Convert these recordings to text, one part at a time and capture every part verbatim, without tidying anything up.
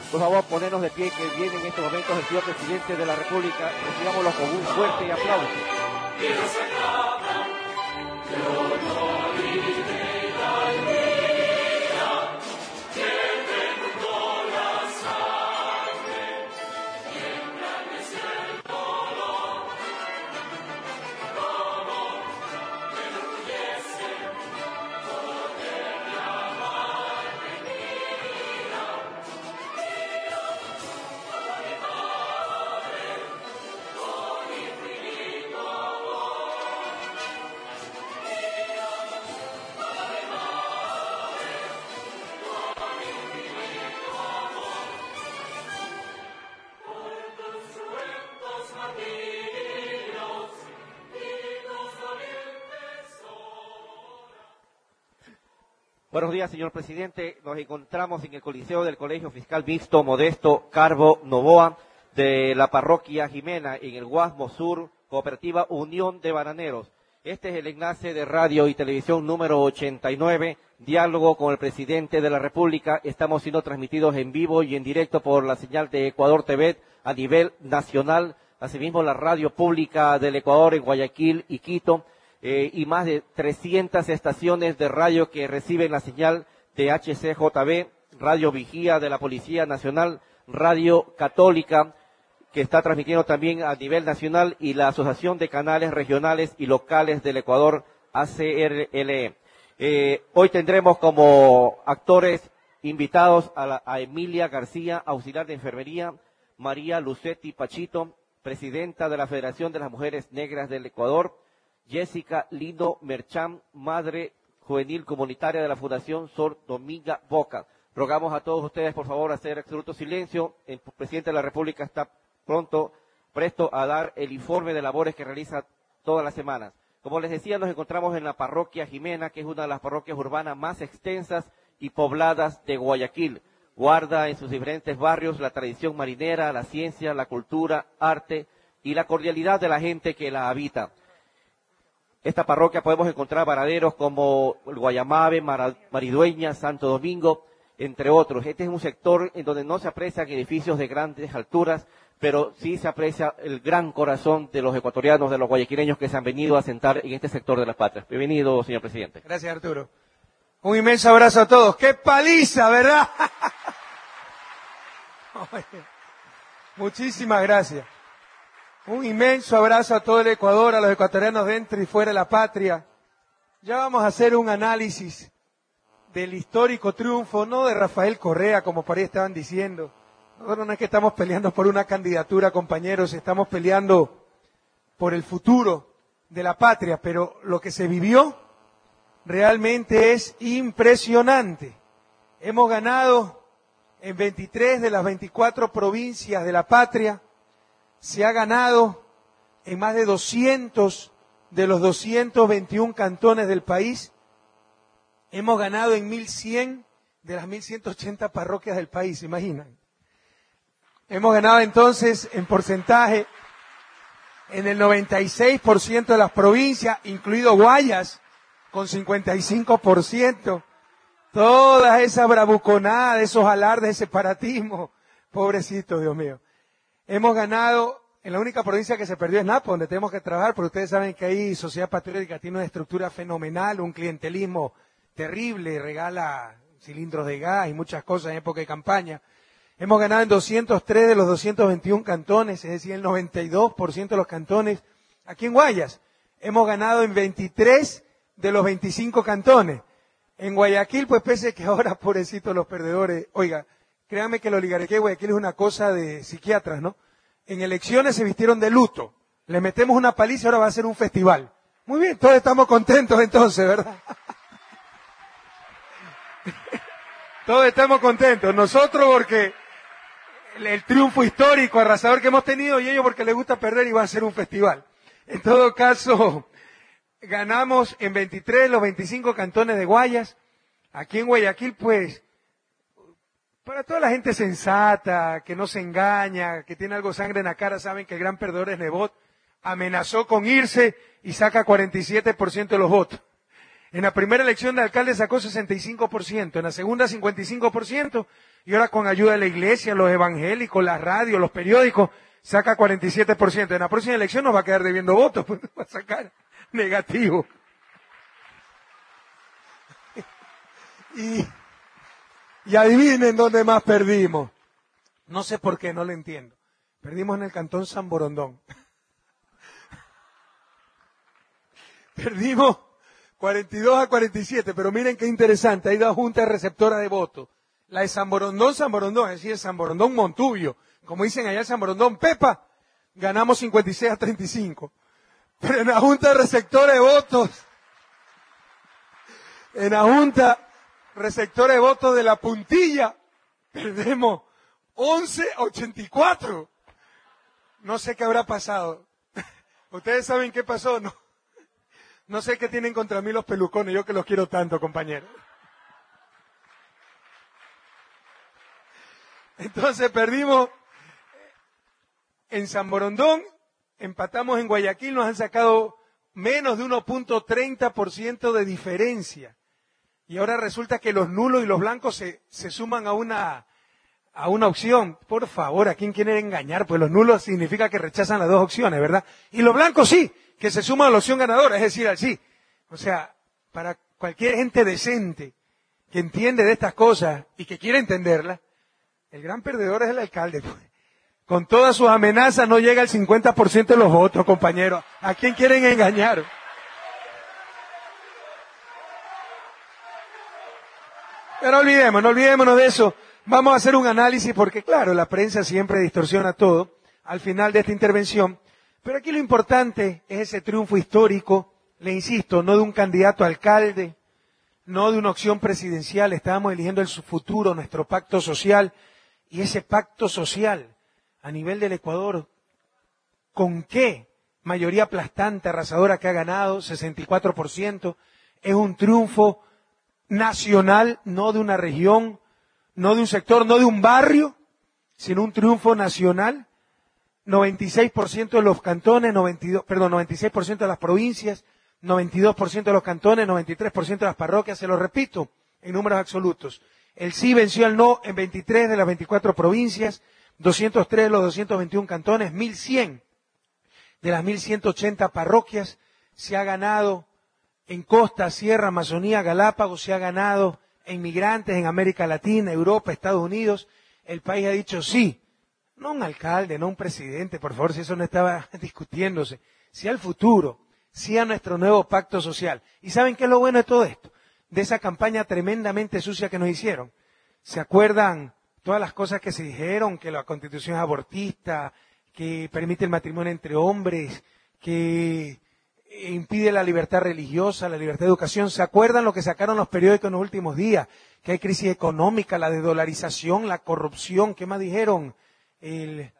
Por favor, ponernos de pie, que viene en estos momentos el señor presidente de la República. Recibámoslo con un fuerte aplauso. Buenos días, señor presidente. Nos encontramos en el Coliseo del Colegio Fiscal Mixto Modesto Carbo Novoa de la Parroquia Jimena, en el Guasmo Sur, Cooperativa Unión de Bananeros. Este es el enlace de radio y televisión número ochenta y nueve, diálogo con el presidente de la República. Estamos siendo transmitidos en vivo y en directo por la señal de Ecuador T V a nivel nacional, asimismo la radio pública del Ecuador en Guayaquil y Quito. Eh, y más de trescientas estaciones de radio que reciben la señal de H C J B, Radio Vigía de la Policía Nacional, Radio Católica, que está transmitiendo también a nivel nacional, y la Asociación de Canales Regionales y Locales del Ecuador, A C R L E. Eh, hoy tendremos como actores invitados a, la, a Emilia García, auxiliar de enfermería, María Lucetti Pachito, presidenta de la Federación de las Mujeres Negras del Ecuador, Jessica Lindo Merchán, madre juvenil comunitaria de la Fundación Sor Dominga Boca. Rogamos a todos ustedes, por favor, hacer absoluto silencio. El presidente de la República está pronto, presto a dar el informe de labores que realiza todas las semanas. Como les decía, nos encontramos en la Parroquia Jimena, que es una de las parroquias urbanas más extensas y pobladas de Guayaquil. Guarda en sus diferentes barrios la tradición marinera, la ciencia, la cultura, arte y la cordialidad de la gente que la habita. Esta parroquia podemos encontrar varaderos como el Guayamabe, Mar Maridueña, Santo Domingo, entre otros. Este es un sector en donde no se aprecian edificios de grandes alturas, pero sí se aprecia el gran corazón de los ecuatorianos, de los guayaquileños que se han venido a sentar en este sector de las patrias. Bienvenido, señor presidente. Gracias, Arturo. Un inmenso abrazo a todos. ¡Qué paliza, verdad! Muchísimas gracias. Un inmenso abrazo a todo el Ecuador, a los ecuatorianos dentro y fuera de la patria. Ya vamos a hacer un análisis del histórico triunfo, no de Rafael Correa, como por ahí estaban diciendo. Nosotros no es que estamos peleando por una candidatura, compañeros, estamos peleando por el futuro de la patria, pero lo que se vivió realmente es impresionante. Hemos ganado en veintitrés de las veinticuatro provincias de la patria. Se ha ganado en más de doscientos de los doscientos veintiún cantones del país. Hemos ganado en mil cien de las mil ciento ochenta parroquias del país, ¿se imaginan? Hemos ganado entonces en porcentaje en el noventa y seis por ciento de las provincias, incluido Guayas, con cincuenta y cinco por ciento. Toda esa bravuconada, esos alardes de separatismo, pobrecito, Dios mío. Hemos ganado, en la única provincia que se perdió es Napo, donde tenemos que trabajar, porque ustedes saben que ahí Sociedad Patriótica tiene una estructura fenomenal, un clientelismo terrible, regala cilindros de gas y muchas cosas en época de campaña. Hemos ganado en doscientos tres de los doscientos veintiún cantones, es decir, el noventa y dos por ciento de los cantones. Aquí en Guayas hemos ganado en veintitrés de los veinticinco cantones. En Guayaquil, pues pese que ahora, pobrecitos los perdedores, oiga, créanme que la oligarquía de Guayaquil es una cosa de psiquiatras, ¿no? En elecciones se vistieron de luto, le metemos una paliza y ahora va a ser un festival. Muy bien, todos estamos contentos entonces, ¿verdad? Todos estamos contentos, nosotros porque el, el triunfo histórico, arrasador que hemos tenido, y ellos porque les gusta perder y va a ser un festival. En todo caso, ganamos en veintitrés de los veinticinco cantones de Guayas. Aquí en Guayaquil, pues, para toda la gente sensata, que no se engaña, que tiene algo de sangre en la cara, saben que el gran perdedor es Nebot. Amenazó con irse y saca cuarenta y siete por ciento de los votos. En la primera elección de alcalde sacó sesenta y cinco por ciento, en la segunda cincuenta y cinco por ciento, y ahora con ayuda de la iglesia, los evangélicos, la radio, los periódicos, saca cuarenta y siete por ciento. En la próxima elección nos va a quedar debiendo votos, pues va a sacar negativo. Y, y adivinen dónde más perdimos. No sé por qué, no lo entiendo. Perdimos en el cantón San Borondón. Perdimos cuarenta y dos a cuarenta y siete, pero miren qué interesante, hay dos juntas receptoras de votos. La de San Borondón, San Borondón, es decir, San Borondón Montubio, como dicen allá San Borondón Pepa, ganamos cincuenta y seis a treinta y cinco. Pero en la junta receptora de votos, en la junta receptora de votos de La Puntilla, perdemos once a ochenta y cuatro. No sé qué habrá pasado. ¿Ustedes saben qué pasó? No. No sé qué tienen contra mí los pelucones, yo que los quiero tanto, compañeros. Entonces perdimos en San Borondón, empatamos en Guayaquil, nos han sacado menos de uno punto treinta por ciento de diferencia. Y ahora resulta que los nulos y los blancos se, se suman a una, a una opción. Por favor, ¿a quién quieren engañar? Pues los nulos significa que rechazan las dos opciones, ¿verdad? Y los blancos sí, que se suman a la opción ganadora, es decir, al sí. O sea, para cualquier gente decente que entiende de estas cosas y que quiere entenderlas, el gran perdedor es el alcalde. Pues. Con todas sus amenazas no llega al cincuenta por ciento de los votos, compañeros. ¿A quién quieren engañar? Pero olvidémonos, no olvidémonos de eso. Vamos a hacer un análisis porque, claro, la prensa siempre distorsiona todo al final de esta intervención. Pero aquí lo importante es ese triunfo histórico, le insisto, no de un candidato a alcalde, no de una opción presidencial, estábamos eligiendo el futuro, nuestro pacto social, y ese pacto social a nivel del Ecuador, ¿con qué mayoría aplastante, arrasadora que ha ganado? sesenta y cuatro por ciento, es un triunfo nacional, no de una región, no de un sector, no de un barrio, sino un triunfo nacional. noventa y seis por ciento de los cantones, noventa y dos, perdón, noventa y seis por ciento de las provincias, noventa y dos por ciento de los cantones, noventa y tres por ciento de las parroquias, se lo repito, en números absolutos. El sí venció al no en veintitrés de las veinticuatro provincias, doscientos tres de los doscientos veintiún cantones, mil cien de las mil ciento ochenta parroquias, se ha ganado en costa, sierra, Amazonía, Galápagos, se ha ganado en migrantes en América Latina, Europa, Estados Unidos. El país ha dicho sí. No un alcalde, no un presidente, por favor, si eso no estaba discutiéndose. Sí al futuro, sí a nuestro nuevo pacto social. ¿Y saben qué es lo bueno de todo esto? De esa campaña tremendamente sucia que nos hicieron. ¿Se acuerdan todas las cosas que se dijeron? Que la Constitución es abortista, que permite el matrimonio entre hombres, que impide la libertad religiosa, la libertad de educación. ¿Se acuerdan lo que sacaron los periódicos en los últimos días? Que hay crisis económica, la desdolarización, la corrupción. ¿Qué más dijeron? El,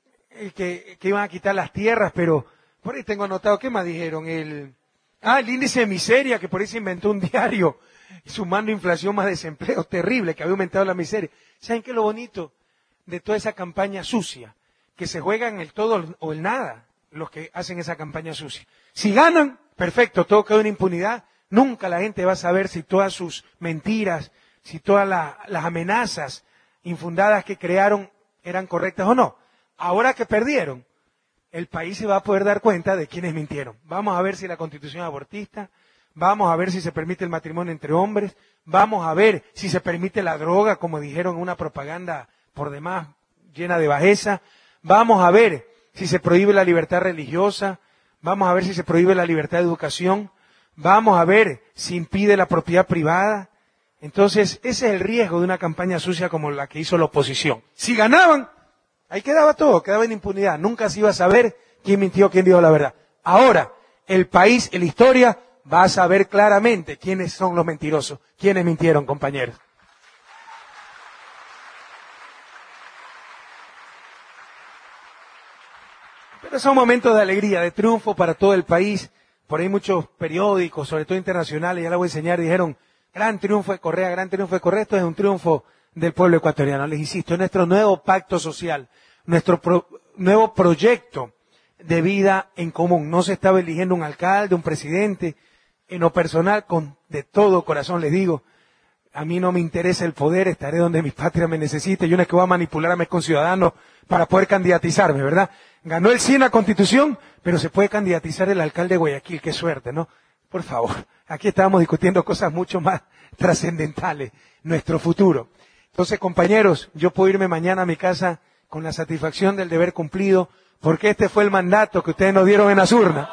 el que, que iban a quitar las tierras, pero por ahí tengo anotado, ¿qué más dijeron? El, ah, el índice de miseria, que por ahí se inventó un diario, sumando inflación más desempleo, terrible, que había aumentado la miseria. ¿Saben qué es lo bonito de toda esa campaña sucia? Que se juegan el todo o el nada, los que hacen esa campaña sucia. Si ganan, perfecto, todo queda en impunidad, nunca la gente va a saber si todas sus mentiras, si todas la, las amenazas infundadas que crearon eran correctas o no. Ahora que perdieron, el país se va a poder dar cuenta de quiénes mintieron. Vamos a ver si la Constitución es abortista, vamos a ver si se permite el matrimonio entre hombres, vamos a ver si se permite la droga, como dijeron en una propaganda por demás llena de bajeza, vamos a ver si se prohíbe la libertad religiosa, vamos a ver si se prohíbe la libertad de educación, vamos a ver si impide la propiedad privada. Entonces, ese es el riesgo de una campaña sucia como la que hizo la oposición. Si ganaban, ahí quedaba todo, quedaba en impunidad. Nunca se iba a saber quién mintió, quién dijo la verdad. Ahora, el país y la historia va a saber claramente quiénes son los mentirosos, quiénes mintieron, compañeros. Pero son momentos de alegría, de triunfo para todo el país. Por ahí muchos periódicos, sobre todo internacionales, ya la voy a enseñar, dijeron, gran triunfo de Correa, gran triunfo de Correa. Esto es un triunfo del pueblo ecuatoriano. Les insisto, es nuestro nuevo pacto social, nuestro pro, nuevo proyecto de vida en común. No se estaba eligiendo un alcalde, un presidente. En lo personal, con de todo corazón les digo, a mí no me interesa el poder, estaré donde mi patria me necesite. Yo no es que voy a manipular a mis conciudadanos para poder candidatizarme, ¿verdad? Ganó el sí en la Constitución, pero se puede candidatizar el alcalde de Guayaquil. Qué suerte, ¿no? Por favor, aquí estábamos discutiendo cosas mucho más trascendentales, nuestro futuro. Entonces, compañeros, yo puedo irme mañana a mi casa con la satisfacción del deber cumplido, porque este fue el mandato que ustedes nos dieron en las urnas.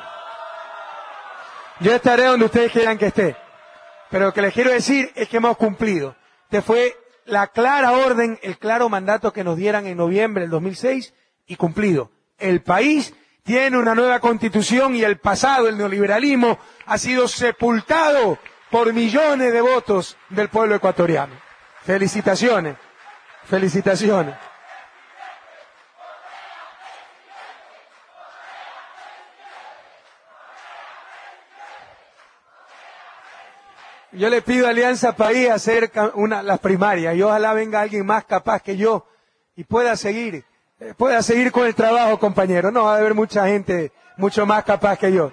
Yo estaré donde ustedes quieran que esté. Pero lo que les quiero decir es que hemos cumplido. Este fue la clara orden, el claro mandato que nos dieran en noviembre del dos mil seis y cumplido. El país tiene una nueva constitución y el pasado, el neoliberalismo, ha sido sepultado por millones de votos del pueblo ecuatoriano. Felicitaciones. Felicitaciones. Yo le pido a Alianza País hacer una, las primarias y ojalá venga alguien más capaz que yo y pueda seguir, eh, pueda seguir con el trabajo, compañero. No, va a haber mucha gente mucho más capaz que yo.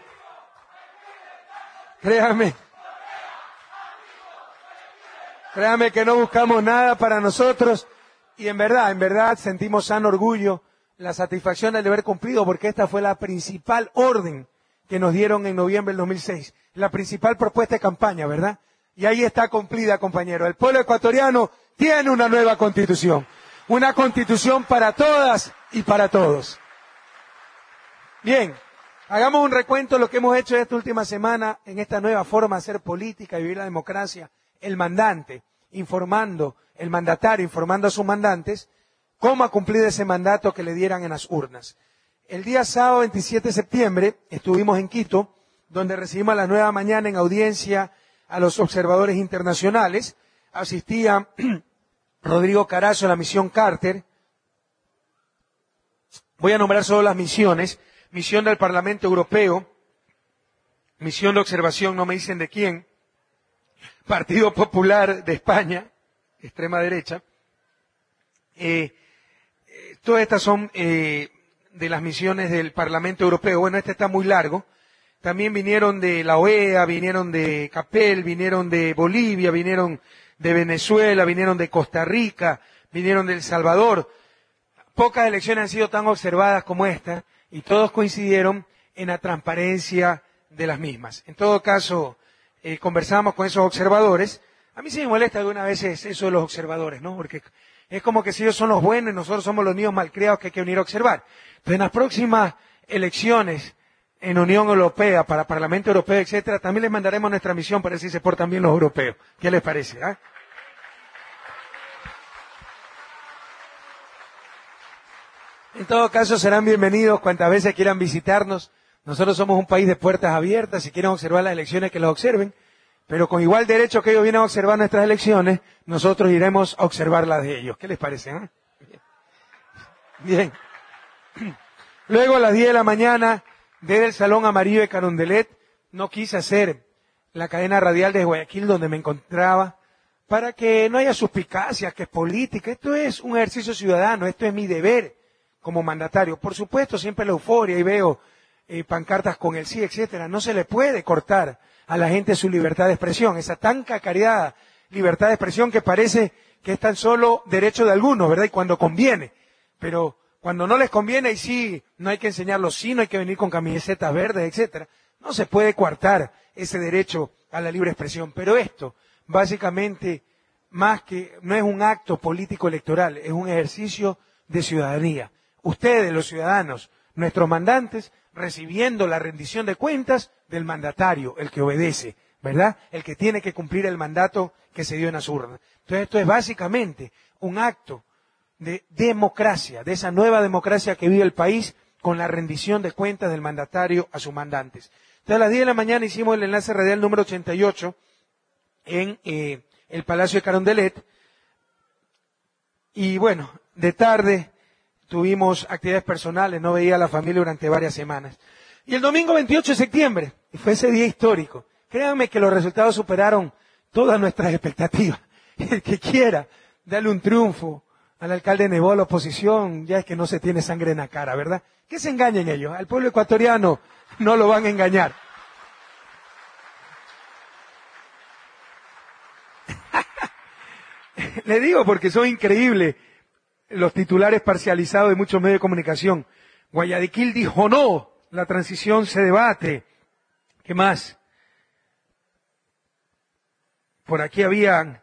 Créame. Créame que no buscamos nada para nosotros y en verdad, en verdad sentimos sano orgullo, la satisfacción del deber cumplido porque esta fue la principal orden que nos dieron en noviembre del dos mil seis. La principal propuesta de campaña, ¿verdad? Y ahí está cumplida, compañero. El pueblo ecuatoriano tiene una nueva constitución. Una constitución para todas y para todos. Bien, hagamos un recuento de lo que hemos hecho esta última semana en esta nueva forma de hacer política y vivir la democracia. El mandante informando, el mandatario informando a sus mandantes cómo ha cumplido ese mandato que le dieran en las urnas. El día sábado veintisiete de septiembre estuvimos en Quito, donde recibimos a la nueva mañana en audiencia a los observadores internacionales. Asistía Rodrigo Carazo de la misión Carter. Voy a nombrar solo las misiones. Misión del Parlamento Europeo, misión de observación, no me dicen de quién, Partido Popular de España, extrema derecha. Eh, eh, todas estas son eh, de las misiones del Parlamento Europeo. Bueno, este está muy largo. También vinieron de la O E A, vinieron de CAPEL, vinieron de Bolivia, vinieron de Venezuela, vinieron de Costa Rica, vinieron de El Salvador. Pocas elecciones han sido tan observadas como esta y todos coincidieron en la transparencia de las mismas. En todo caso, eh, conversamos con esos observadores. A mí sí me molesta algunas veces eso de los observadores, ¿no? Porque es como que si ellos son los buenos y nosotros somos los niños malcriados que hay que venir a observar. Pero en las próximas elecciones en Unión Europea, para Parlamento Europeo, etcétera, también les mandaremos nuestra misión para ver si se portan bien los europeos. ¿Qué les parece? ¿eh? En todo caso, serán bienvenidos cuantas veces quieran visitarnos. Nosotros somos un país de puertas abiertas. Si quieren observar las elecciones, que las observen. Pero con igual derecho que ellos vienen a observar nuestras elecciones, nosotros iremos a observar las de ellos. ¿Qué les parece? ¿eh? Bien. Luego a las diez de la mañana, desde el Salón Amarillo de Carondelet, no quise hacer la cadena radial de Guayaquil donde me encontraba, para que no haya suspicacias, que es política. Esto es un ejercicio ciudadano, esto es mi deber como mandatario. Por supuesto, siempre la euforia, y veo eh, pancartas con el sí, etcétera. No se le puede cortar a la gente su libertad de expresión, esa tan cacareada libertad de expresión que parece que es tan solo derecho de algunos, ¿verdad? Y cuando conviene, pero cuando no les conviene, y sí, no hay que enseñarlo, sí, no hay que venir con camisetas verdes, etcétera. No se puede coartar ese derecho a la libre expresión. Pero esto, básicamente, más que, no es un acto político electoral, es un ejercicio de ciudadanía. Ustedes, los ciudadanos, nuestros mandantes, recibiendo la rendición de cuentas del mandatario, el que obedece, ¿verdad? El que tiene que cumplir el mandato que se dio en las urnas. Entonces esto es básicamente un acto de democracia, de esa nueva democracia que vive el país con la rendición de cuentas del mandatario a sus mandantes. Entonces a las diez de la mañana hicimos el enlace radial número ochenta y ocho en eh, el Palacio de Carondelet y bueno, de tarde tuvimos actividades personales, no veía a la familia durante varias semanas. Y el domingo veintiocho de septiembre, y fue ese día histórico, créanme que los resultados superaron todas nuestras expectativas. El que quiera darle un triunfo al alcalde Nebot a la oposición, ya es que no se tiene sangre en la cara, ¿verdad? Que se engañen ellos, al pueblo ecuatoriano no lo van a engañar. Le digo porque son increíbles los titulares parcializados de muchos medios de comunicación. Guayaquil dijo no, la transición se debate. ¿Qué más? Por aquí habían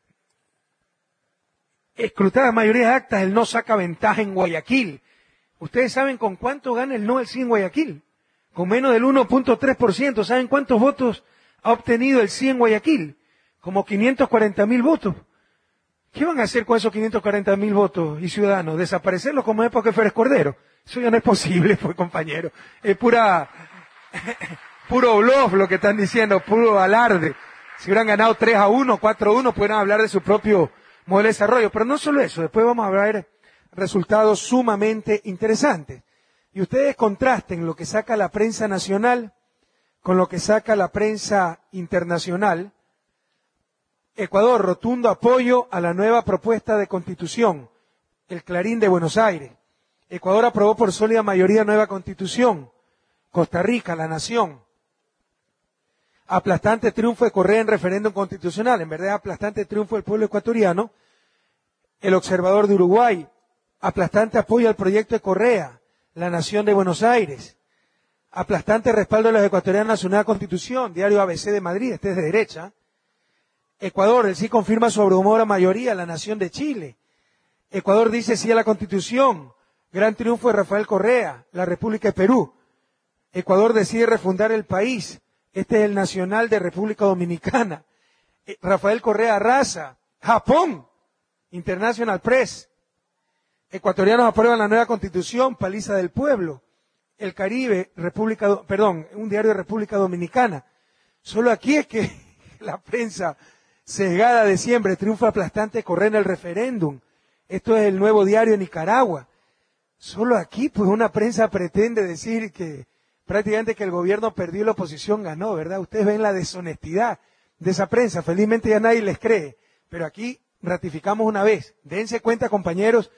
escrutadas mayorías de actas, el no saca ventaja en Guayaquil. ¿Ustedes saben con cuánto gana el no el sí en Guayaquil? Con menos del uno punto tres por ciento. ¿Saben cuántos votos ha obtenido el sí en Guayaquil? Como quinientos cuarenta mil votos. ¿Qué van a hacer con esos quinientos cuarenta mil votos y ciudadanos? ¿Desaparecerlos como época de Férez Cordero? Eso ya no es posible, pues, compañero. Es pura, puro bluff lo que están diciendo, puro alarde. Si hubieran ganado tres a uno, cuatro a uno, pudieran hablar de su propio modelo de desarrollo. Pero no solo eso, después vamos a ver resultados sumamente interesantes. Y ustedes contrasten lo que saca la prensa nacional con lo que saca la prensa internacional. Ecuador, rotundo apoyo a la nueva propuesta de constitución. El Clarín de Buenos Aires. Ecuador aprobó por sólida mayoría nueva constitución. Costa Rica, La Nación. Aplastante triunfo de Correa en referéndum constitucional. En verdad, aplastante triunfo del pueblo ecuatoriano. El Observador de Uruguay. Aplastante apoyo al proyecto de Correa. La Nación de Buenos Aires. Aplastante respaldo de los ecuatorianos a su nueva constitución. Diario A B C de Madrid, este es de derecha. Ecuador, el sí confirma su abrumadora mayoría. La Nación de Chile. Ecuador dice sí a la constitución. Gran triunfo de Rafael Correa. La República de Perú. Ecuador decide refundar el país. Este es el Nacional de República Dominicana. Eh, Rafael Correa arrasa. Japón. International Press. Ecuatorianos aprueban la nueva constitución. Paliza del pueblo. El Caribe, República, perdón, un diario de República Dominicana. Solo aquí es que la prensa sesgada de siempre triunfa aplastante Correa en el referéndum. Esto es el Nuevo Diario de Nicaragua. Solo aquí, pues, una prensa pretende decir que prácticamente que el gobierno perdió y la oposición ganó, ¿verdad? Ustedes ven la deshonestidad de esa prensa. Felizmente ya nadie les cree. Pero aquí ratificamos una vez. Dense cuenta, compañeros,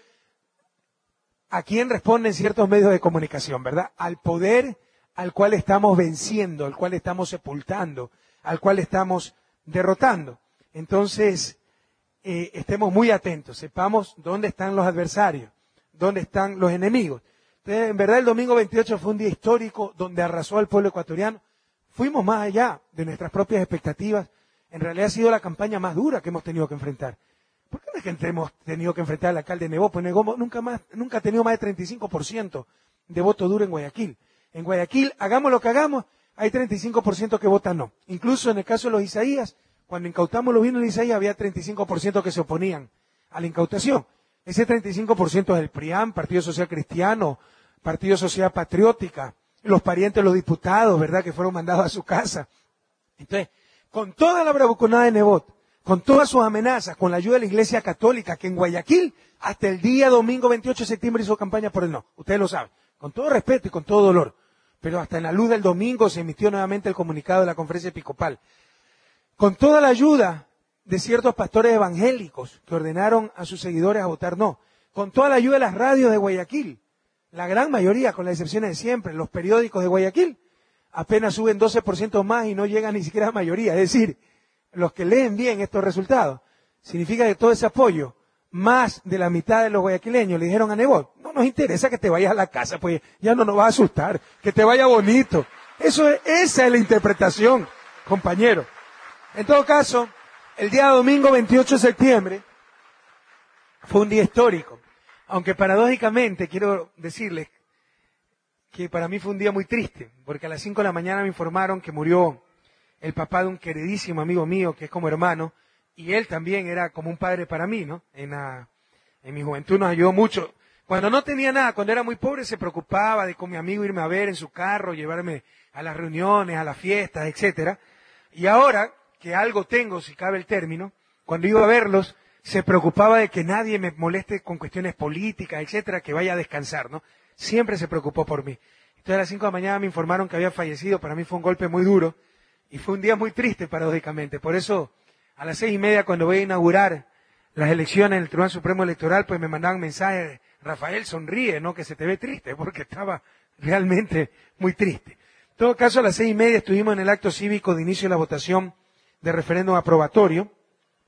a quién responden ciertos medios de comunicación, ¿verdad? Al poder al cual estamos venciendo, al cual estamos sepultando, al cual estamos derrotando. Entonces, eh, estemos muy atentos, sepamos dónde están los adversarios, dónde están los enemigos. Entonces, en verdad, el domingo veintiocho fue un día histórico donde arrasó al pueblo ecuatoriano. Fuimos más allá de nuestras propias expectativas. En realidad ha sido la campaña más dura que hemos tenido que enfrentar. ¿Por qué no es que hemos tenido que enfrentar al alcalde Nebot? Pues Nebot nunca, más, nunca ha tenido más de treinta y cinco por ciento de voto duro en Guayaquil. En Guayaquil, hagamos lo que hagamos, hay treinta y cinco por ciento que vota no. Incluso en el caso de los Isaías, cuando incautamos los bienes de Isaías, había treinta y cinco por ciento que se oponían a la incautación. Ese treinta y cinco por ciento es el P R I A M, Partido Social Cristiano, Partido Sociedad Patriótica, los parientes de los diputados, ¿verdad?, que fueron mandados a su casa. Entonces, con toda la bravuconada de Nebot, con todas sus amenazas, con la ayuda de la Iglesia Católica, que en Guayaquil, hasta el día domingo veintiocho de septiembre hizo campaña por el no. Ustedes lo saben. Con todo respeto y con todo dolor. Pero hasta en la luz del domingo se emitió nuevamente el comunicado de la Conferencia Episcopal. Con toda la ayuda de ciertos pastores evangélicos que ordenaron a sus seguidores a votar no. Con toda la ayuda de las radios de Guayaquil. La gran mayoría, con las excepciones de siempre, los periódicos de Guayaquil, apenas suben doce por ciento más y no llegan ni siquiera a mayoría. Es decir, los que leen bien estos resultados, significa que todo ese apoyo, más de la mitad de los guayaquileños le dijeron a Nebot, no nos interesa que te vayas a la casa, pues ya no nos va a asustar, que te vaya bonito. Eso es, esa es la interpretación, compañero. En todo caso, el día domingo veintiocho de septiembre fue un día histórico, aunque paradójicamente quiero decirles que para mí fue un día muy triste, porque a las cinco de la mañana me informaron que murió el papá de un queridísimo amigo mío, que es como hermano, y él también era como un padre para mí, ¿no? En, la, en mi juventud nos ayudó mucho. Cuando no tenía nada, cuando era muy pobre, se preocupaba de con mi amigo irme a ver en su carro, llevarme a las reuniones, a las fiestas, etcétera. Y ahora que algo tengo, si cabe el término, cuando iba a verlos, se preocupaba de que nadie me moleste con cuestiones políticas, etcétera, que vaya a descansar, ¿no? Siempre se preocupó por mí. Entonces a las cinco de la mañana me informaron que había fallecido, para mí fue un golpe muy duro, y fue un día muy triste, paradójicamente. Por eso, a las seis y media, cuando voy a inaugurar las elecciones en el Tribunal Supremo Electoral, pues me mandaban mensajes, Rafael, sonríe, ¿no? Que se te ve triste, porque estaba realmente muy triste. En todo caso, a las seis y media estuvimos en el acto cívico de inicio de la votación de referéndum aprobatorio.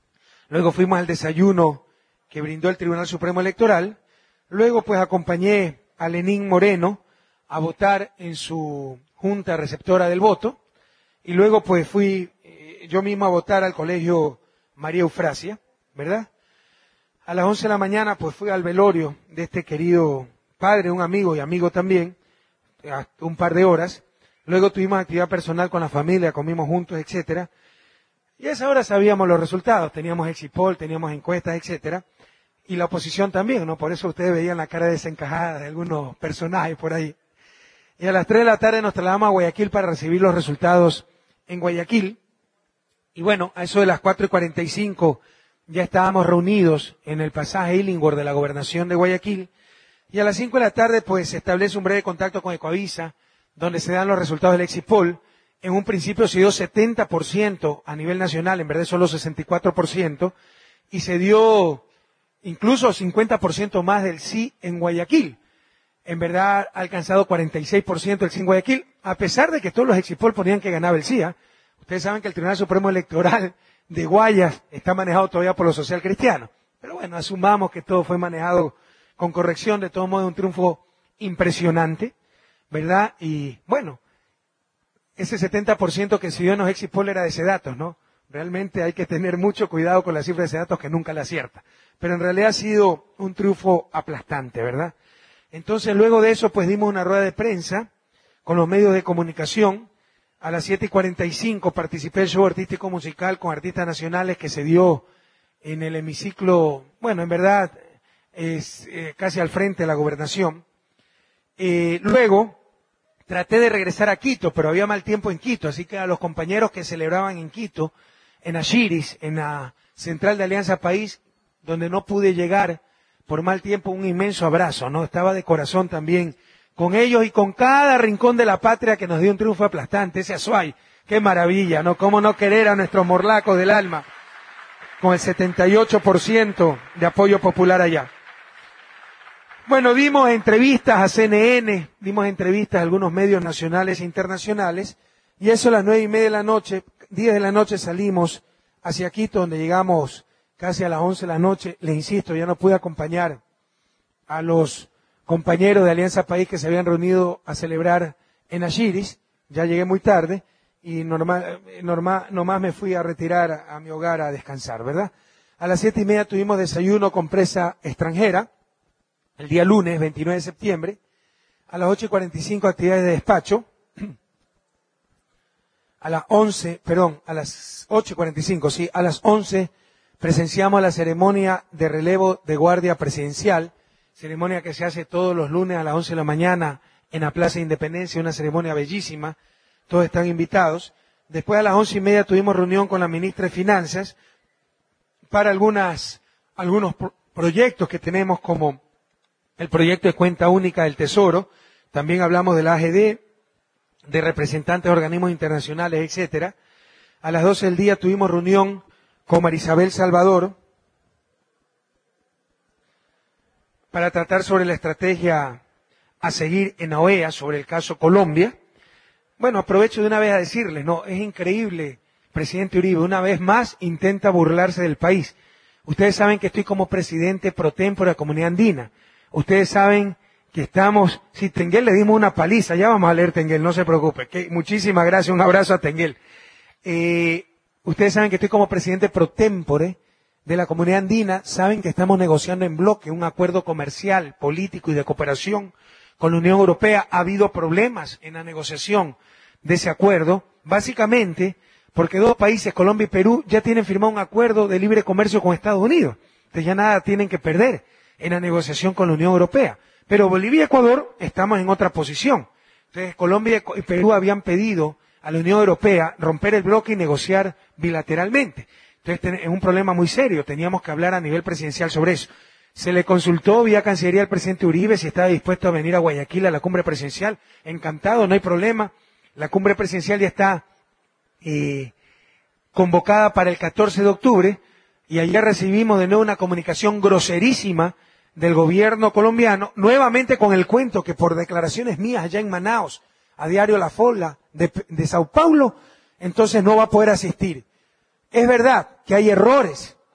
luego fuimos al desayuno que brindó el Tribunal Supremo Electoral, luego pues acompañé a Lenín Moreno a votar en su junta receptora del voto, y luego pues fui eh, yo mismo a votar al colegio María Eufrasia, ¿verdad? A las once de la mañana pues fui al velorio de este querido padre, un amigo y amigo también, un par de horas. Luego tuvimos actividad personal con la familia, comimos juntos, etcétera. Y a esa hora sabíamos los resultados, teníamos exit poll, teníamos encuestas, etcétera. Y la oposición también, ¿no? Por eso ustedes veían la cara desencajada de algunos personajes por ahí. Y a las tres de la tarde nos trasladamos a Guayaquil para recibir los resultados en Guayaquil. Y bueno, a eso de las cuatro y cuarenta y cinco ya estábamos reunidos en el pasaje Illingworth de la Gobernación de Guayaquil. Y a las cinco de la tarde pues se establece un breve contacto con Ecoavisa, donde se dan los resultados del exit poll. En un principio se dio setenta por ciento a nivel nacional, en verdad solo sesenta y cuatro por ciento, y se dio incluso cincuenta por ciento más del sí en Guayaquil. En verdad ha alcanzado cuarenta y seis por ciento el sí en Guayaquil, a pesar de que todos los exit poll ponían que ganaba el sí. ¿eh? Ustedes saben que el Tribunal Supremo Electoral de Guayas está manejado todavía por los social cristianos. Pero bueno, asumamos que todo fue manejado con corrección, de todo modo un triunfo impresionante, ¿verdad? Y bueno, ese setenta por ciento que se dio en los exit poll era de Sedatos, ¿no? Realmente hay que tener mucho cuidado con la cifra de Sedatos que nunca la acierta. Pero en realidad ha sido un triunfo aplastante, ¿verdad? Entonces luego de eso pues dimos una rueda de prensa con los medios de comunicación. A las siete y cuarenta y cinco participé del show artístico musical con artistas nacionales que se dio en el hemiciclo, bueno, en verdad es eh, casi al frente de la gobernación. Eh, luego traté de regresar a Quito, pero había mal tiempo en Quito, así que a los compañeros que celebraban en Quito, en Ashiris, en la central de Alianza País, donde no pude llegar por mal tiempo, un inmenso abrazo, ¿no? Estaba de corazón también con ellos y con cada rincón de la patria que nos dio un triunfo aplastante, ese Azuay, qué maravilla, ¿no? Cómo no querer a nuestros morlacos del alma, con el setenta y ocho por ciento de apoyo popular allá. Bueno, dimos entrevistas a C N N, dimos entrevistas a algunos medios nacionales e internacionales, y eso a las nueve y media de la noche, diez de la noche salimos hacia Quito, donde llegamos casi a las once de la noche. Le insisto, ya no pude acompañar a los compañeros de Alianza País que se habían reunido a celebrar en Ashiris, ya llegué muy tarde, y normal, normal, nomás me fui a retirar a, a mi hogar a descansar, ¿verdad? A las siete y media tuvimos desayuno con prensa extranjera, el día lunes, veintinueve de septiembre. A las ocho y cuarenta y cinco actividades de despacho. A las once, perdón, a las ocho y cuarenta y cinco, sí, a las once presenciamos la ceremonia de relevo de guardia presidencial, ceremonia que se hace todos los lunes a las once de la mañana en la Plaza de Independencia, una ceremonia bellísima, todos están invitados. Después a las once y media tuvimos reunión con la ministra de Finanzas para algunas, algunos pro- proyectos que tenemos, como el proyecto de cuenta única del Tesoro. También hablamos de la A G D, de representantes de organismos internacionales, etcétera. A las doce del día tuvimos reunión con Marisabel Salvador para tratar sobre la estrategia a seguir en la O E A sobre el caso Colombia. Bueno, aprovecho de una vez a decirles, no, es increíble, presidente Uribe, una vez más intenta burlarse del país. Ustedes saben que estoy como presidente pro tempore de la Comunidad Andina. Ustedes saben que estamos, si Tenguel le dimos una paliza, ya vamos a leer Tenguel, no se preocupe. Que, muchísimas gracias, un abrazo a Tenguel. Eh, ustedes saben que estoy como presidente pro tempore de la Comunidad Andina, saben que estamos negociando en bloque un acuerdo comercial, político y de cooperación con la Unión Europea. Ha habido problemas en la negociación de ese acuerdo, básicamente porque dos países, Colombia y Perú, ya tienen firmado un acuerdo de libre comercio con Estados Unidos. Entonces ya nada tienen que perder en la negociación con la Unión Europea. Pero Bolivia y Ecuador estamos en otra posición. Entonces Colombia y Perú habían pedido a la Unión Europea romper el bloque y negociar bilateralmente. Entonces es un problema muy serio, teníamos que hablar a nivel presidencial sobre eso. Se le consultó vía Cancillería al presidente Uribe si estaba dispuesto a venir a Guayaquil a la cumbre presidencial. Encantado, no hay problema. La cumbre presidencial ya está eh, convocada para el catorce de octubre, y ayer recibimos de nuevo una comunicación groserísima del gobierno colombiano, nuevamente con el cuento que por declaraciones mías allá en Manaos, a diario La Folla de, de Sao Paulo, entonces no va a poder asistir. Es verdad que hay errores,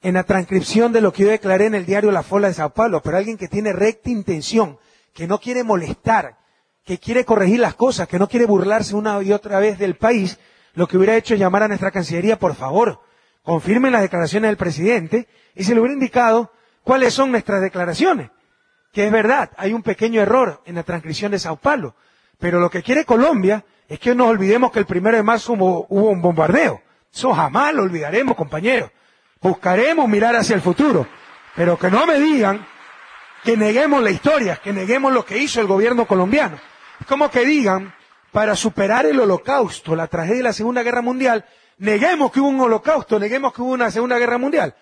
en la transcripción de lo que yo declaré en el diario La Fola de Sao Paulo, pero alguien que tiene recta intención, que no quiere molestar, que quiere corregir las cosas, que no quiere burlarse una y otra vez del país, lo que hubiera hecho es llamar a nuestra Cancillería, por favor, confirmen las declaraciones del presidente, y se le hubiera indicado cuáles son nuestras declaraciones. Que es verdad, hay un pequeño error en la transcripción de Sao Paulo, pero lo que quiere Colombia es que no nos olvidemos que el primero de marzo hubo, hubo un bombardeo. Eso jamás lo olvidaremos, compañeros. Buscaremos mirar hacia el futuro, pero que no me digan que neguemos la historia, que neguemos lo que hizo el gobierno colombiano. Es como que digan, para superar el holocausto, la tragedia de la Segunda Guerra Mundial, neguemos que hubo un holocausto, neguemos que hubo una Segunda Guerra Mundial.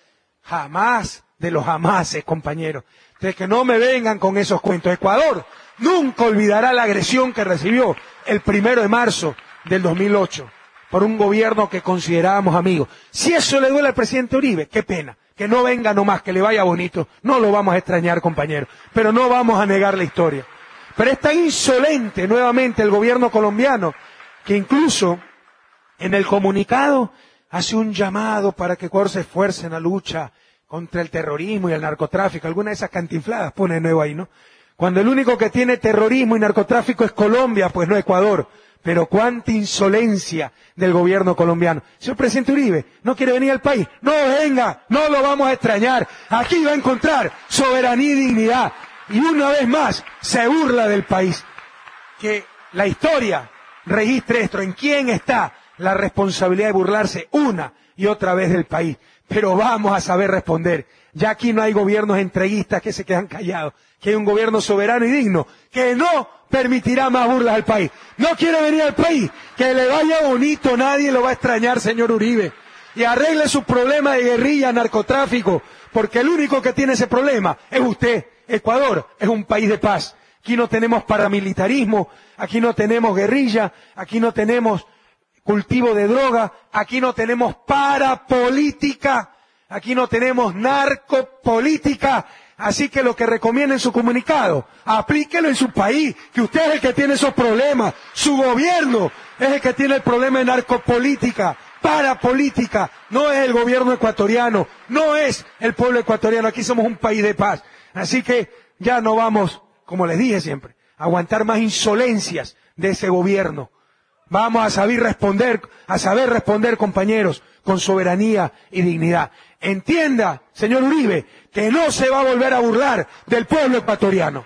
Jamás de los jamases, compañeros. Entonces que no me vengan con esos cuentos. Ecuador nunca olvidará la agresión que recibió el primero de marzo del dos mil ocho por un gobierno que considerábamos amigos. Si eso le duele al presidente Uribe, qué pena. Que no venga nomás, que le vaya bonito. No lo vamos a extrañar, compañeros. Pero no vamos a negar la historia. Pero es tan insolente nuevamente el gobierno colombiano que incluso en el comunicado hace un llamado para que Ecuador se esfuerce en la lucha contra el terrorismo y el narcotráfico. Alguna de esas cantinfladas pone de nuevo ahí, ¿no? Cuando el único que tiene terrorismo y narcotráfico es Colombia, pues no Ecuador. Pero cuánta insolencia del gobierno colombiano. Señor presidente Uribe, ¿no quiere venir al país? No venga, no lo vamos a extrañar. Aquí va a encontrar soberanía y dignidad. Y una vez más se burla del país. Que la historia registre esto. ¿En quién está la responsabilidad de burlarse una y otra vez del país? Pero vamos a saber responder. Ya aquí no hay gobiernos entreguistas que se quedan callados. Que hay un gobierno soberano y digno que no permitirá más burlas al país. No quiere venir al país. Que le vaya bonito, nadie lo va a extrañar, señor Uribe. Y arregle su problema de guerrilla, narcotráfico, porque el único que tiene ese problema es usted. Ecuador es un país de paz. Aquí no tenemos paramilitarismo, aquí no tenemos guerrilla, aquí no tenemos cultivo de droga, aquí no tenemos parapolítica, aquí no tenemos narcopolítica. Así que lo que recomienda en su comunicado, aplíquelo en su país, que usted es el que tiene esos problemas. Su gobierno es el que tiene el problema de narcopolítica, parapolítica. No es el gobierno ecuatoriano, no es el pueblo ecuatoriano. Aquí somos un país de paz. Así que ya no vamos, como les dije siempre, a aguantar más insolencias de ese gobierno. Vamos a saber responder, a saber responder, compañeros, con soberanía y dignidad. Entienda, señor Uribe, que no se va a volver a burlar del pueblo ecuatoriano.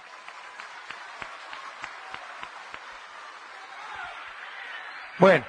Bueno,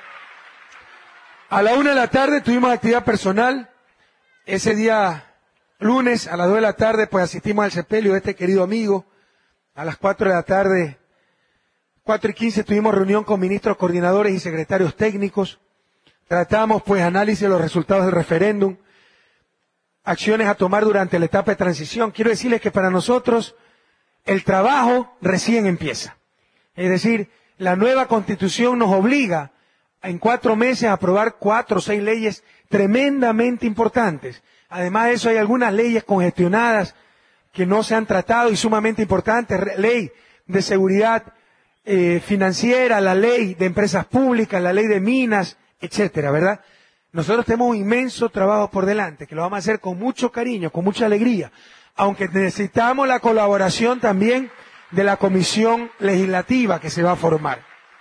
a la una de la tarde tuvimos actividad personal. Ese día, lunes, a las dos de la tarde, pues asistimos al sepelio de este querido amigo. A las cuatro de la tarde, cuatro y quince, tuvimos reunión con ministros, coordinadores y secretarios técnicos. Tratamos, pues, análisis de los resultados del referéndum, acciones a tomar durante la etapa de transición. Quiero decirles que para nosotros el trabajo recién empieza. Es decir, la nueva Constitución nos obliga en cuatro meses a aprobar cuatro o seis leyes tremendamente importantes. Además de eso, hay algunas leyes congestionadas que no se han tratado y sumamente importantes. Ley de seguridad eh, financiera, la ley de empresas públicas, la ley de minas, etcétera, ¿verdad? Nosotros tenemos un inmenso trabajo por delante, que lo vamos a hacer con mucho cariño, con mucha alegría, aunque necesitamos la colaboración también de la comisión legislativa que se va a formar.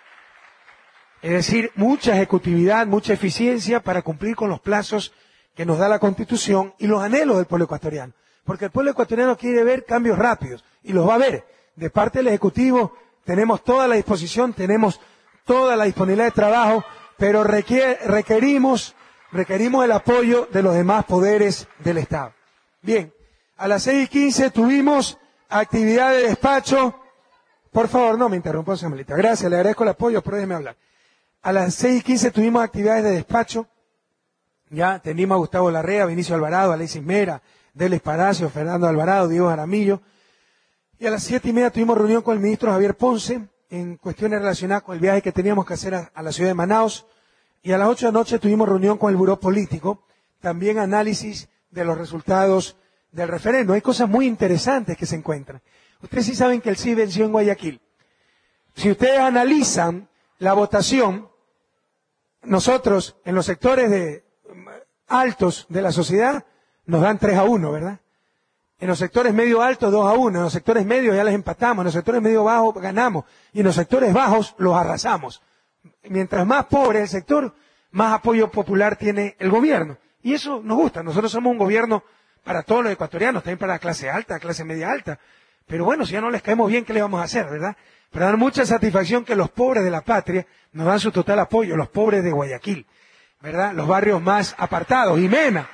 Es decir, mucha ejecutividad, mucha eficiencia para cumplir con los plazos que nos da la Constitución y los anhelos del pueblo ecuatoriano. Porque el pueblo ecuatoriano quiere ver cambios rápidos y los va a ver. De parte del Ejecutivo tenemos toda la disposición, tenemos toda la disponibilidad de trabajo, pero requiere, requerimos, requerimos el apoyo de los demás poderes del Estado. Bien, a las seis y quince tuvimos actividad de despacho. Por favor, no me interrumpa, señorita. Gracias, le agradezco el apoyo, pero déjeme hablar. A las seis y quince tuvimos actividades de despacho. Ya tenimos a Gustavo Larrea, Vinicio Alvarado, Alexis Mera, Deles Palacio, Fernando Alvarado, Diego Jaramillo. Y a las siete y media tuvimos reunión con el ministro Javier Ponce en cuestiones relacionadas con el viaje que teníamos que hacer a, a la ciudad de Manaos. Y a las ocho de la noche tuvimos reunión con el Buró Político, también análisis de los resultados del referéndum. Hay cosas muy interesantes que se encuentran. Ustedes sí saben que el sí venció en Guayaquil. Si ustedes analizan la votación, nosotros en los sectores de altos de la sociedad nos dan tres a uno, ¿verdad? En los sectores medio altos, dos a uno. En los sectores medios ya les empatamos. En los sectores medio bajos ganamos. Y en los sectores bajos los arrasamos. Mientras más pobre el sector, más apoyo popular tiene el gobierno. Y eso nos gusta. Nosotros somos un gobierno para todos los ecuatorianos, también para la clase alta, la clase media alta. Pero bueno, si ya no les caemos bien, ¿qué le vamos a hacer, verdad? Pero dan mucha satisfacción que los pobres de la patria nos dan su total apoyo. Los pobres de Guayaquil, ¿verdad? Los barrios más apartados, Jimena.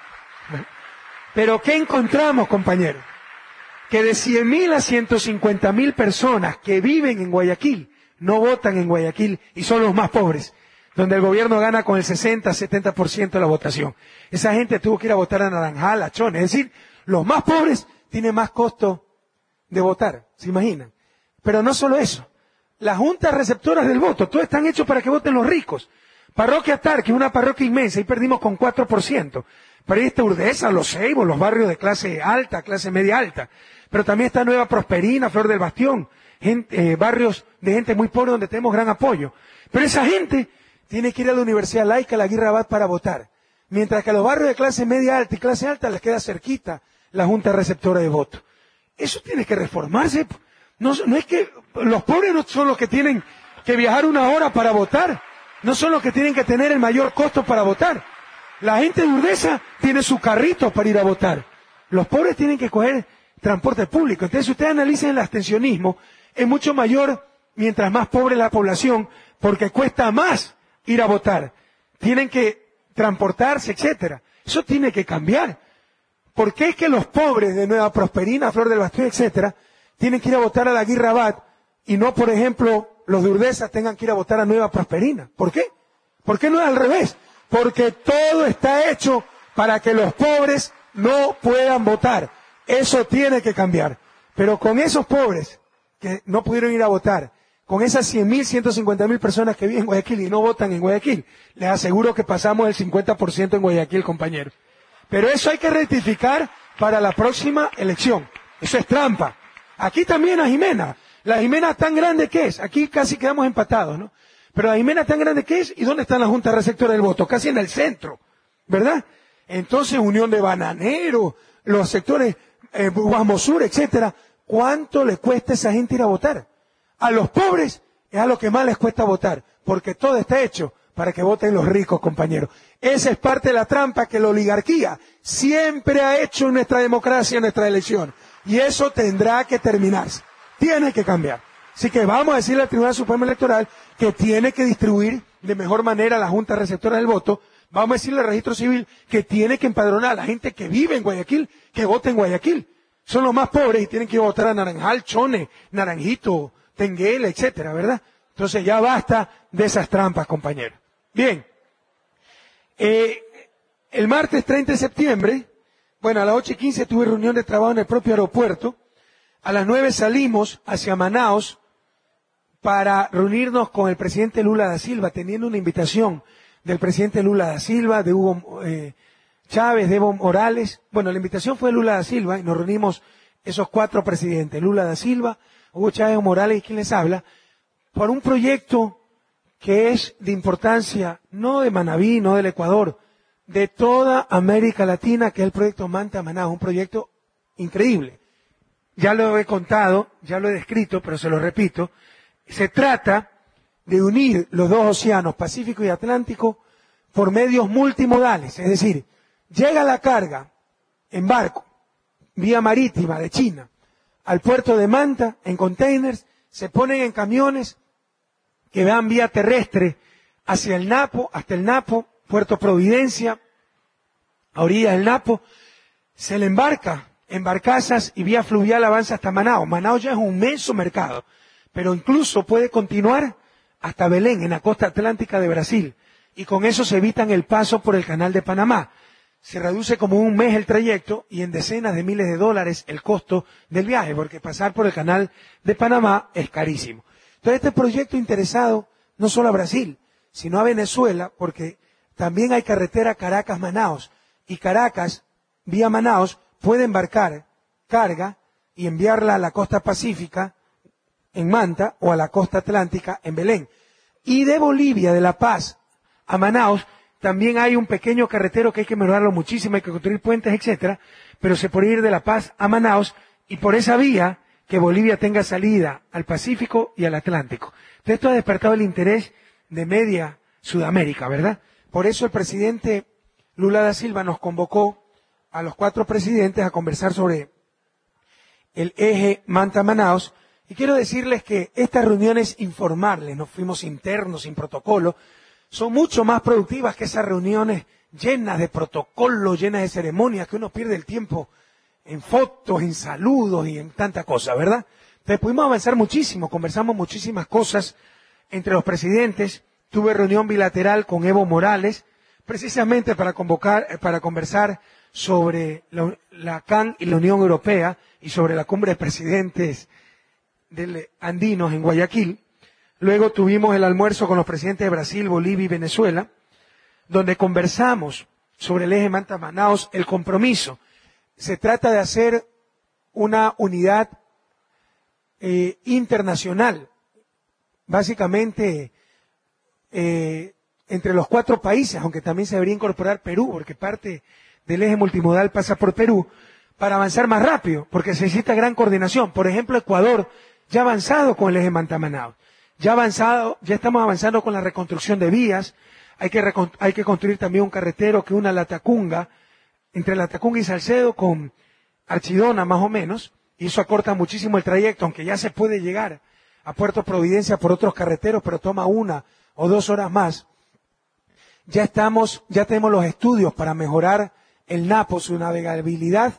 Pero ¿qué encontramos, compañeros? Que de cien mil a ciento cincuenta mil personas que viven en Guayaquil no votan en Guayaquil y son los más pobres, donde el gobierno gana con el sesenta, setenta por ciento de la votación. Esa gente tuvo que ir a votar a Naranjal, a Chone. Es decir, los más pobres tienen más costo de votar, ¿se imaginan? Pero no solo eso. Las juntas receptoras del voto, todos están hechos para que voten los ricos. Parroquia Tar, que es una parroquia inmensa, y perdimos con cuatro por ciento. Pero ahí está Urdesa, Los Ceibos, los barrios de clase alta, clase media alta. Pero también está Nueva Prosperina, Flor del Bastión, gente, eh, barrios de gente muy pobre donde tenemos gran apoyo. Pero esa gente tiene que ir a la Universidad Laica, la Aguirre Abad, para votar. Mientras que a los barrios de clase media alta y clase alta les queda cerquita la junta receptora de voto. Eso tiene que reformarse. No, no es que los pobres no son los que tienen que viajar una hora para votar. No son los que tienen que tener el mayor costo para votar. La gente de Urdesa tiene su carrito para ir a votar. Los pobres tienen que coger transporte público. Entonces, si ustedes analizan el abstencionismo, es mucho mayor mientras más pobre la población, porque cuesta más ir a votar. Tienen que transportarse, etcétera. Eso tiene que cambiar. ¿Por qué es que los pobres de Nueva Prosperina, Flor del Bastión, etcétera, tienen que ir a votar a la Aguirre Abad y no, por ejemplo, los de Urdesa tengan que ir a votar a Nueva Prosperina? ¿Por qué? ¿Por qué no es al revés? Porque todo está hecho para que los pobres no puedan votar. Eso tiene que cambiar. Pero con esos pobres que no pudieron ir a votar, con esas cien mil, ciento cincuenta mil personas que viven en Guayaquil y no votan en Guayaquil, les aseguro que pasamos el cincuenta por ciento en Guayaquil, compañeros. Pero eso hay que rectificar para la próxima elección. Eso es trampa. Aquí también a Jimena. La Jimena tan grande que es. Aquí casi quedamos empatados, ¿no? Pero la Jimena tan grande que es. ¿Y dónde está la Junta Receptora del Voto? Casi en el centro, ¿verdad? Entonces, Unión de Bananeros, los sectores eh, Guasmosur, etcétera. ¿Cuánto le cuesta a esa gente ir a votar? A los pobres es a lo que más les cuesta votar, porque todo está hecho para que voten los ricos, compañeros. Esa es parte de la trampa que la oligarquía siempre ha hecho en nuestra democracia, en nuestra elección. Y eso tendrá que terminarse. Tiene que cambiar. Así que vamos a decirle al Tribunal Supremo Electoral que tiene que distribuir de mejor manera la Junta Receptora del Voto. Vamos a decirle al Registro Civil que tiene que empadronar a la gente que vive en Guayaquil, que vote en Guayaquil. Son los más pobres y tienen que ir a votar a Naranjal, Chone, Naranjito, Tenguela, etcétera, ¿verdad? Entonces ya basta de esas trampas, compañeros. Bien. Eh, el martes treinta de septiembre, bueno, a las ocho y quince tuve reunión de trabajo en el propio aeropuerto. A las nueve salimos hacia Manaos para reunirnos con el presidente Lula da Silva, teniendo una invitación del presidente Lula da Silva, de Hugo eh, Chávez, de Evo Morales. Bueno, la invitación fue de Lula da Silva y nos reunimos esos cuatro presidentes, Lula da Silva, Hugo Chávez, Evo Morales y quien les habla, por un proyecto que es de importancia, no de Manabí, no del Ecuador, de toda América Latina, que es el proyecto Manta Manaos, un proyecto increíble. Ya lo he contado, ya lo he descrito, pero se lo repito. Se trata de unir los dos océanos, Pacífico y Atlántico, por medios multimodales. Es decir, llega la carga en barco, vía marítima de China, al puerto de Manta, en containers, se ponen en camiones que van vía terrestre hacia el Napo, hasta el Napo, Puerto Providencia, a orillas del Napo, se le embarca en barcazas y vía fluvial avanza hasta Manaos. Manaos ya es un inmenso mercado, pero incluso puede continuar hasta Belén, en la costa atlántica de Brasil, y con eso se evitan el paso por el canal de Panamá. Se reduce como un mes el trayecto y en decenas de miles de dólares el costo del viaje, porque pasar por el canal de Panamá es carísimo. Entonces este proyecto interesado no solo a Brasil, sino a Venezuela, porque también hay carretera Caracas-Manaos, y Caracas, vía Manaos, puede embarcar carga y enviarla a la costa pacífica en Manta o a la costa atlántica en Belén. Y de Bolivia, de La Paz a Manaos, también hay un pequeño carretero que hay que mejorarlo muchísimo, hay que construir puentes, etcétera, pero se puede ir de La Paz a Manaos y por esa vía que Bolivia tenga salida al Pacífico y al Atlántico. Entonces esto ha despertado el interés de media Sudamérica, ¿verdad? Por eso el presidente Lula da Silva nos convocó a los cuatro presidentes a conversar sobre el eje Manta-Manaos. Y quiero decirles que estas reuniones informales, nos fuimos internos, sin protocolo, son mucho más productivas que esas reuniones llenas de protocolo, llenas de ceremonias, que uno pierde el tiempo en fotos, en saludos y en tanta cosa, ¿verdad? Entonces pudimos avanzar muchísimo, conversamos muchísimas cosas entre los presidentes. Tuve reunión bilateral con Evo Morales, precisamente para convocar, para conversar sobre la, la C A N y la Unión Europea y sobre la cumbre de presidentes del andinos en Guayaquil. Luego tuvimos el almuerzo con los presidentes de Brasil, Bolivia y Venezuela, donde conversamos sobre el eje Manta-Manaos, el compromiso. Se trata de hacer una unidad eh, internacional, básicamente eh, entre los cuatro países, aunque también se debería incorporar Perú, porque parte del eje multimodal pasa por Perú, para avanzar más rápido, porque se necesita gran coordinación. Por ejemplo, Ecuador ya ha avanzado con el eje Manta-Manaos, ya ha avanzado, ya estamos avanzando con la reconstrucción de vías, hay que, hay que construir también un carretero que una La Tacunga, entre La Tacunga y Salcedo con Archidona más o menos, y eso acorta muchísimo el trayecto, aunque ya se puede llegar a Puerto Providencia por otros carreteros, pero toma una o dos horas más. Ya estamos, ya tenemos los estudios para mejorar el Napo, su navegabilidad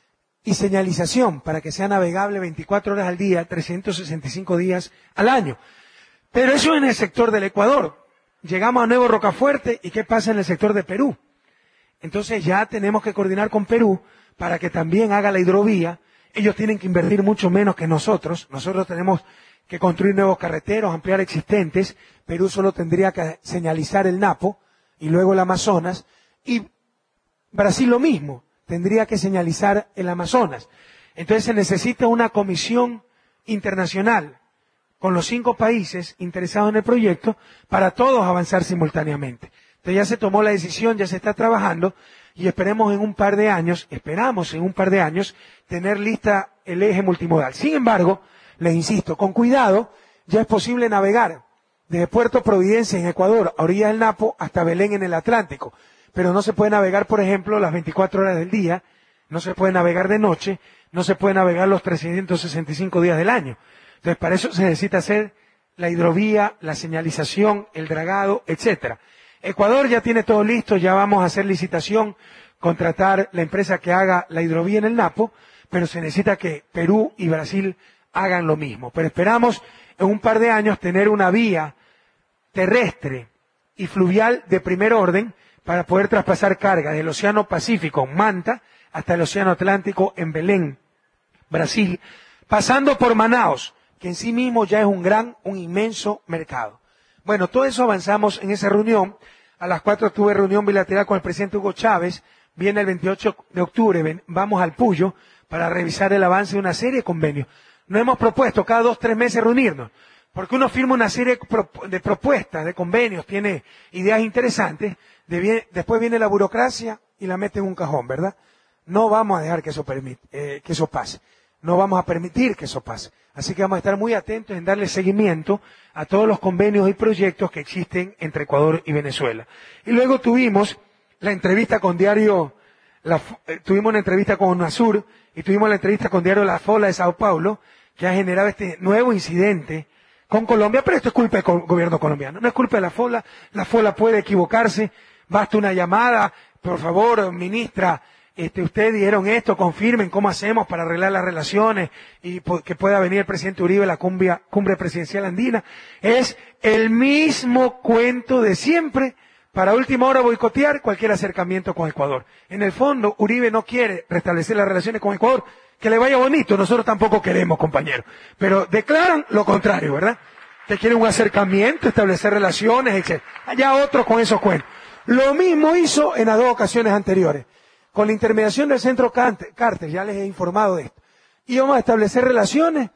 y señalización, para que sea navegable veinticuatro horas al día, trescientos sesenta y cinco días al año. Pero eso en el sector del Ecuador. Llegamos a Nuevo Rocafuerte, ¿y qué pasa en el sector de Perú? Entonces ya tenemos que coordinar con Perú para que también haga la hidrovía. Ellos tienen que invertir mucho menos que nosotros. Nosotros tenemos que construir nuevos carreteros, ampliar existentes. Perú solo tendría que señalizar el Napo y luego el Amazonas. Y Brasil lo mismo, tendría que señalizar el Amazonas. Entonces se necesita una comisión internacional con los cinco países interesados en el proyecto para todos avanzar simultáneamente. Entonces ya se tomó la decisión, ya se está trabajando y esperemos en un par de años, esperamos en un par de años tener lista el eje multimodal. Sin embargo, les insisto, con cuidado, ya es posible navegar desde Puerto Providencia en Ecuador a orillas del Napo hasta Belén en el Atlántico, pero no se puede navegar, por ejemplo, las veinticuatro horas del día, no se puede navegar de noche, no se puede navegar los trescientos sesenta y cinco días del año. Entonces, para eso se necesita hacer la hidrovía, la señalización, el dragado, etcétera. Ecuador ya tiene todo listo, ya vamos a hacer licitación, contratar la empresa que haga la hidrovía en el Napo, pero se necesita que Perú y Brasil hagan lo mismo. Pero esperamos en un par de años tener una vía terrestre y fluvial de primer orden para poder traspasar carga del Océano Pacífico en Manta hasta el Océano Atlántico en Belén, Brasil, pasando por Manaos, que en sí mismo ya es un gran, un inmenso mercado. Bueno, todo eso avanzamos en esa reunión. A las cuatro tuve reunión bilateral con el presidente Hugo Chávez. Viene el veintiocho de octubre, ven, vamos al Puyo para revisar el avance de una serie de convenios. Nos hemos propuesto cada dos, tres meses reunirnos, porque uno firma una serie de propuestas, de convenios, tiene ideas interesantes, de bien, después viene la burocracia y la mete en un cajón, ¿verdad? No vamos a dejar que eso, permite, eh, que eso pase. No vamos a permitir que eso pase. Así que vamos a estar muy atentos en darle seguimiento a todos los convenios y proyectos que existen entre Ecuador y Venezuela. Y luego tuvimos la entrevista con Diario, la, eh, tuvimos una entrevista con UNASUR y tuvimos la entrevista con Diario La Fola de Sao Paulo, que ha generado este nuevo incidente con Colombia, pero esto es culpa del co- gobierno colombiano, no es culpa de La Fola, La Fola puede equivocarse, basta una llamada, por favor, ministra, Este, ustedes dijeron esto, confirmen cómo hacemos para arreglar las relaciones y que pueda venir el presidente Uribe a la cumbia, cumbre presidencial andina. Es el mismo cuento de siempre para última hora boicotear cualquier acercamiento con Ecuador. En el fondo, Uribe no quiere restablecer las relaciones con Ecuador, que le vaya bonito, nosotros tampoco queremos, compañeros. Pero declaran lo contrario, ¿verdad? Que quieren un acercamiento, establecer relaciones, etcétera. Allá otros con esos cuentos. Lo mismo hizo en las dos ocasiones anteriores. Con la intermediación del Centro Carter, ya les he informado de esto, íbamos a establecer relaciones,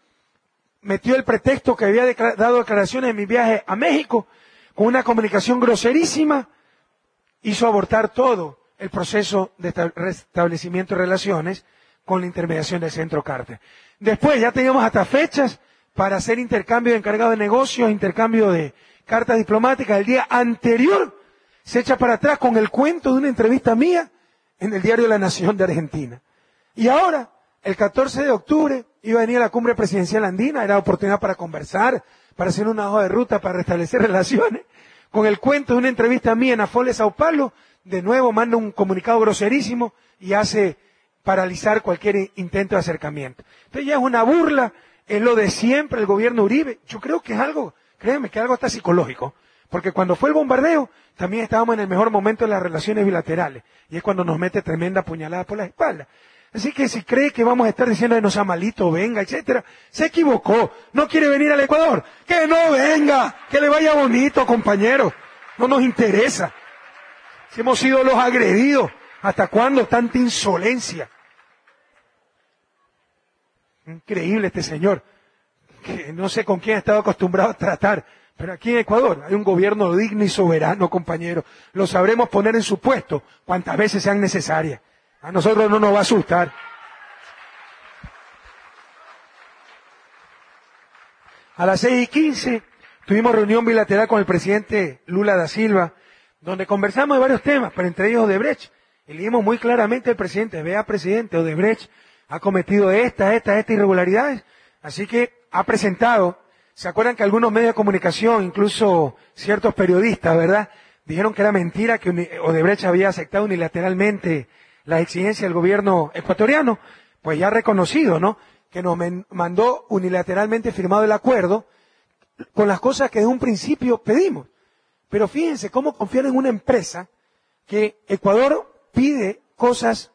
metió el pretexto que había declar- dado declaraciones en mi viaje a México, con una comunicación groserísima, hizo abortar todo el proceso de restablecimiento de relaciones con la intermediación del Centro Carter. Después ya teníamos hasta fechas para hacer intercambio de encargados de negocios, intercambio de cartas diplomáticas. El día anterior se echa para atrás con el cuento de una entrevista mía en el diario La Nación de Argentina. Y ahora, el catorce de octubre, iba a venir a la cumbre presidencial andina, era oportunidad para conversar, para hacer una hoja de ruta, para restablecer relaciones. Con el cuento de una entrevista mía en Afole, Sao Paulo, de nuevo manda un comunicado groserísimo y hace paralizar cualquier intento de acercamiento. Entonces ya es una burla, es lo de siempre el gobierno Uribe. Yo creo que es algo, créeme, que es algo hasta psicológico. Porque cuando fue el bombardeo, también estábamos en el mejor momento de las relaciones bilaterales. Y es cuando nos mete tremenda puñalada por la espalda. Así que si cree que vamos a estar diciendo que no sea malito, venga, etcétera, se equivocó. No quiere venir al Ecuador. Que no venga, que le vaya bonito, compañero. No nos interesa. Si hemos sido los agredidos, ¿hasta cuándo tanta insolencia? Increíble este señor, que no sé con quién ha estado acostumbrado a tratar, pero aquí en Ecuador hay un gobierno digno y soberano, compañero. Lo sabremos poner en su puesto cuantas veces sean necesarias. A nosotros no nos va a asustar. A las seis y quince tuvimos reunión bilateral con el presidente Lula da Silva, donde conversamos de varios temas, pero entre ellos Odebrecht. Y le dijimos muy claramente al presidente, vea presidente, Odebrecht ha cometido estas, estas, estas irregularidades. Así que ha presentado, ¿se acuerdan que algunos medios de comunicación, incluso ciertos periodistas, verdad, dijeron que era mentira que Odebrecht había aceptado unilateralmente la exigencia del gobierno ecuatoriano? Pues ya ha reconocido, ¿no?, que nos mandó unilateralmente firmado el acuerdo con las cosas que de un principio pedimos. Pero fíjense cómo confiar en una empresa que Ecuador pide cosas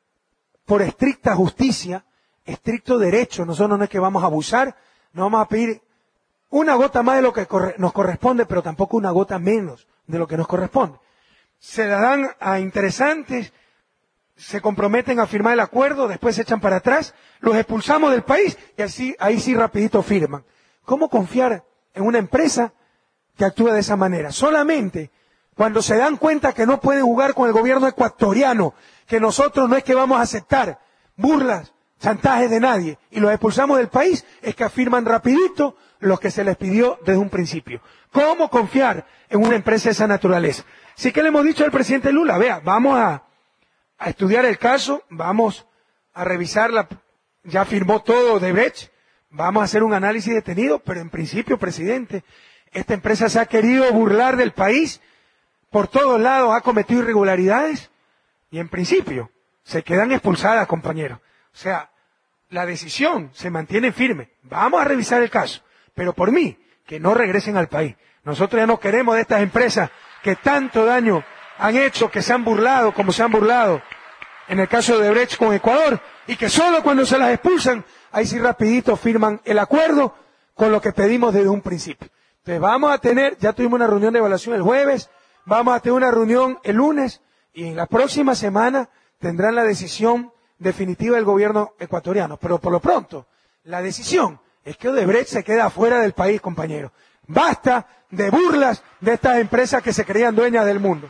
por estricta justicia, estricto derecho. Nosotros no es que vamos a abusar, no vamos a pedir una gota más de lo que corre- nos corresponde, pero tampoco una gota menos de lo que nos corresponde. Se la dan a interesantes, se comprometen a firmar el acuerdo, después se echan para atrás, los expulsamos del país y así, ahí sí rapidito firman. ¿Cómo confiar en una empresa que actúa de esa manera? Solamente cuando se dan cuenta que no pueden jugar con el gobierno ecuatoriano, que nosotros no es que vamos a aceptar burlas, chantajes de nadie y los expulsamos del país, es que afirman rapidito lo que se les pidió desde un principio. ¿Cómo confiar en una empresa de esa naturaleza? Así que le hemos dicho al presidente Lula, vea, vamos a, a estudiar el caso, vamos a revisarla, ya firmó todo Odebrecht, vamos a hacer un análisis detenido, pero en principio, presidente, esta empresa se ha querido burlar del país, por todos lados ha cometido irregularidades y en principio se quedan expulsadas, compañeros. O sea, la decisión se mantiene firme. Vamos a revisar el caso, pero por mí, que no regresen al país. Nosotros ya no queremos de estas empresas que tanto daño han hecho, que se han burlado como se han burlado en el caso de Odebrecht con Ecuador, y que solo cuando se las expulsan, ahí sí rapidito firman el acuerdo con lo que pedimos desde un principio. Entonces vamos a tener, ya tuvimos una reunión de evaluación el jueves, vamos a tener una reunión el lunes, y en la próxima semana tendrán la decisión definitiva del gobierno ecuatoriano. Pero por lo pronto, la decisión es que Odebrecht se queda afuera del país, compañeros. Basta de burlas de estas empresas que se creían dueñas del mundo.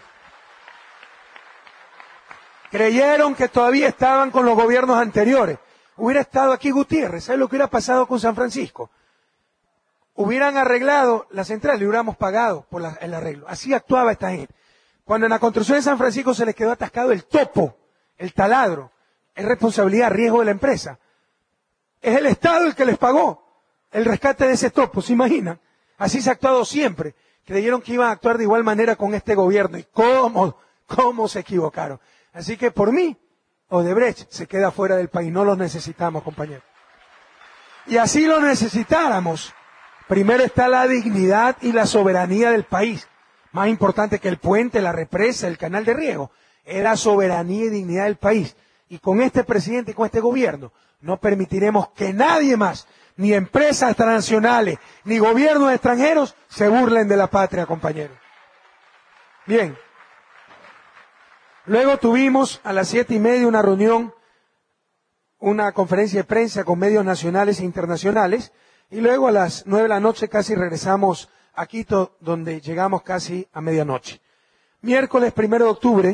Creyeron que todavía estaban con los gobiernos anteriores. Hubiera estado aquí Gutiérrez, ¿sabes lo que hubiera pasado con San Francisco? Hubieran arreglado la central, le hubiéramos pagado por la, el arreglo. Así actuaba esta gente. Cuando en la construcción de San Francisco se les quedó atascado el topo, el taladro, es responsabilidad, riesgo de la empresa. Es el Estado el que les pagó el rescate de ese topo, ¿se imaginan? Así se ha actuado siempre. Creyeron que iban a actuar de igual manera con este gobierno. ¿Y cómo, cómo se equivocaron? Así que por mí, Odebrecht se queda fuera del país. No los necesitamos, compañeros. Y así lo necesitáramos. Primero está la dignidad y la soberanía del país. Más importante que el puente, la represa, el canal de riego. Es la soberanía y dignidad del país. Y con este presidente y con este gobierno no permitiremos que nadie más, ni empresas transnacionales, ni gobiernos extranjeros, se burlen de la patria, compañeros. Bien. Luego tuvimos a las siete y media una reunión, una conferencia de prensa con medios nacionales e internacionales, y luego a las nueve de la noche casi regresamos a Quito, donde llegamos casi a medianoche. Miércoles primero de octubre,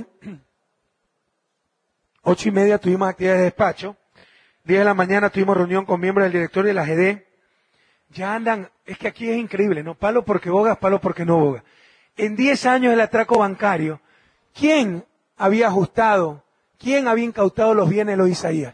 ocho y media tuvimos actividades de despacho. Diez de la mañana tuvimos reunión con miembros del directorio de la G D. Ya andan, es que aquí es increíble, ¿no? Palo porque bogas, palo porque no boga. En diez años del atraco bancario, ¿quién había ajustado, quién había incautado los bienes de los Isaías?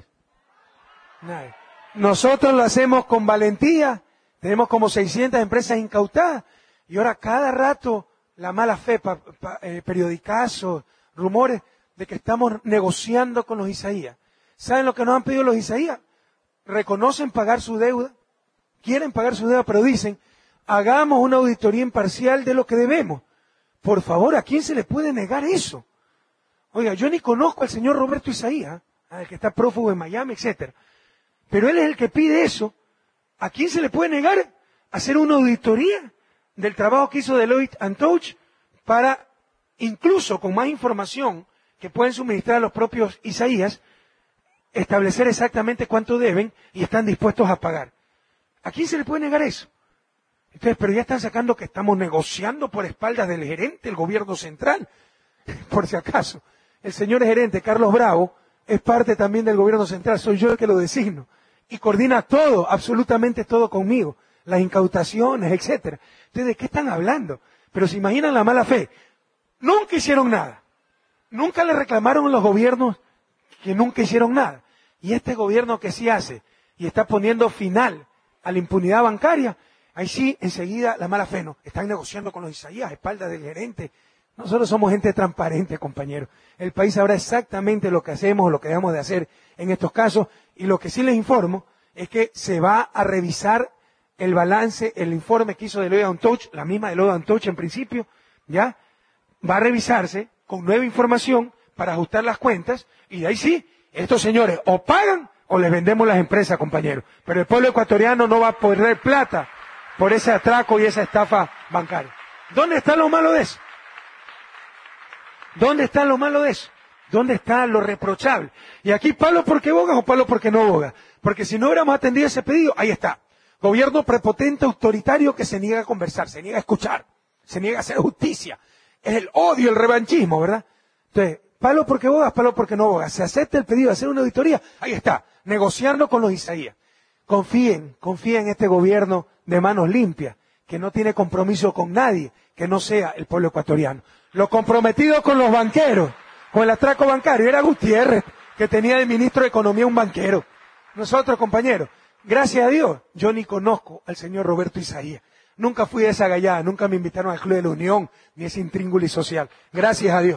Nadie. Nosotros lo hacemos con valentía, tenemos como seiscientas empresas incautadas, y ahora cada rato la mala fe, pa, pa, eh, periodicazos, rumores de que estamos negociando con los Isaías. ¿Saben lo que nos han pedido los Isaías? Reconocen pagar su deuda, quieren pagar su deuda, pero dicen, hagamos una auditoría imparcial de lo que debemos. Por favor, ¿a quién se le puede negar eso? Oiga, yo ni conozco al señor Roberto Isaías, al que está prófugo en Miami, etcétera. Pero él es el que pide eso. ¿A quién se le puede negar hacer una auditoría del trabajo que hizo Deloitte and Touch para, incluso con más información que pueden suministrar a los propios Isaías, establecer exactamente cuánto deben y están dispuestos a pagar? ¿A quién se le puede negar eso? Entonces, pero ya están sacando que estamos negociando por espaldas del gerente del gobierno central. Por si acaso, el señor gerente, Carlos Bravo, es parte también del gobierno central, soy yo el que lo designo. Y coordina todo, absolutamente todo conmigo, las incautaciones, etcétera. Entonces, ¿de qué están hablando? Pero se imaginan la mala fe. Nunca hicieron nada. Nunca le reclamaron a los gobiernos que nunca hicieron nada. Y este gobierno que sí hace, y está poniendo final a la impunidad bancaria, ahí sí, enseguida, la mala fe, no. Están negociando con los Isaías a espaldas del gerente. Nosotros somos gente transparente, compañeros. El país sabrá exactamente lo que hacemos, lo que debemos de hacer en estos casos. Y lo que sí les informo es que se va a revisar el balance, el informe que hizo Deloitte and Touch, la misma Deloitte and Touch en principio, ¿ya? Va a revisarse con nueva información para ajustar las cuentas. Y de ahí sí, estos señores o pagan o les vendemos las empresas, compañeros. Pero el pueblo ecuatoriano no va a perder plata por ese atraco y esa estafa bancaria. ¿Dónde está lo malo de eso? ¿Dónde está lo malo de eso? ¿Dónde está lo reprochable? Y aquí, palo porque bogas o palo porque no bogas. Porque si no hubiéramos atendido ese pedido, ahí está. Gobierno prepotente, autoritario, que se niega a conversar, se niega a escuchar, se niega a hacer justicia. Es el odio, el revanchismo, ¿verdad? Entonces, palo porque bogas, palo porque no bogas. Se acepta el pedido de hacer una auditoría, ahí está, negociando con los Isaías. Confíen, confíen en este gobierno de manos limpias, que no tiene compromiso con nadie, que no sea el pueblo ecuatoriano. Lo comprometido con los banqueros, con el atraco bancario, era Gutiérrez, que tenía de ministro de Economía un banquero. Nosotros, compañeros, gracias a Dios, yo ni conozco al señor Roberto Isaías. Nunca fui a esa gallada, nunca me invitaron al Club de la Unión, ni a ese intríngulis social. Gracias a Dios.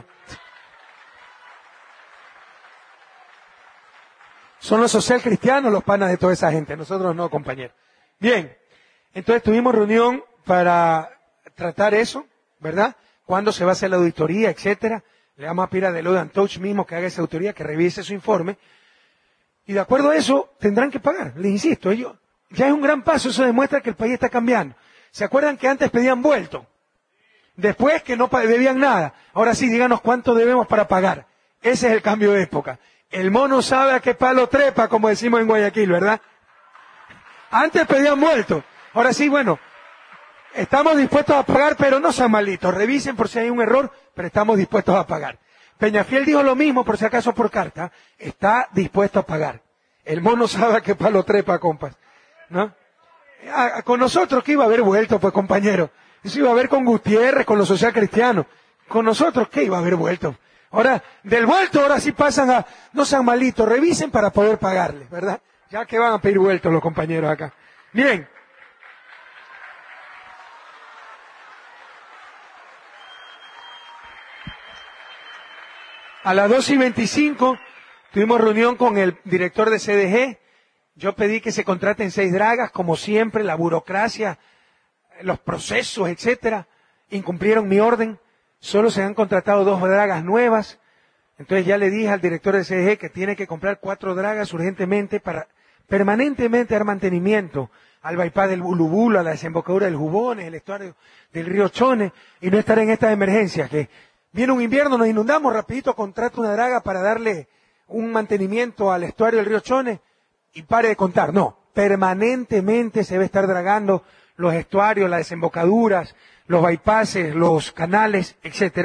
Son los social cristianos los panas de toda esa gente, nosotros no, compañeros. Bien, entonces tuvimos reunión para tratar eso, ¿verdad? Cuándo se va a hacer la auditoría, etcétera. Le vamos a pedir a Deloitte and Touch mismo que haga esa auditoría, que revise su informe. Y de acuerdo a eso, tendrán que pagar. Les insisto, ellos, ya es un gran paso, eso demuestra que el país está cambiando. ¿Se acuerdan que antes pedían vuelto? Después que no debían nada. Ahora sí, díganos cuánto debemos para pagar. Ese es el cambio de época. El mono sabe a qué palo trepa, como decimos en Guayaquil, ¿verdad? Antes pedían vuelto. Ahora sí, bueno, estamos dispuestos a pagar, pero no sean malitos. Revisen por si hay un error, pero estamos dispuestos a pagar. Peñafiel dijo lo mismo, por si acaso por carta. Está dispuesto a pagar. El mono sabe a qué palo trepa, compas. ¿No? A, a, con nosotros, ¿qué iba a haber vuelto, pues, compañero? Eso iba a haber con Gutiérrez, con los social cristianos. Con nosotros, ¿qué iba a haber vuelto? Ahora, del vuelto, ahora sí pasan a, no sean malitos, revisen para poder pagarles, ¿verdad? Ya que van a pedir vueltos los compañeros acá. Bien. A las dos y veinticinco tuvimos reunión con el director de C D G. Yo pedí que se contraten seis dragas, como siempre, la burocracia, los procesos, etcétera. Incumplieron mi orden. Solo se han contratado dos dragas nuevas. Entonces ya le dije al director de C D G que tiene que comprar cuatro dragas urgentemente para permanentemente dar mantenimiento al bypass del Bulubulo, a la desembocadura del Jubones, el estuario del río Chone, y no estar en estas emergencias que viene un invierno, nos inundamos, rapidito contrato una draga para darle un mantenimiento al estuario del río Chone y pare de contar. No, permanentemente se debe estar dragando los estuarios, las desembocaduras, los bypasses, los canales, etcétera.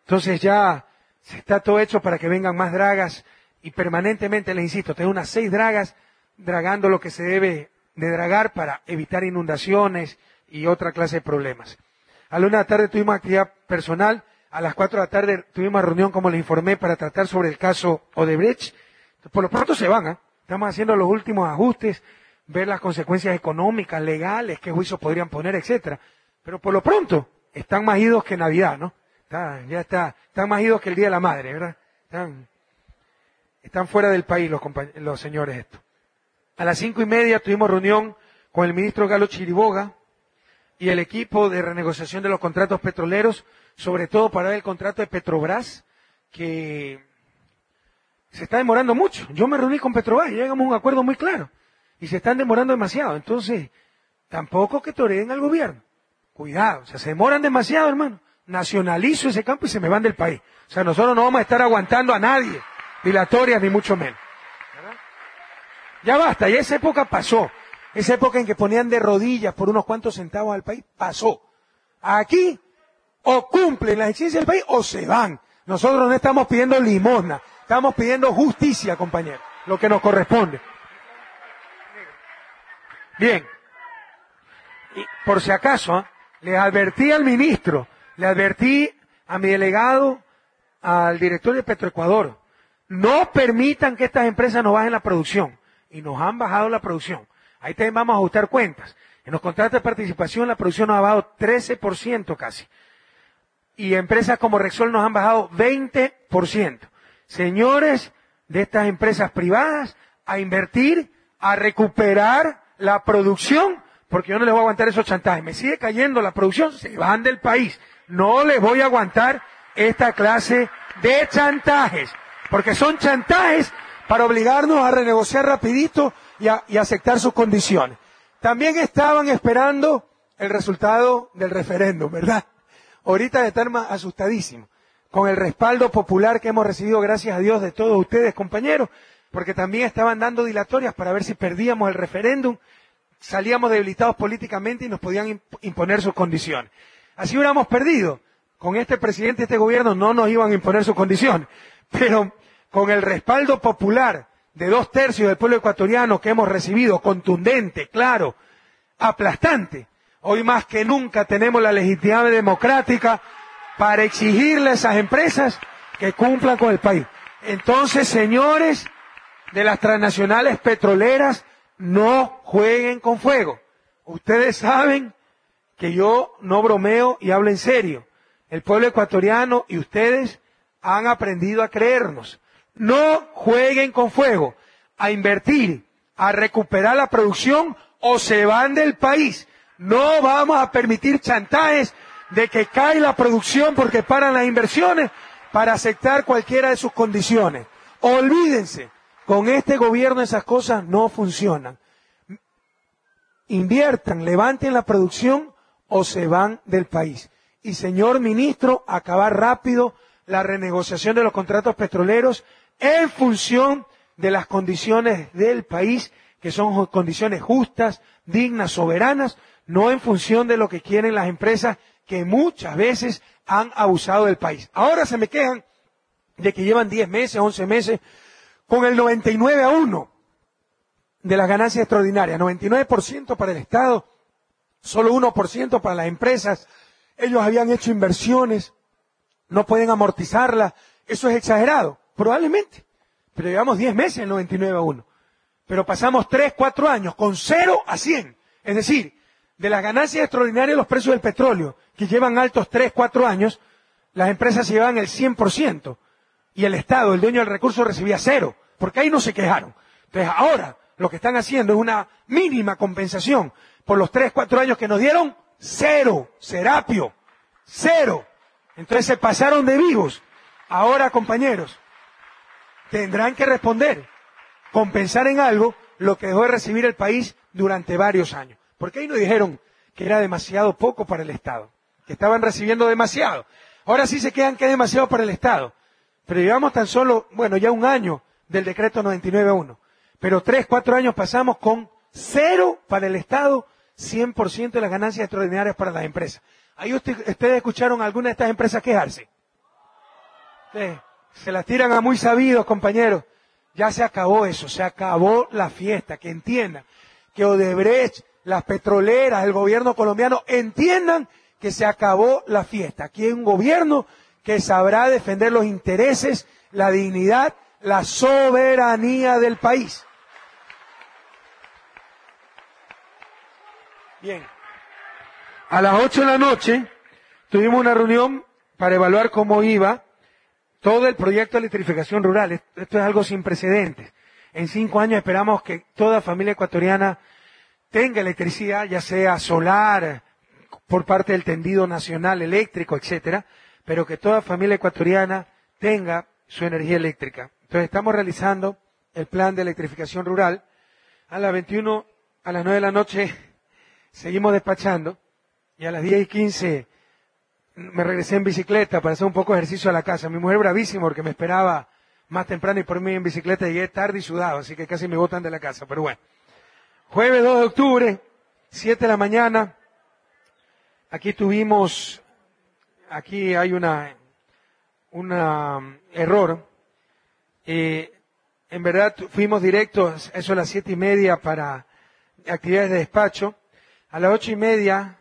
Entonces ya se está todo hecho para que vengan más dragas y permanentemente, les insisto, tengo unas seis dragas dragando lo que se debe de dragar para evitar inundaciones y otra clase de problemas. A la una de la tarde tuvimos actividad personal, a las cuatro de la tarde tuvimos reunión, como les informé, para tratar sobre el caso Odebrecht. Por lo pronto se van, ¿eh? Estamos haciendo los últimos ajustes, ver las consecuencias económicas, legales, qué juicios podrían poner, etcétera. Pero por lo pronto están más idos que Navidad, ¿no? Está, ya está, están más idos que el Día de la Madre, ¿verdad? Están, están fuera del país los, los señores estos. A las cinco y media tuvimos reunión con el ministro Galo Chiriboga y el equipo de renegociación de los contratos petroleros, sobre todo para ver el contrato de Petrobras, que se está demorando mucho. Yo me reuní con Petrobras y llegamos a un acuerdo muy claro. Y se están demorando demasiado. Entonces, tampoco que toreen al gobierno. Cuidado, o sea, se demoran demasiado, hermano. Nacionalizo ese campo y se me van del país. O sea, nosotros no vamos a estar aguantando a nadie, dilatorias ni mucho menos. ¿Verdad? Ya basta, ya esa época pasó. Esa época en que ponían de rodillas por unos cuantos centavos al país, pasó. Aquí, o cumplen las exigencias del país o se van. Nosotros no estamos pidiendo limosna, estamos pidiendo justicia, compañeros, lo que nos corresponde. Bien. Y por si acaso, ¿eh? les advertí al ministro, le advertí a mi delegado, al director de Petroecuador, no permitan que estas empresas nos bajen la producción. Y nos han bajado la producción. Ahí también vamos a ajustar cuentas. En los contratos de participación la producción nos ha bajado trece por ciento casi. Y empresas como Rexol nos han bajado veinte por ciento. Señores de estas empresas privadas, a invertir, a recuperar la producción, porque yo no les voy a aguantar esos chantajes. Me sigue cayendo la producción, se van del país. No les voy a aguantar esta clase de chantajes, porque son chantajes para obligarnos a renegociar rapidito y, a, y aceptar sus condiciones. También estaban esperando el resultado del referéndum, ¿verdad? Ahorita están más asustadísimos con el respaldo popular que hemos recibido, gracias a Dios, de todos ustedes, compañeros, porque también estaban dando dilatorias para ver si perdíamos el referéndum, salíamos debilitados políticamente y nos podían imponer sus condiciones. Así hubiéramos perdido. Con este presidente y este gobierno no nos iban a imponer sus condiciones, pero con el respaldo popular de dos tercios del pueblo ecuatoriano que hemos recibido, contundente, claro, aplastante, hoy más que nunca tenemos la legitimidad democrática para exigirle a esas empresas que cumplan con el país. Entonces, señores de las transnacionales petroleras, no jueguen con fuego. Ustedes saben que yo no bromeo y hablo en serio. El pueblo ecuatoriano y ustedes han aprendido a creernos. No jueguen con fuego, a invertir, a recuperar la producción o se van del país. No vamos a permitir chantajes de que cae la producción porque paran las inversiones para aceptar cualquiera de sus condiciones. Olvídense, con este gobierno esas cosas no funcionan. Inviertan, levanten la producción o se van del país. Y señor ministro, acabar rápido la renegociación de los contratos petroleros en función de las condiciones del país, que son condiciones justas, dignas, soberanas, no en función de lo que quieren las empresas que muchas veces han abusado del país. Ahora se me quejan de que llevan diez meses, once meses, con el noventa y nueve a uno de las ganancias extraordinarias, noventa y nueve por ciento para el Estado, solo uno por ciento para las empresas. Ellos habían hecho inversiones, no pueden amortizarlas. Eso es exagerado, probablemente. Pero llevamos diez meses en noventa y nueve a uno. Pero pasamos tres, cuatro años con cero a cien. Es decir, de las ganancias extraordinarias de los precios del petróleo, que llevan altos tres, cuatro años, las empresas se llevan el cien por ciento. Y el Estado, el dueño del recurso, recibía cero. Porque ahí no se quejaron. Entonces ahora lo que están haciendo es una mínima compensación por los tres, cuatro años que nos dieron. Cero, Serapio, cero. Entonces se pasaron de vivos. Ahora, compañeros, tendrán que responder, compensar en algo lo que dejó de recibir el país durante varios años. Porque ahí nos dijeron que era demasiado poco para el Estado, que estaban recibiendo demasiado. Ahora sí se quedan que es demasiado para el Estado. Pero llevamos tan solo, bueno, ya un año del decreto noventa y nueve a uno. Pero tres, cuatro años pasamos con cero para el Estado, cien por ciento de las ganancias extraordinarias para las empresas. Ahí usted, ustedes escucharon a alguna de estas empresas quejarse. Sí, se las tiran a muy sabidos, compañeros. Ya se acabó eso, se acabó la fiesta. Que entiendan que Odebrecht, las petroleras, el gobierno colombiano, entiendan que se acabó la fiesta. Aquí hay un gobierno que sabrá defender los intereses, la dignidad, la soberanía del país. Bien. A las ocho de la noche tuvimos una reunión para evaluar cómo iba todo el proyecto de electrificación rural. Esto es algo sin precedentes. En cinco años esperamos que toda familia ecuatoriana tenga electricidad, ya sea solar, por parte del tendido nacional eléctrico, etcétera, pero que toda familia ecuatoriana tenga su energía eléctrica. Entonces estamos realizando el plan de electrificación rural. A las veintiuna, a las nueve de la noche, seguimos despachando y a las diez y quince me regresé en bicicleta para hacer un poco de ejercicio a la casa. Mi mujer bravísima porque me esperaba más temprano y por mí en bicicleta llegué tarde y sudado, así que casi me botan de la casa, pero bueno. Jueves dos de octubre, siete de la mañana, aquí tuvimos, aquí hay una, una um, error. Eh, en verdad fuimos directos, eso a las siete y media para actividades de despacho. A las ocho y media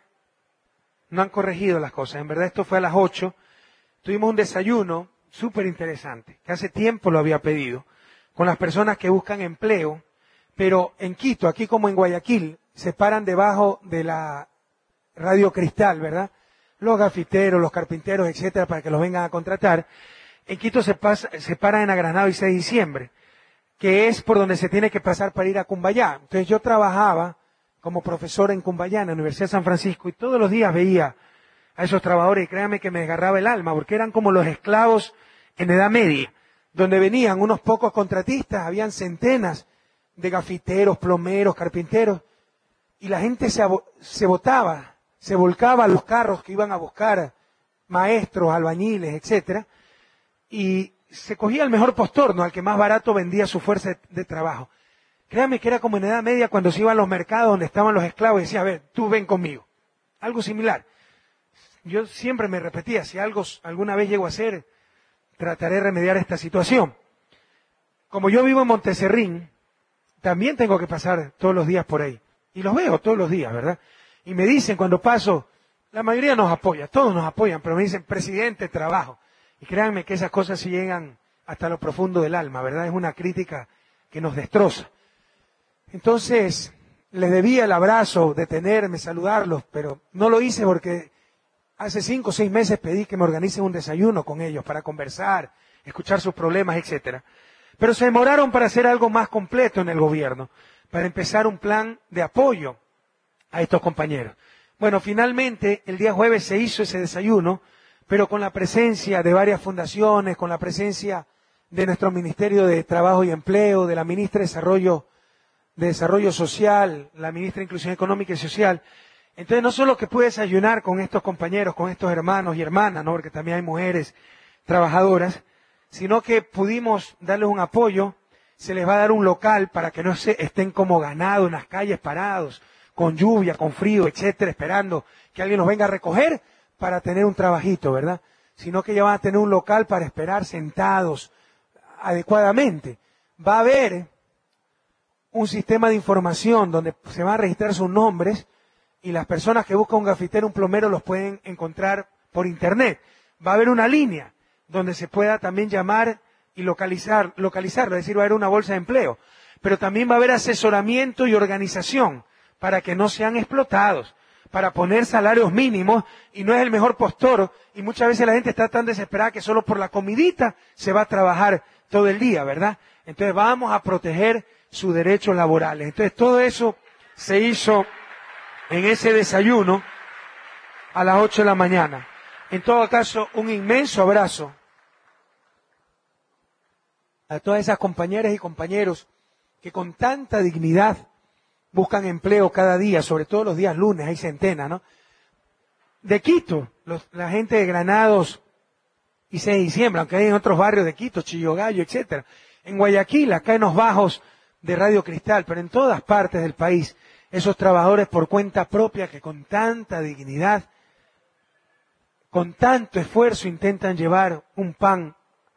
no han corregido las cosas. En verdad esto fue a las ocho. Tuvimos un desayuno súper interesante, que hace tiempo lo había pedido, con las personas que buscan empleo, pero en Quito, aquí como en Guayaquil, se paran debajo de la Radio Cristal, ¿verdad? Los gafiteros, los carpinteros, etcétera, para que los vengan a contratar. En Quito se, pasa, se paran en Agranado y seis de diciembre, que es por donde se tiene que pasar para ir a Cumbayá. Entonces yo trabajaba como profesor en Cumbayá, en la Universidad de San Francisco, y todos los días veía a esos trabajadores, y créanme que me desgarraba el alma, porque eran como los esclavos en Edad Media, donde venían unos pocos contratistas, habían centenas de gafiteros, plomeros, carpinteros, y la gente se, se botaba, se volcaba a los carros que iban a buscar maestros, albañiles, etcétera, y se cogía el mejor postor, ¿no? Al que más barato vendía su fuerza de, de trabajo. Créame que era como en Edad Media cuando se iban a los mercados donde estaban los esclavos y decía, a ver, tú ven conmigo. Algo similar. Yo siempre me repetía, si algo alguna vez llego a hacer, trataré de remediar esta situación. Como yo vivo en Monteserrín, también tengo que pasar todos los días por ahí. Y los veo todos los días, ¿verdad? Y me dicen cuando paso, la mayoría nos apoya, todos nos apoyan, pero me dicen, presidente, trabajo. Y créanme que esas cosas sí llegan hasta lo profundo del alma, ¿verdad? Es una crítica que nos destroza. Entonces, les debía el abrazo, detenerme, saludarlos, pero no lo hice porque hace cinco o seis meses pedí que me organicen un desayuno con ellos para conversar, escuchar sus problemas, etcétera. Pero se demoraron para hacer algo más completo en el gobierno, para empezar un plan de apoyo a estos compañeros. Bueno, finalmente, el día jueves se hizo ese desayuno, pero con la presencia de varias fundaciones, con la presencia de nuestro Ministerio de Trabajo y Empleo, de la Ministra de Desarrollo, de Desarrollo Social, la Ministra de Inclusión Económica y Social. Entonces, no solo que pude desayunar con estos compañeros, con estos hermanos y hermanas, ¿no? Porque también hay mujeres trabajadoras, sino que pudimos darles un apoyo, se les va a dar un local para que no se estén como ganado en las calles parados, con lluvia, con frío, etcétera, esperando que alguien los venga a recoger para tener un trabajito, ¿verdad? Sino que ya van a tener un local para esperar sentados adecuadamente. Va a haber un sistema de información donde se van a registrar sus nombres y las personas que buscan un gafitero, un plomero, los pueden encontrar por internet. Va a haber una línea donde se pueda también llamar y localizar, localizarlo, es decir, va a haber una bolsa de empleo. Pero también va a haber asesoramiento y organización para que no sean explotados, para poner salarios mínimos, y no es el mejor postor, y muchas veces la gente está tan desesperada que solo por la comidita se va a trabajar todo el día, ¿verdad? Entonces vamos a proteger sus derechos laborales. Entonces todo eso se hizo en ese desayuno a las ocho de la mañana. En todo caso, un inmenso abrazo a todas esas compañeras y compañeros que con tanta dignidad buscan empleo cada día, sobre todo los días lunes, hay centenas, ¿no? De Quito, los, la gente de Granados y seis de diciembre, aunque hay en otros barrios de Quito, Chillogallo, etcétera. En Guayaquil, acá en los bajos de Radio Cristal, pero en todas partes del país, esos trabajadores por cuenta propia que con tanta dignidad, con tanto esfuerzo intentan llevar un pan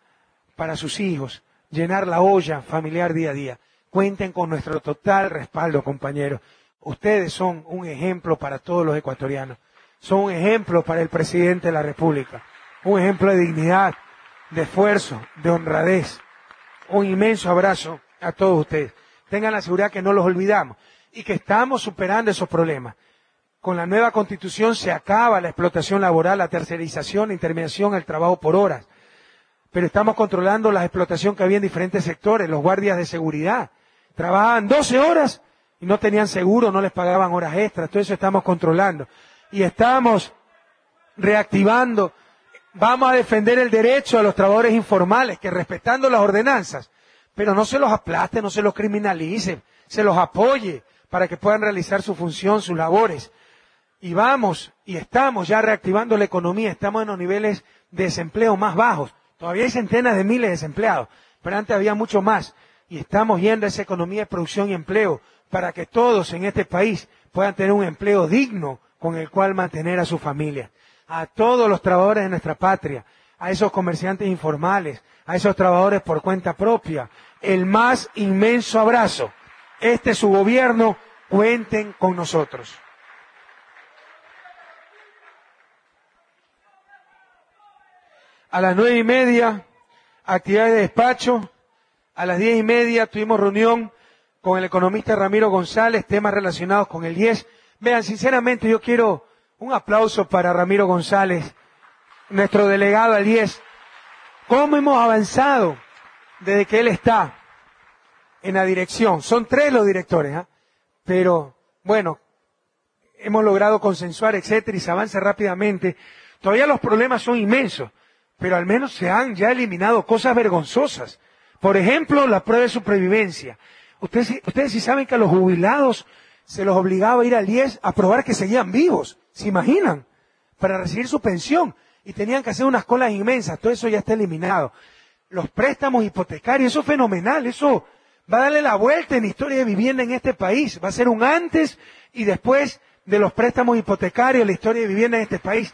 para sus hijos, llenar la olla familiar día a día. Cuenten con nuestro total respaldo, compañeros. Ustedes son un ejemplo para todos los ecuatorianos. Son un ejemplo para el presidente de la República. Un ejemplo de dignidad, de esfuerzo, de honradez. Un inmenso abrazo a todos ustedes. Tengan la seguridad que no los olvidamos y que estamos superando esos problemas. Con la nueva Constitución se acaba la explotación laboral, la tercerización, la intermediación, el trabajo por horas. Pero estamos controlando la explotación que había en diferentes sectores, los guardias de seguridad. Trabajaban doce horas y no tenían seguro, no les pagaban horas extras. Todo eso estamos controlando. Y estamos reactivando. Vamos a defender el derecho a los trabajadores informales, que respetando las ordenanzas, pero no se los aplaste, no se los criminalice, se los apoye para que puedan realizar su función, sus labores. Y vamos, y estamos ya reactivando la economía, estamos en los niveles de desempleo más bajos. Todavía hay centenas de miles de desempleados, pero antes había mucho más. Y estamos yendo a esa economía de producción y empleo para que todos en este país puedan tener un empleo digno con el cual mantener a su familia. A todos los trabajadores de nuestra patria, a esos comerciantes informales, a esos trabajadores por cuenta propia, el más inmenso abrazo. Este es su gobierno, cuenten con nosotros. A las nueve y media, actividades de despacho. A las diez y media tuvimos reunión con el economista Ramiro González, temas relacionados con el I E S. Vean, sinceramente yo quiero un aplauso para Ramiro González, nuestro delegado al I E S. ¿Cómo hemos avanzado desde que él está en la dirección? Son tres los directores, ¿eh? Pero bueno, hemos logrado consensuar, etcétera, y se avanza rápidamente. Todavía los problemas son inmensos, pero al menos se han ya eliminado cosas vergonzosas. Por ejemplo, la prueba de supervivencia. Ustedes, ustedes sí saben que a los jubilados se los obligaba a ir al I E S a probar que seguían vivos. ¿Se imaginan? Para recibir su pensión. Y tenían que hacer unas colas inmensas. Todo eso ya está eliminado. Los préstamos hipotecarios, eso es fenomenal. Eso va a darle la vuelta en la historia de vivienda en este país. Va a ser un antes y después de los préstamos hipotecarios, la historia de vivienda en este país.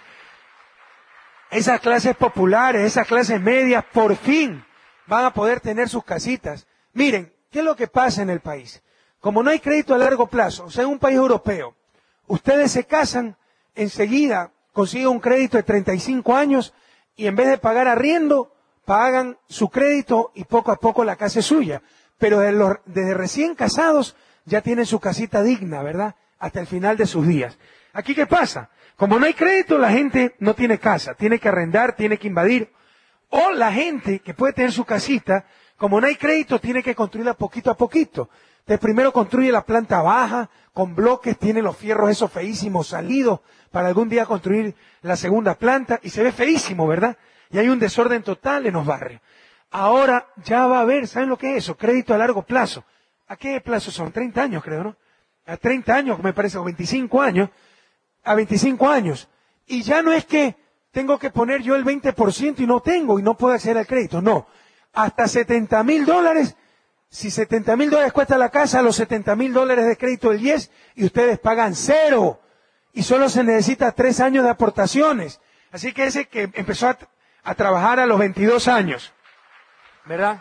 Esas clases populares, esas clases medias, por fin van a poder tener sus casitas. Miren, ¿qué es lo que pasa en el país? Como no hay crédito a largo plazo, o sea, en un país europeo, ustedes se casan, enseguida consiguen un crédito de treinta y cinco años y en vez de pagar arriendo, pagan su crédito y poco a poco la casa es suya. Pero desde, los, desde recién casados ya tienen su casita digna, ¿verdad? Hasta el final de sus días. ¿Aquí qué pasa? Como no hay crédito, la gente no tiene casa, tiene que arrendar, tiene que invadir. O la gente que puede tener su casita, como no hay crédito, tiene que construirla poquito a poquito. Entonces primero construye la planta baja, con bloques, tiene los fierros esos feísimos salidos para algún día construir la segunda planta, y se ve feísimo, ¿verdad? Y hay un desorden total en los barrios. Ahora ya va a haber, ¿saben lo que es eso? Crédito a largo plazo. ¿A qué plazo son? treinta años, creo, ¿no? A treinta años, me parece, o veinticinco años. A veinticinco años. Y ya no es que tengo que poner yo el veinte por ciento y no tengo y no puedo acceder al crédito. No. Hasta setenta mil dólares. Si setenta mil dólares cuesta la casa, los setenta mil dólares de crédito del I E S y ustedes pagan cero. Y solo se necesita tres años de aportaciones. Así que ese que empezó a, a trabajar a los veintidós años, ¿verdad?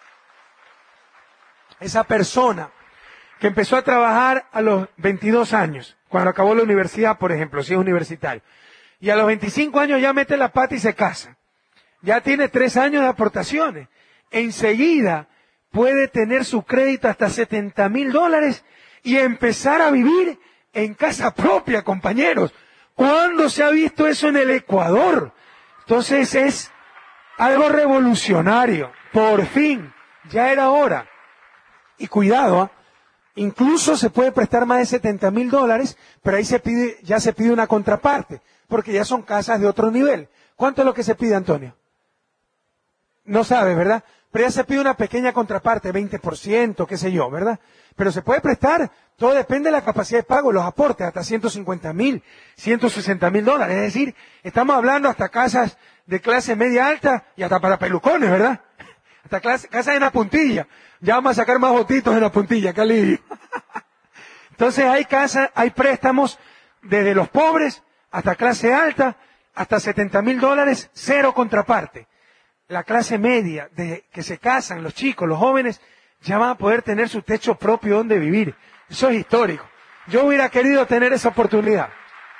Esa persona que empezó a trabajar a los veintidós años, cuando acabó la universidad, por ejemplo, si es universitario, y a los veinticinco años ya mete la pata y se casa. Ya tiene tres años de aportaciones. Enseguida puede tener su crédito hasta setenta mil dólares y empezar a vivir en casa propia, compañeros. ¿Cuándo se ha visto eso en el Ecuador? Entonces es algo revolucionario. Por fin, ya era hora. Y cuidado, ¿eh? Incluso se puede prestar más de setenta mil dólares, pero ahí se pide, ya se pide una contraparte, porque ya son casas de otro nivel. ¿Cuánto es lo que se pide, Antonio? No sabe, ¿verdad? Pero ya se pide una pequeña contraparte, veinte por ciento, qué sé yo, ¿verdad? Pero se puede prestar, todo depende de la capacidad de pago, los aportes, hasta ciento cincuenta mil, ciento sesenta mil dólares. Es decir, estamos hablando hasta casas de clase media alta y hasta para pelucones, ¿verdad? Hasta clase, casas en la puntilla. Ya vamos a sacar más botitos en la puntilla, qué alivio. Entonces hay casas, hay préstamos desde los pobres hasta clase alta, hasta setenta mil dólares, cero contraparte. la clase media, de que se casan, los chicos, los jóvenes, ya van a poder tener su techo propio donde vivir. Eso es histórico. Yo hubiera querido tener esa oportunidad.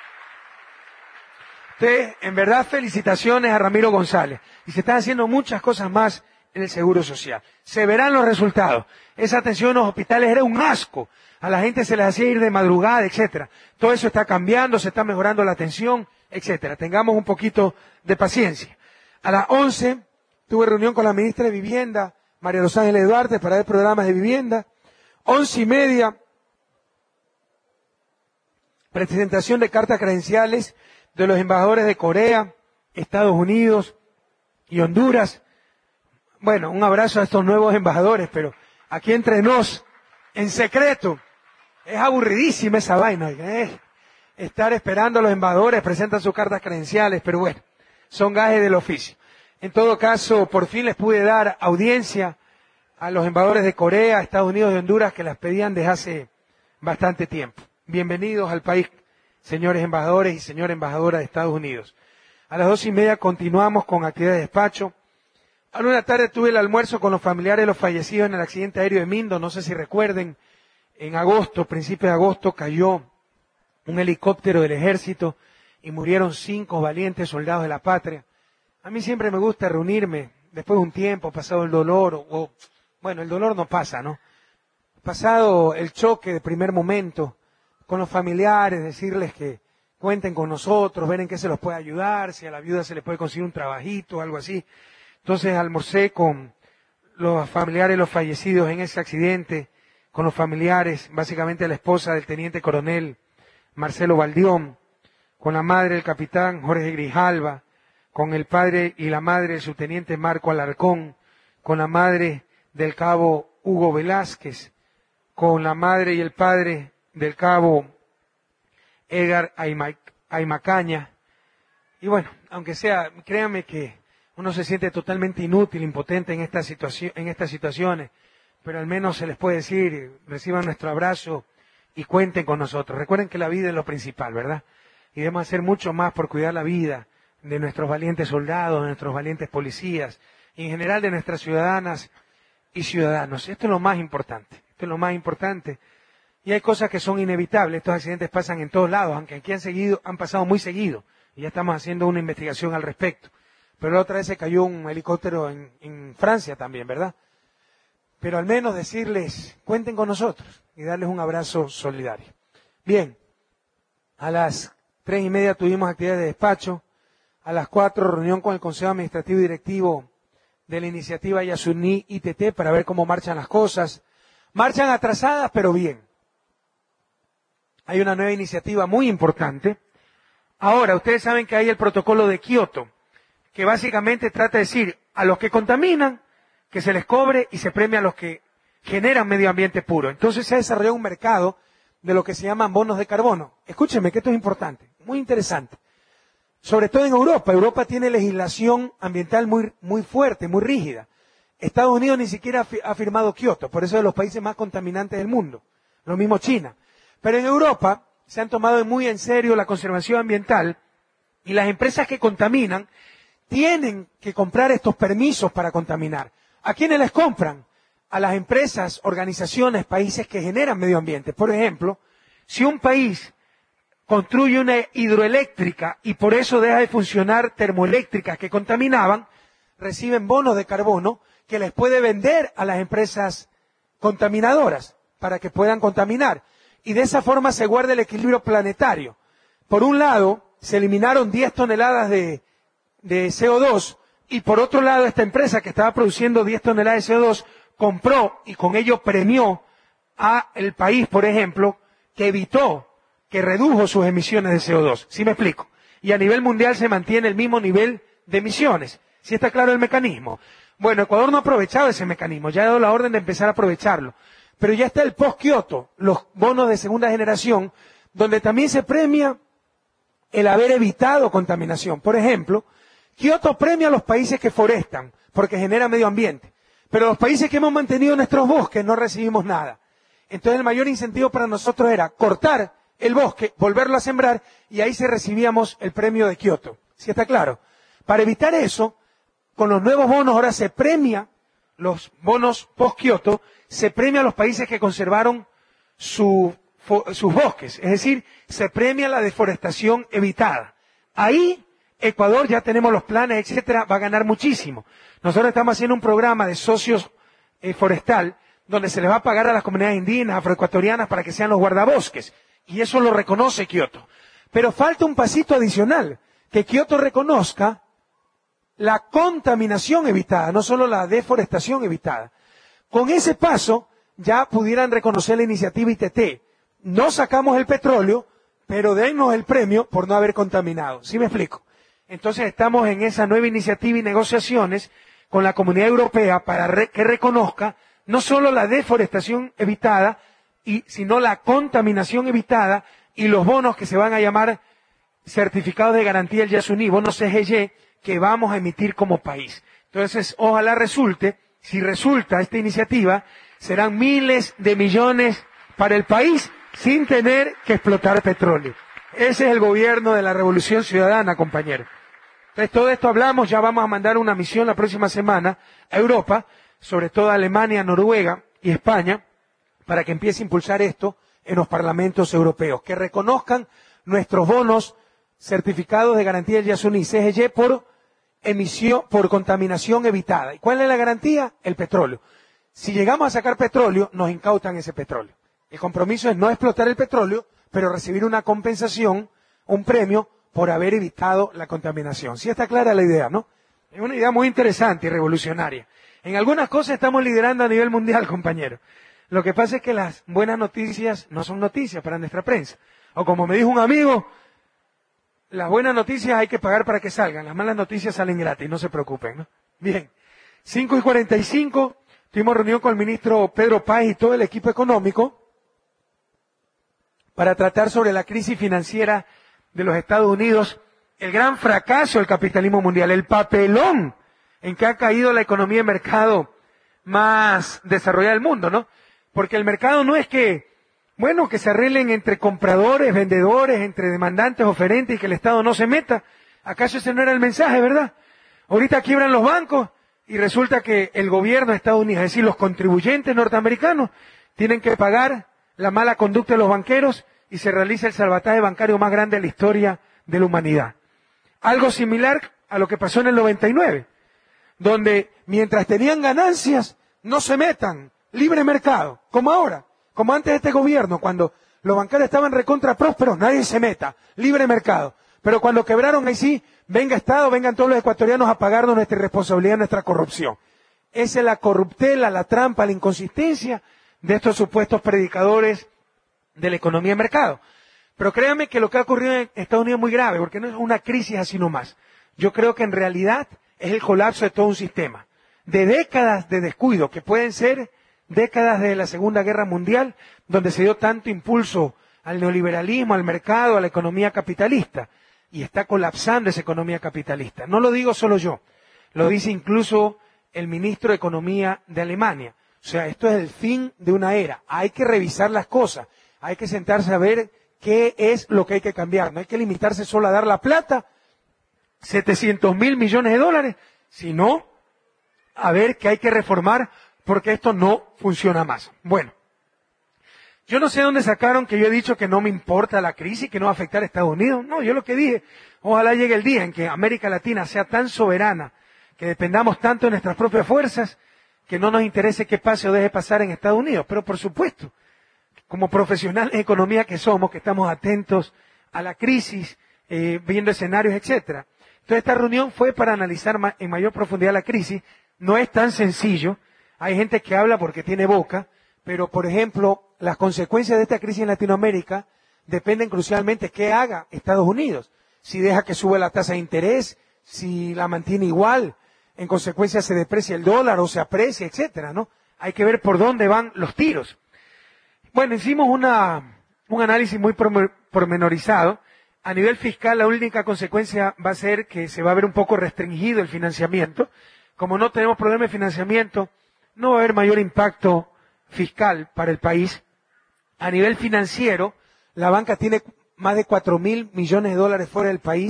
Entonces, en verdad, felicitaciones a Ramiro González. Y se están haciendo muchas cosas más en el Seguro Social. Se verán los resultados. Esa atención en los hospitales era un asco. A la gente se les hacía ir de madrugada, etcétera. Todo eso está cambiando, se está mejorando la atención, etcétera. Tengamos un poquito de paciencia. A las once tuve reunión con la ministra de Vivienda, María Los Ángeles Duarte, para ver programas de vivienda. Once y media, presentación de cartas credenciales de los embajadores de Corea, Estados Unidos y Honduras. Bueno, un abrazo a estos nuevos embajadores, pero aquí entre nos, en secreto, es aburridísima esa vaina. ¿eh? Estar esperando a los embajadores, presentan sus cartas credenciales, pero bueno, son gajes del oficio. En todo caso, por fin les pude dar audiencia a los embajadores de Corea, Estados Unidos y Honduras que las pedían desde hace bastante tiempo. Bienvenidos al país, señores embajadores y señora embajadora de Estados Unidos. A las dos y media continuamos con actividad de despacho. A una tarde tuve el almuerzo con los familiares de los fallecidos en el accidente aéreo de Mindo. No sé si recuerden, en agosto, principio de agosto, cayó un helicóptero del ejército y murieron cinco valientes soldados de la patria. A mí siempre me gusta reunirme después de un tiempo, pasado el dolor, o, o bueno, el dolor no pasa, ¿no? Pasado el choque de primer momento, con los familiares, decirles que cuenten con nosotros, ver en qué se los puede ayudar, si a la viuda se le puede conseguir un trabajito, algo así. Entonces almorcé con los familiares de los fallecidos en ese accidente, con los familiares, básicamente la esposa del teniente coronel Marcelo Baldión, con la madre del capitán Jorge Grijalva, con el padre y la madre del subteniente Marco Alarcón, con la madre del cabo Hugo Velázquez, con la madre y el padre del cabo Edgar Aymacaña. Y bueno, aunque sea, créanme que uno se siente totalmente inútil, impotente en esta situación, en estas situaciones, pero al menos se les puede decir, reciban nuestro abrazo y cuenten con nosotros. Recuerden que la vida es lo principal, ¿verdad? Y debemos hacer mucho más por cuidar la vida de nuestros valientes soldados, de nuestros valientes policías, y en general de nuestras ciudadanas y ciudadanos. Esto es lo más importante, esto es lo más importante. Y hay cosas que son inevitables, estos accidentes pasan en todos lados, aunque aquí han seguido, han pasado muy seguido, y ya estamos haciendo una investigación al respecto. Pero la otra vez se cayó un helicóptero en, en Francia también, ¿verdad? Pero al menos decirles, cuenten con nosotros, y darles un abrazo solidario. Bien, a las tres y media tuvimos actividad de despacho, a las cuatro reunión con el Consejo Administrativo y Directivo de la iniciativa Yasuní I T T para ver cómo marchan las cosas. Marchan atrasadas, pero bien. Hay una nueva iniciativa muy importante. Ahora, ustedes saben que hay el protocolo de Kioto, que básicamente trata de decir a los que contaminan, que se les cobre y se premia a los que generan medio ambiente puro. Entonces se ha desarrollado un mercado de lo que se llaman bonos de carbono. Escúchenme que esto es importante, muy interesante. Sobre todo en Europa. Europa tiene legislación ambiental muy, muy fuerte, muy rígida. Estados Unidos ni siquiera ha firmado Kioto, por eso es de los países más contaminantes del mundo. Lo mismo China. Pero en Europa se han tomado muy en serio la conservación ambiental y las empresas que contaminan tienen que comprar estos permisos para contaminar. ¿A quiénes les compran? A las empresas, organizaciones, países que generan medio ambiente. Por ejemplo, si un país construye una hidroeléctrica y por eso deja de funcionar termoeléctricas que contaminaban, reciben bonos de carbono que les puede vender a las empresas contaminadoras para que puedan contaminar. Y de esa forma se guarda el equilibrio planetario. Por un lado, se eliminaron diez toneladas de, de C O dos y por otro lado, esta empresa que estaba produciendo diez toneladas de C O dos compró y con ello premió a el país, por ejemplo, que evitó, que redujo sus emisiones de C O dos. ¿Sí me explico? Y a nivel mundial se mantiene el mismo nivel de emisiones. ¿Sí está claro el mecanismo? Bueno, Ecuador no ha aprovechado ese mecanismo, ya ha dado la orden de empezar a aprovecharlo. Pero ya está el post-Kioto, los bonos de segunda generación, donde también se premia el haber evitado contaminación. Por ejemplo, Kioto premia a los países que forestan, porque genera medio ambiente. Pero los países que hemos mantenido nuestros bosques no recibimos nada. Entonces el mayor incentivo para nosotros era cortar el bosque, volverlo a sembrar, y ahí se recibíamos el premio de Kioto. ¿Sí está claro? Para evitar eso, con los nuevos bonos ahora se premia, los bonos post-Kioto, se premia a los países que conservaron su, sus bosques. Es decir, se premia la deforestación evitada. Ahí, Ecuador, ya tenemos los planes, etcétera, va a ganar muchísimo. Nosotros estamos haciendo un programa de socios eh, forestal, donde se les va a pagar a las comunidades indígenas, afroecuatorianas, para que sean los guardabosques. Y eso lo reconoce Kioto. Pero falta un pasito adicional, que Kioto reconozca la contaminación evitada, no solo la deforestación evitada. Con ese paso, ya pudieran reconocer la iniciativa I T T. No sacamos el petróleo, pero dennos el premio por no haber contaminado. ¿Sí me explico? Entonces estamos en esa nueva iniciativa y negociaciones con la Comunidad Europea para re- que reconozca no solo la deforestación evitada, y, sino la contaminación evitada y los bonos que se van a llamar certificados de garantía del Yasuní, bonos C G Y, que vamos a emitir como país. Entonces, ojalá resulte, si resulta esta iniciativa, serán miles de millones para el país sin tener que explotar petróleo. Ese es el gobierno de la Revolución Ciudadana, compañeros. Entonces, todo esto hablamos, ya vamos a mandar una misión la próxima semana a Europa, sobre todo a Alemania, Noruega y España, para que empiece a impulsar esto en los parlamentos europeos, que reconozcan nuestros bonos certificados de garantía del Yasuní, C G Y, por emisión, por contaminación evitada. ¿Y cuál es la garantía? El petróleo. Si llegamos a sacar petróleo, nos incautan ese petróleo. El compromiso es no explotar el petróleo, pero recibir una compensación, un premio, por haber evitado la contaminación. ¿Sí está clara la idea, no? Es una idea muy interesante y revolucionaria. En algunas cosas estamos liderando a nivel mundial, compañeros. Lo que pasa es que las buenas noticias no son noticias para nuestra prensa. O como me dijo un amigo, las buenas noticias hay que pagar para que salgan, las malas noticias salen gratis, no se preocupen, ¿no? Bien, cinco y cuarenta y cinco, tuvimos reunión con el ministro Pedro Páez y todo el equipo económico para tratar sobre la crisis financiera de los Estados Unidos, el gran fracaso del capitalismo mundial, el papelón en que ha caído la economía de mercado más desarrollada del mundo, ¿no? Porque el mercado no es que, bueno, que se arreglen entre compradores, vendedores, entre demandantes, oferentes y que el Estado no se meta. ¿Acaso ese no era el mensaje, verdad? Ahorita quiebran los bancos y resulta que el gobierno de Estados Unidos, es decir, los contribuyentes norteamericanos, tienen que pagar la mala conducta de los banqueros y se realiza el salvataje bancario más grande de la historia de la humanidad. Algo similar a lo que pasó en el noventa y nueve, donde mientras tenían ganancias, no se metan, libre mercado, como ahora, como antes de este gobierno, cuando los bancarios estaban recontra prósperos, nadie se meta, libre mercado. Pero cuando quebraron, ahí sí, venga Estado, vengan todos los ecuatorianos a pagarnos nuestra irresponsabilidad, nuestra corrupción. Esa es la corruptela, la trampa, la inconsistencia de estos supuestos predicadores de la economía de mercado. Pero créanme que lo que ha ocurrido en Estados Unidos es muy grave, porque no es una crisis así nomás. Yo creo que en realidad es el colapso de todo un sistema, de décadas de descuido, que pueden ser décadas de la Segunda Guerra Mundial, donde se dio tanto impulso al neoliberalismo, al mercado, a la economía capitalista, y está colapsando esa economía capitalista. No lo digo solo yo, lo dice incluso el ministro de Economía de Alemania. O sea, esto es el fin de una era. Hay que revisar las cosas, hay que sentarse a ver qué es lo que hay que cambiar. No hay que limitarse solo a dar la plata, setecientos mil millones de dólares, sino a ver qué hay que reformar porque esto no funciona más. Bueno, yo no sé dónde sacaron que yo he dicho que no me importa la crisis, que no va a afectar a Estados Unidos. No, yo lo que dije, ojalá llegue el día en que América Latina sea tan soberana, que dependamos tanto de nuestras propias fuerzas, que no nos interese qué pase o deje pasar en Estados Unidos. Pero por supuesto, como profesionales de economía que somos, que estamos atentos a la crisis, eh, viendo escenarios, etcétera. Entonces esta reunión fue para analizar ma- en mayor profundidad la crisis. No es tan sencillo. Hay gente que habla porque tiene boca, pero por ejemplo, las consecuencias de esta crisis en Latinoamérica dependen crucialmente de qué haga Estados Unidos. Si deja que sube la tasa de interés, si la mantiene igual, en consecuencia se deprecia el dólar o se aprecia, etcétera, ¿no? Hay que ver por dónde van los tiros. Bueno, hicimos una, un análisis muy pormenorizado. A nivel fiscal, la única consecuencia va a ser que se va a ver un poco restringido el financiamiento. Como no tenemos problema de financiamiento, no va a haber mayor impacto fiscal para el país. A nivel financiero, la banca tiene más de cuatro mil millones de dólares fuera del país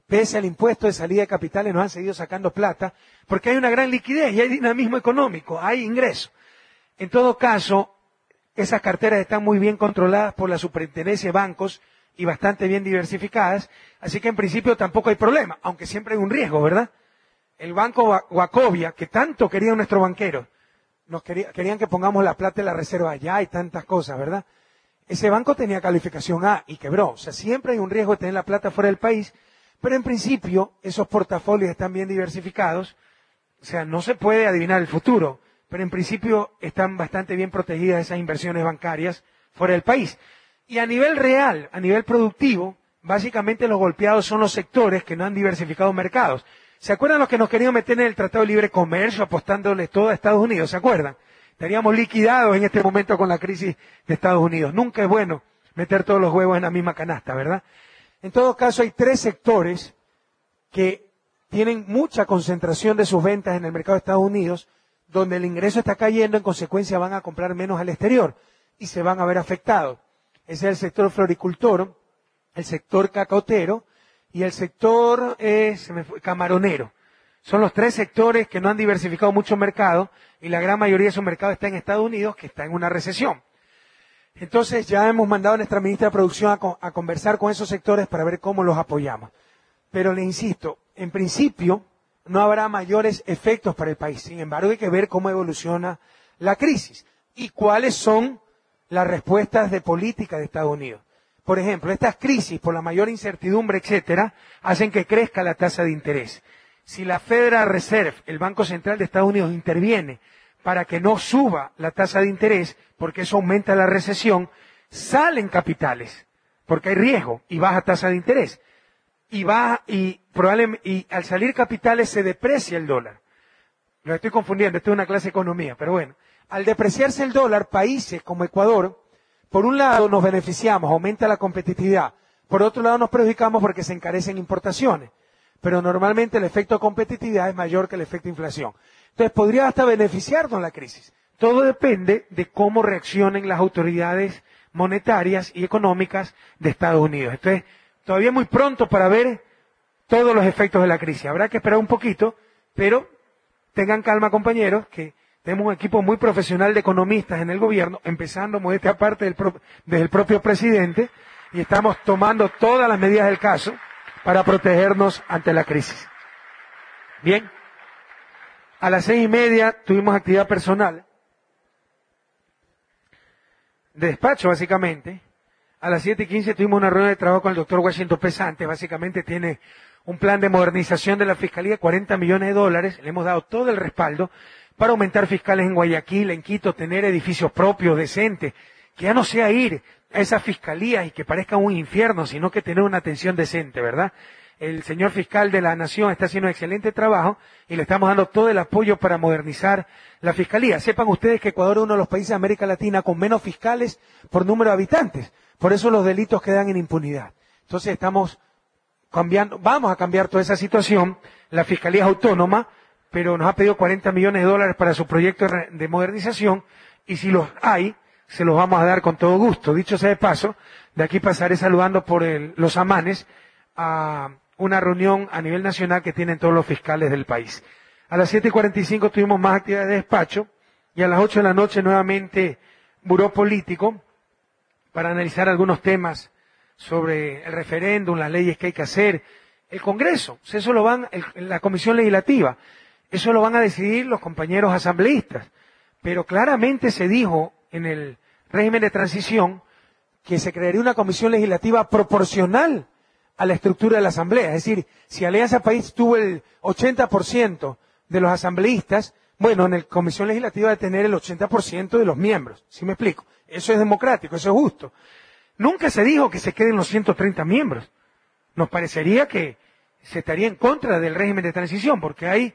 pese al impuesto de salida de capitales, nos han seguido sacando plata, porque hay una gran liquidez y hay dinamismo económico, hay ingreso. En todo caso, esas carteras están muy bien controladas por la superintendencia de bancos y bastante bien diversificadas, así que en principio tampoco hay problema, aunque siempre hay un riesgo, ¿verdad? El banco Wachovia, que tanto querían nuestros banqueros, nos quería, querían que pongamos la plata en la reserva allá y tantas cosas, ¿verdad? Ese banco tenía calificación A y quebró. O sea, siempre hay un riesgo de tener la plata fuera del país, pero en principio esos portafolios están bien diversificados. O sea, no se puede adivinar el futuro, pero en principio están bastante bien protegidas esas inversiones bancarias fuera del país. Y a nivel real, a nivel productivo, básicamente los golpeados son los sectores que no han diversificado mercados. ¿Se acuerdan los que nos querían meter en el Tratado de Libre Comercio apostándoles todo a Estados Unidos? ¿Se acuerdan? Estaríamos liquidados en este momento con la crisis de Estados Unidos. Nunca es bueno meter todos los huevos en la misma canasta, ¿verdad? En todo caso, hay tres sectores que tienen mucha concentración de sus ventas en el mercado de Estados Unidos, donde el ingreso está cayendo, en consecuencia van a comprar menos al exterior y se van a ver afectados. Ese es el sector floricultor, el sector cacautero y el sector eh, se me fue, camaronero. Son los tres sectores que no han diversificado mucho mercado y la gran mayoría de su mercado está en Estados Unidos, que está en una recesión. Entonces ya hemos mandado a nuestra ministra de Producción a, a conversar con esos sectores para ver cómo los apoyamos. Pero le insisto, en principio no habrá mayores efectos para el país. Sin embargo, hay que ver cómo evoluciona la crisis y cuáles son las respuestas de política de Estados Unidos. Por ejemplo, estas crisis, por la mayor incertidumbre, etcétera, hacen que crezca la tasa de interés. Si la Federal Reserve, el Banco Central de Estados Unidos, interviene para que no suba la tasa de interés, porque eso aumenta la recesión, salen capitales, porque hay riesgo y baja tasa de interés. Y baja, y probablemente, y al salir capitales se deprecia el dólar. Lo estoy confundiendo, esto es una clase de economía, pero bueno. Al depreciarse el dólar, países como Ecuador, por un lado nos beneficiamos, aumenta la competitividad. Por otro lado nos perjudicamos porque se encarecen importaciones. Pero normalmente el efecto de competitividad es mayor que el efecto de inflación. Entonces podría hasta beneficiarnos la crisis. Todo depende de cómo reaccionen las autoridades monetarias y económicas de Estados Unidos. Entonces, todavía es muy pronto para ver todos los efectos de la crisis. Habrá que esperar un poquito, pero tengan calma, compañeros, que tenemos un equipo muy profesional de economistas en el gobierno, empezando modestia aparte del pro, desde el propio presidente, y estamos tomando todas las medidas del caso para protegernos ante la crisis. Bien, a las seis y media tuvimos actividad personal, de despacho básicamente. A las siete y quince tuvimos una reunión de trabajo con el doctor Washington Pesante, básicamente tiene un plan de modernización de la Fiscalía, cuarenta millones de dólares, le hemos dado todo el respaldo para aumentar fiscales en Guayaquil, en Quito, tener edificios propios, decentes, que ya no sea ir a esas fiscalías y que parezca un infierno, sino que tener una atención decente, ¿verdad? El señor fiscal de la Nación está haciendo un excelente trabajo y le estamos dando todo el apoyo para modernizar la fiscalía. Sepan ustedes que Ecuador es uno de los países de América Latina con menos fiscales por número de habitantes. Por eso los delitos quedan en impunidad. Entonces estamos cambiando, vamos a cambiar toda esa situación. La fiscalía es autónoma, pero nos ha pedido cuarenta millones de dólares para su proyecto de modernización y si los hay, se los vamos a dar con todo gusto. Dicho sea de paso, de aquí pasaré saludando por el, los amanes a una reunión a nivel nacional que tienen todos los fiscales del país. A las siete y cuarenta y cinco tuvimos más actividades de despacho y a las ocho de la noche nuevamente buró político para analizar algunos temas sobre el referéndum, las leyes que hay que hacer, el Congreso, eso lo van, el, la Comisión Legislativa, eso lo van a decidir los compañeros asambleístas. Pero claramente se dijo en el régimen de transición que se crearía una comisión legislativa proporcional a la estructura de la Asamblea. Es decir, si Alianza País tuvo el ochenta por ciento de los asambleístas, bueno, en la comisión legislativa debe tener el ochenta por ciento de los miembros. ¿Sí me explico? Eso es democrático, eso es justo. Nunca se dijo que se queden los ciento treinta miembros. Nos parecería que se estaría en contra del régimen de transición, porque hay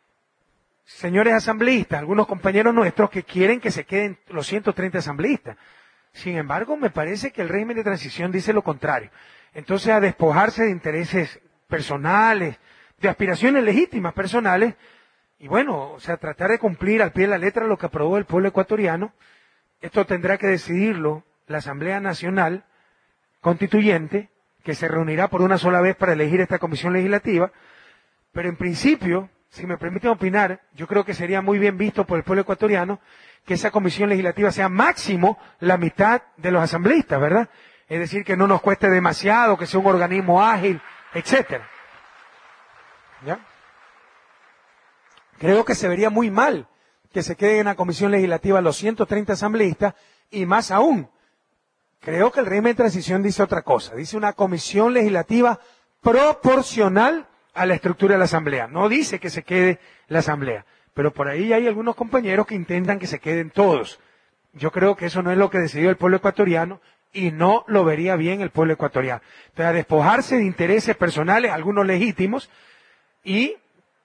señores asambleístas, algunos compañeros nuestros que quieren que se queden los ciento treinta asambleístas. Sin embargo, me parece que el régimen de transición dice lo contrario. Entonces, a despojarse de intereses personales, de aspiraciones legítimas personales, y bueno, o sea, tratar de cumplir al pie de la letra lo que aprobó el pueblo ecuatoriano, esto tendrá que decidirlo la Asamblea Nacional Constituyente, que se reunirá por una sola vez para elegir esta comisión legislativa, pero en principio, si me permiten opinar, yo creo que sería muy bien visto por el pueblo ecuatoriano que esa comisión legislativa sea máximo la mitad de los asambleístas, ¿verdad? Es decir, que no nos cueste demasiado, que sea un organismo ágil, etcétera. ¿Ya? Creo que se vería muy mal que se queden en la comisión legislativa los ciento treinta asambleístas y más aún. Creo que el régimen de transición dice otra cosa. Dice una comisión legislativa proporcional a la estructura de la asamblea. No dice que se quede la asamblea. Pero por ahí hay algunos compañeros que intentan que se queden todos. Yo creo que eso no es lo que decidió el pueblo ecuatoriano y no lo vería bien el pueblo ecuatoriano. Entonces, a despojarse de intereses personales, algunos legítimos, y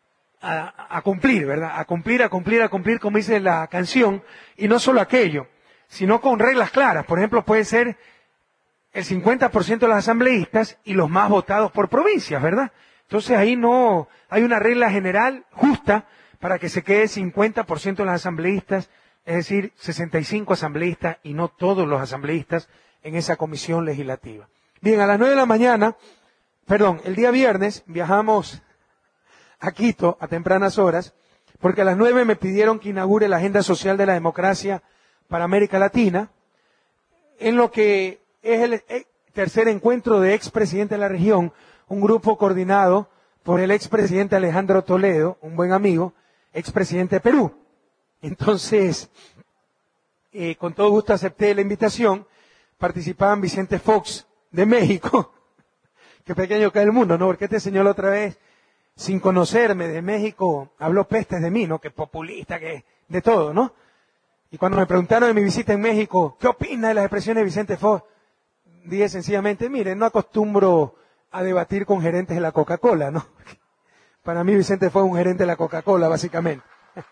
a, a cumplir, ¿verdad? A cumplir, a cumplir, a cumplir, como dice la canción, y no solo aquello, sino con reglas claras. Por ejemplo, puede ser el cincuenta por ciento de los asambleístas y los más votados por provincias, ¿verdad? Entonces ahí no hay una regla general justa para que se quede cincuenta por ciento de los asambleístas, es decir, sesenta y cinco asambleístas y no todos los asambleístas en esa comisión legislativa. Bien, a las nueve de la mañana, perdón, el día viernes viajamos a Quito a tempranas horas, porque a las nueve me pidieron que inaugure la Agenda Social de la Democracia para América Latina, en lo que es el tercer encuentro de expresidente de la región, un grupo coordinado por el expresidente Alejandro Toledo, un buen amigo, expresidente de Perú. Entonces, eh, con todo gusto acepté la invitación. Participaban Vicente Fox de México, qué pequeño que es el mundo, ¿no? Porque este señor la otra vez, sin conocerme de México, habló pestes de mí, ¿no? Que populista, que de todo, ¿no? Y cuando me preguntaron de mi visita en México, ¿qué opina de las expresiones de Vicente Fox? Dije sencillamente, mire, no acostumbro a debatir con gerentes de la Coca-Cola, ¿no? Para mí Vicente fue un gerente de la Coca-Cola, básicamente.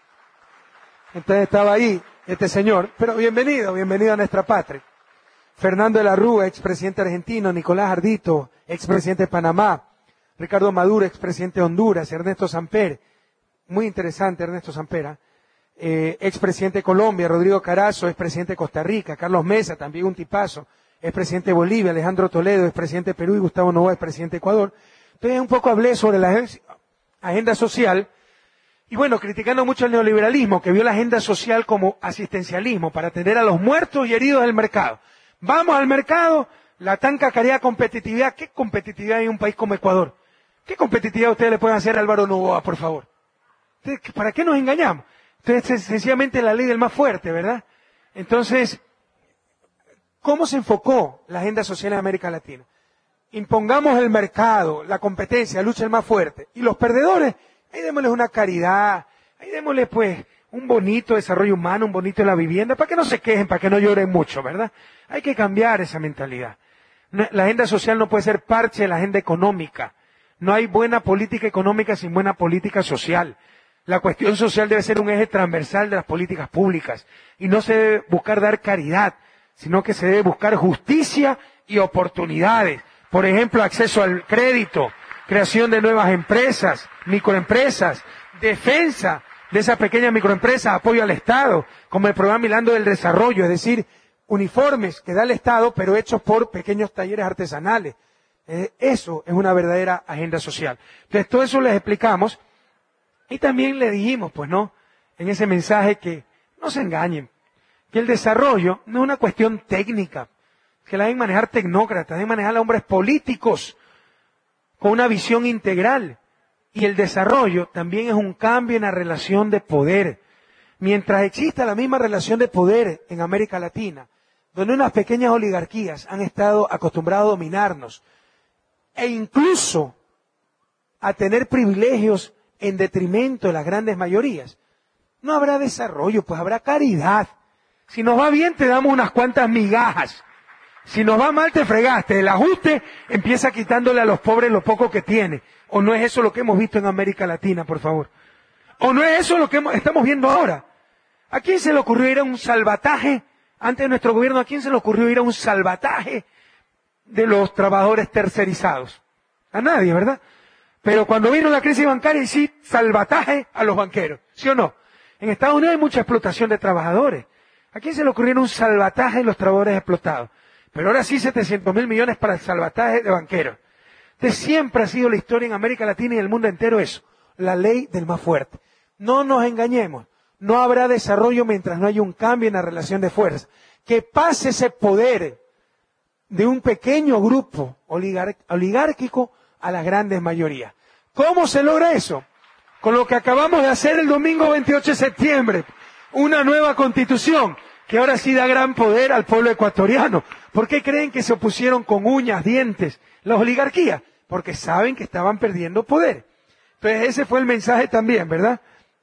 Entonces estaba ahí este señor, pero bienvenido, bienvenido a nuestra patria. Fernando de la Rúa, expresidente argentino, Nicolás Ardito, expresidente de Panamá, Ricardo Maduro, expresidente de Honduras, Ernesto Samper, muy interesante Ernesto Samper, eh, expresidente de Colombia, Rodrigo Carazo, expresidente de Costa Rica, Carlos Mesa, también un tipazo, expresidente de Bolivia, Alejandro Toledo, expresidente de Perú, y Gustavo Noboa, expresidente de Ecuador. Entonces un poco hablé sobre la agenda social, y bueno, criticando mucho el neoliberalismo, que vio la agenda social como asistencialismo, para atender a los muertos y heridos del mercado. Vamos al mercado, la tan cacareada competitividad. ¿Qué competitividad hay en un país como Ecuador? ¿Qué competitividad ustedes le pueden hacer a Álvaro Noboa, por favor? Entonces, ¿para qué nos engañamos? Entonces, es sencillamente la ley del más fuerte, ¿verdad? Entonces, ¿cómo se enfocó la agenda social en América Latina? Impongamos el mercado, la competencia, lucha el más fuerte. Y los perdedores, ahí démosles una caridad, ahí démosles pues un bonito desarrollo humano, un bonito de la vivienda, para que no se quejen, para que no lloren mucho, ¿verdad? Hay que cambiar esa mentalidad. La agenda social no puede ser parche de la agenda económica. No hay buena política económica sin buena política social. La cuestión social debe ser un eje transversal de las políticas públicas. Y no se debe buscar dar caridad, sino que se debe buscar justicia y oportunidades. Por ejemplo, acceso al crédito, creación de nuevas empresas, microempresas, defensa de esas pequeñas microempresas, apoyo al Estado, como el programa Milando del Desarrollo, es decir, uniformes que da el Estado, pero hechos por pequeños talleres artesanales. Eh, eso es una verdadera agenda social. Entonces, todo eso les explicamos y también le dijimos, pues no, en ese mensaje que no se engañen, que el desarrollo no es una cuestión técnica, que la deben manejar tecnócratas, deben manejar a hombres políticos con una visión integral. Y el desarrollo también es un cambio en la relación de poder. Mientras exista la misma relación de poder en América Latina, donde unas pequeñas oligarquías han estado acostumbradas a dominarnos, e incluso a tener privilegios en detrimento de las grandes mayorías, no habrá desarrollo, pues habrá caridad. Si nos va bien, te damos unas cuantas migajas. Si nos va mal, te fregaste. El ajuste empieza quitándole a los pobres lo poco que tiene. ¿O no es eso lo que hemos visto en América Latina, por favor? ¿O no es eso lo que hemos, estamos viendo ahora? ¿A quién se le ocurrió ir a un salvataje? Antes de nuestro gobierno, ¿a quién se le ocurrió ir a un salvataje de los trabajadores tercerizados? A nadie, ¿verdad? Pero cuando vino la crisis bancaria, sí, salvataje a los banqueros. ¿Sí o no? En Estados Unidos hay mucha explotación de trabajadores. ¿A quién se le ocurrió un salvataje de los trabajadores explotados? Pero ahora sí setecientos mil millones para el salvataje de banqueros. Entonces siempre ha sido la historia en América Latina y el mundo entero eso, la ley del más fuerte. No nos engañemos, no habrá desarrollo mientras no haya un cambio en la relación de fuerza. Que pase ese poder de un pequeño grupo oligar- oligárquico a las grandes mayorías. ¿Cómo se logra eso? Con lo que acabamos de hacer el domingo veintiocho de septiembre, una nueva constitución que ahora sí da gran poder al pueblo ecuatoriano. ¿Por qué creen que se opusieron con uñas, dientes, las oligarquías? Porque saben que estaban perdiendo poder. Entonces ese fue el mensaje también, ¿verdad?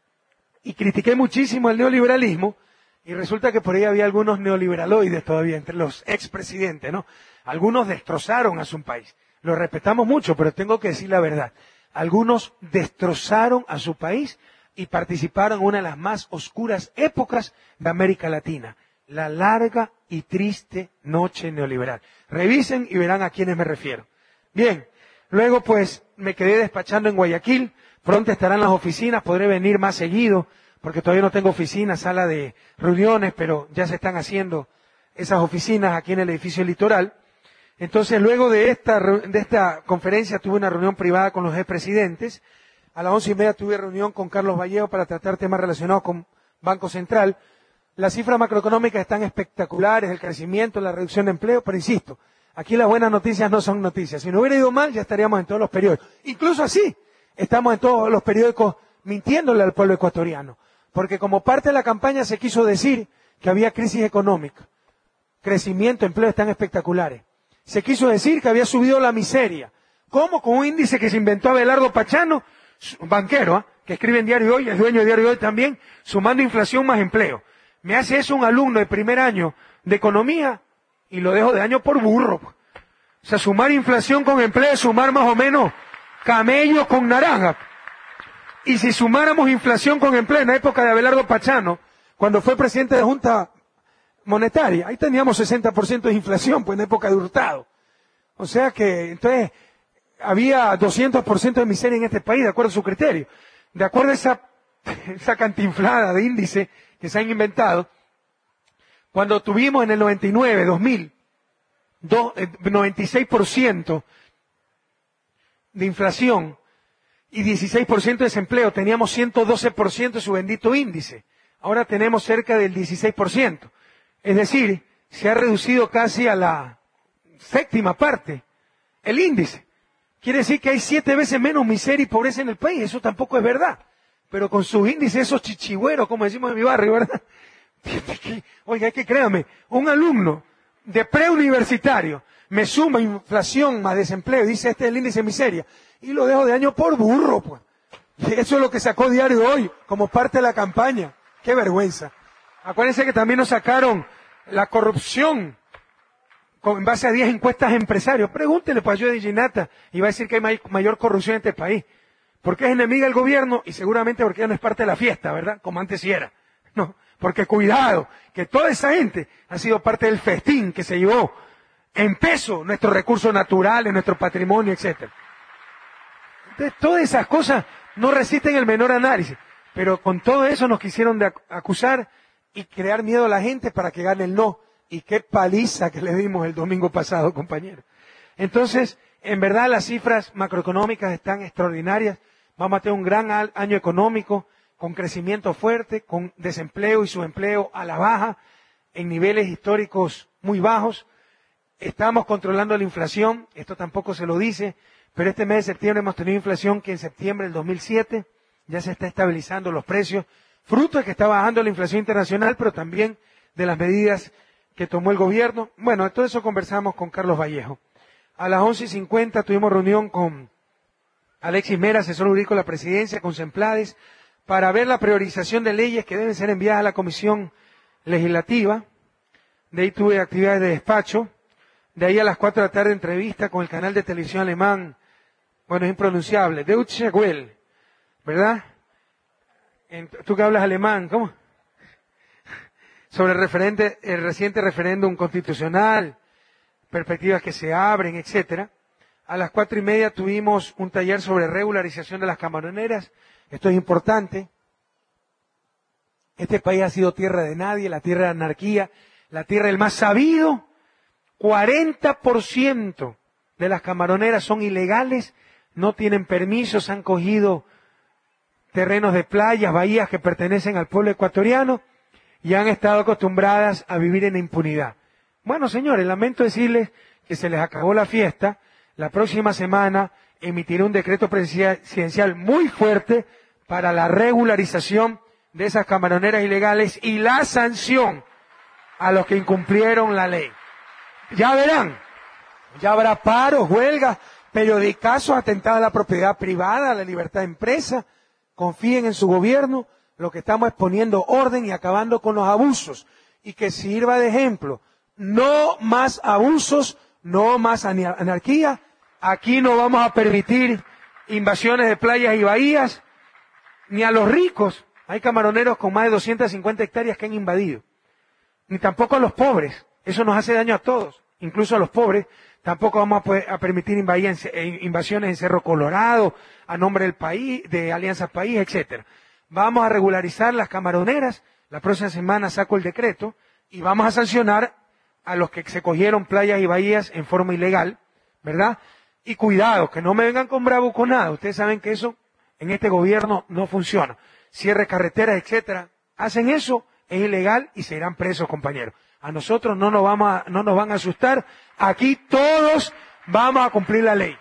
Y critiqué muchísimo el neoliberalismo, y resulta que por ahí había algunos neoliberaloides todavía entre los expresidentes, ¿no? Algunos destrozaron a su país. Lo respetamos mucho, pero tengo que decir la verdad. Algunos destrozaron a su país y participaron en una de las más oscuras épocas de América Latina. La larga y triste noche neoliberal. Revisen y verán a quiénes me refiero. Bien, luego pues me quedé despachando en Guayaquil. Pronto estarán las oficinas, podré venir más seguido, porque todavía no tengo oficina, sala de reuniones, pero ya se están haciendo esas oficinas aquí en el edificio Litoral. Entonces, luego de esta, de esta conferencia tuve una reunión privada con los expresidentes. A las once y media tuve reunión con Carlos Vallejo para tratar temas relacionados con Banco Central. Las cifras macroeconómicas están espectaculares, el crecimiento, la reducción de empleo, pero insisto, aquí las buenas noticias no son noticias. Si no hubiera ido mal, ya estaríamos en todos los periódicos. Incluso así, estamos en todos los periódicos mintiéndole al pueblo ecuatoriano. Porque como parte de la campaña se quiso decir que había crisis económica, crecimiento, empleo están espectaculares. Se quiso decir que había subido la miseria. ¿Cómo? Con un índice que se inventó Abelardo Pachano, banquero, ¿eh? Que escribe en Diario Hoy, es dueño de Diario Hoy también, sumando inflación más empleo. Me hace eso un alumno de primer año de economía y lo dejo de año por burro. O sea, sumar inflación con empleo es sumar más o menos camellos con naranja. Y si sumáramos inflación con empleo en la época de Abelardo Pachano, cuando fue presidente de Junta Monetaria, ahí teníamos sesenta por ciento de inflación, pues en época de Hurtado. O sea que, entonces, había doscientos por ciento de miseria en este país, de acuerdo a su criterio. De acuerdo a esa, esa cantinflada de índice que se han inventado, cuando tuvimos en el noventa y nueve, dos mil, do, eh, noventa y seis por ciento de inflación y dieciséis por ciento de desempleo, teníamos ciento doce por ciento de su bendito índice. Ahora tenemos cerca del dieciséis por ciento. Es decir, se ha reducido casi a la séptima parte el índice. Quiere decir que hay siete veces menos miseria y pobreza en el país. Eso tampoco es verdad. Pero con sus índices, esos chichigüeros, como decimos en mi barrio, ¿verdad? Oiga, es que créame, un alumno de preuniversitario me suma inflación más desempleo y dice este es el índice de miseria. Y lo dejo de año por burro, pues. Y eso es lo que sacó Diario Hoy como parte de la campaña. ¡Qué vergüenza! Acuérdense que también nos sacaron la corrupción con, en base a diez encuestas a empresarios. Pregúntele para yo de Ginata y va a decir que hay may, mayor corrupción en este país. Porque es enemiga del gobierno y seguramente porque ya no es parte de la fiesta, ¿verdad? Como antes sí era. No, porque cuidado, que toda esa gente ha sido parte del festín que se llevó en peso nuestros recursos naturales, nuestro patrimonio, etcétera. Entonces, todas esas cosas no resisten el menor análisis. Pero con todo eso nos quisieron de acusar y crear miedo a la gente para que gane el no. Y qué paliza que le dimos el domingo pasado, compañeros. Entonces, en verdad las cifras macroeconómicas están extraordinarias. Vamos a tener un gran año económico, con crecimiento fuerte, con desempleo y subempleo a la baja, en niveles históricos muy bajos. Estamos controlando la inflación, esto tampoco se lo dice, pero este mes de septiembre hemos tenido inflación que en septiembre del dos mil siete ya se está estabilizando los precios, fruto de que está bajando la inflación internacional, pero también de las medidas que tomó el gobierno. Bueno, de todo eso conversamos con Carlos Vallejo. A las once y cincuenta tuvimos reunión con Alexis Mera, asesor jurídico de la presidencia, con Semplades, para ver la priorización de leyes que deben ser enviadas a la comisión legislativa. De ahí tuve actividades de despacho. De ahí a las cuatro de la tarde entrevista con el canal de televisión alemán, bueno, es impronunciable, Deutsche Welle, ¿verdad? Tú que hablas alemán, ¿cómo? Sobre el, referente, el reciente referéndum constitucional, perspectivas que se abren, etcétera. A las cuatro y media tuvimos un taller sobre regularización de las camaroneras. Esto es importante. Este país ha sido tierra de nadie, la tierra de anarquía, la tierra del más sabido, cuarenta por ciento de las camaroneras son ilegales, no tienen permisos, han cogido terrenos de playas, bahías que pertenecen al pueblo ecuatoriano y han estado acostumbradas a vivir en impunidad. Bueno, señores, lamento decirles que se les acabó la fiesta. La próxima semana emitiré un decreto presidencial muy fuerte para la regularización de esas camaroneras ilegales y la sanción a los que incumplieron la ley. Ya verán, ya habrá paros, huelgas, periodicazos, atentados a la propiedad privada, a la libertad de empresa. Confíen en su gobierno, lo que estamos es poniendo orden y acabando con los abusos. Y que sirva de ejemplo. No más abusos, no más anarquía. Aquí no vamos a permitir invasiones de playas y bahías, ni a los ricos. Hay camaroneros con más de doscientas cincuenta hectáreas que han invadido. Ni tampoco a los pobres. Eso nos hace daño a todos, incluso a los pobres. Tampoco vamos a, poder, a permitir invasiones en Cerro Colorado, a nombre del país, de Alianza País, etcétera. Vamos a regularizar las camaroneras. La próxima semana saco el decreto y vamos a sancionar a los que se cogieron playas y bahías en forma ilegal, ¿verdad? Y cuidado, que no me vengan con bravuconada. Ustedes saben que eso en este gobierno no funciona. Cierre carreteras, etcétera. Hacen eso, es ilegal y se irán presos, compañeros. A nosotros no nos vamos a, no nos van a asustar. Aquí todos vamos a cumplir la ley.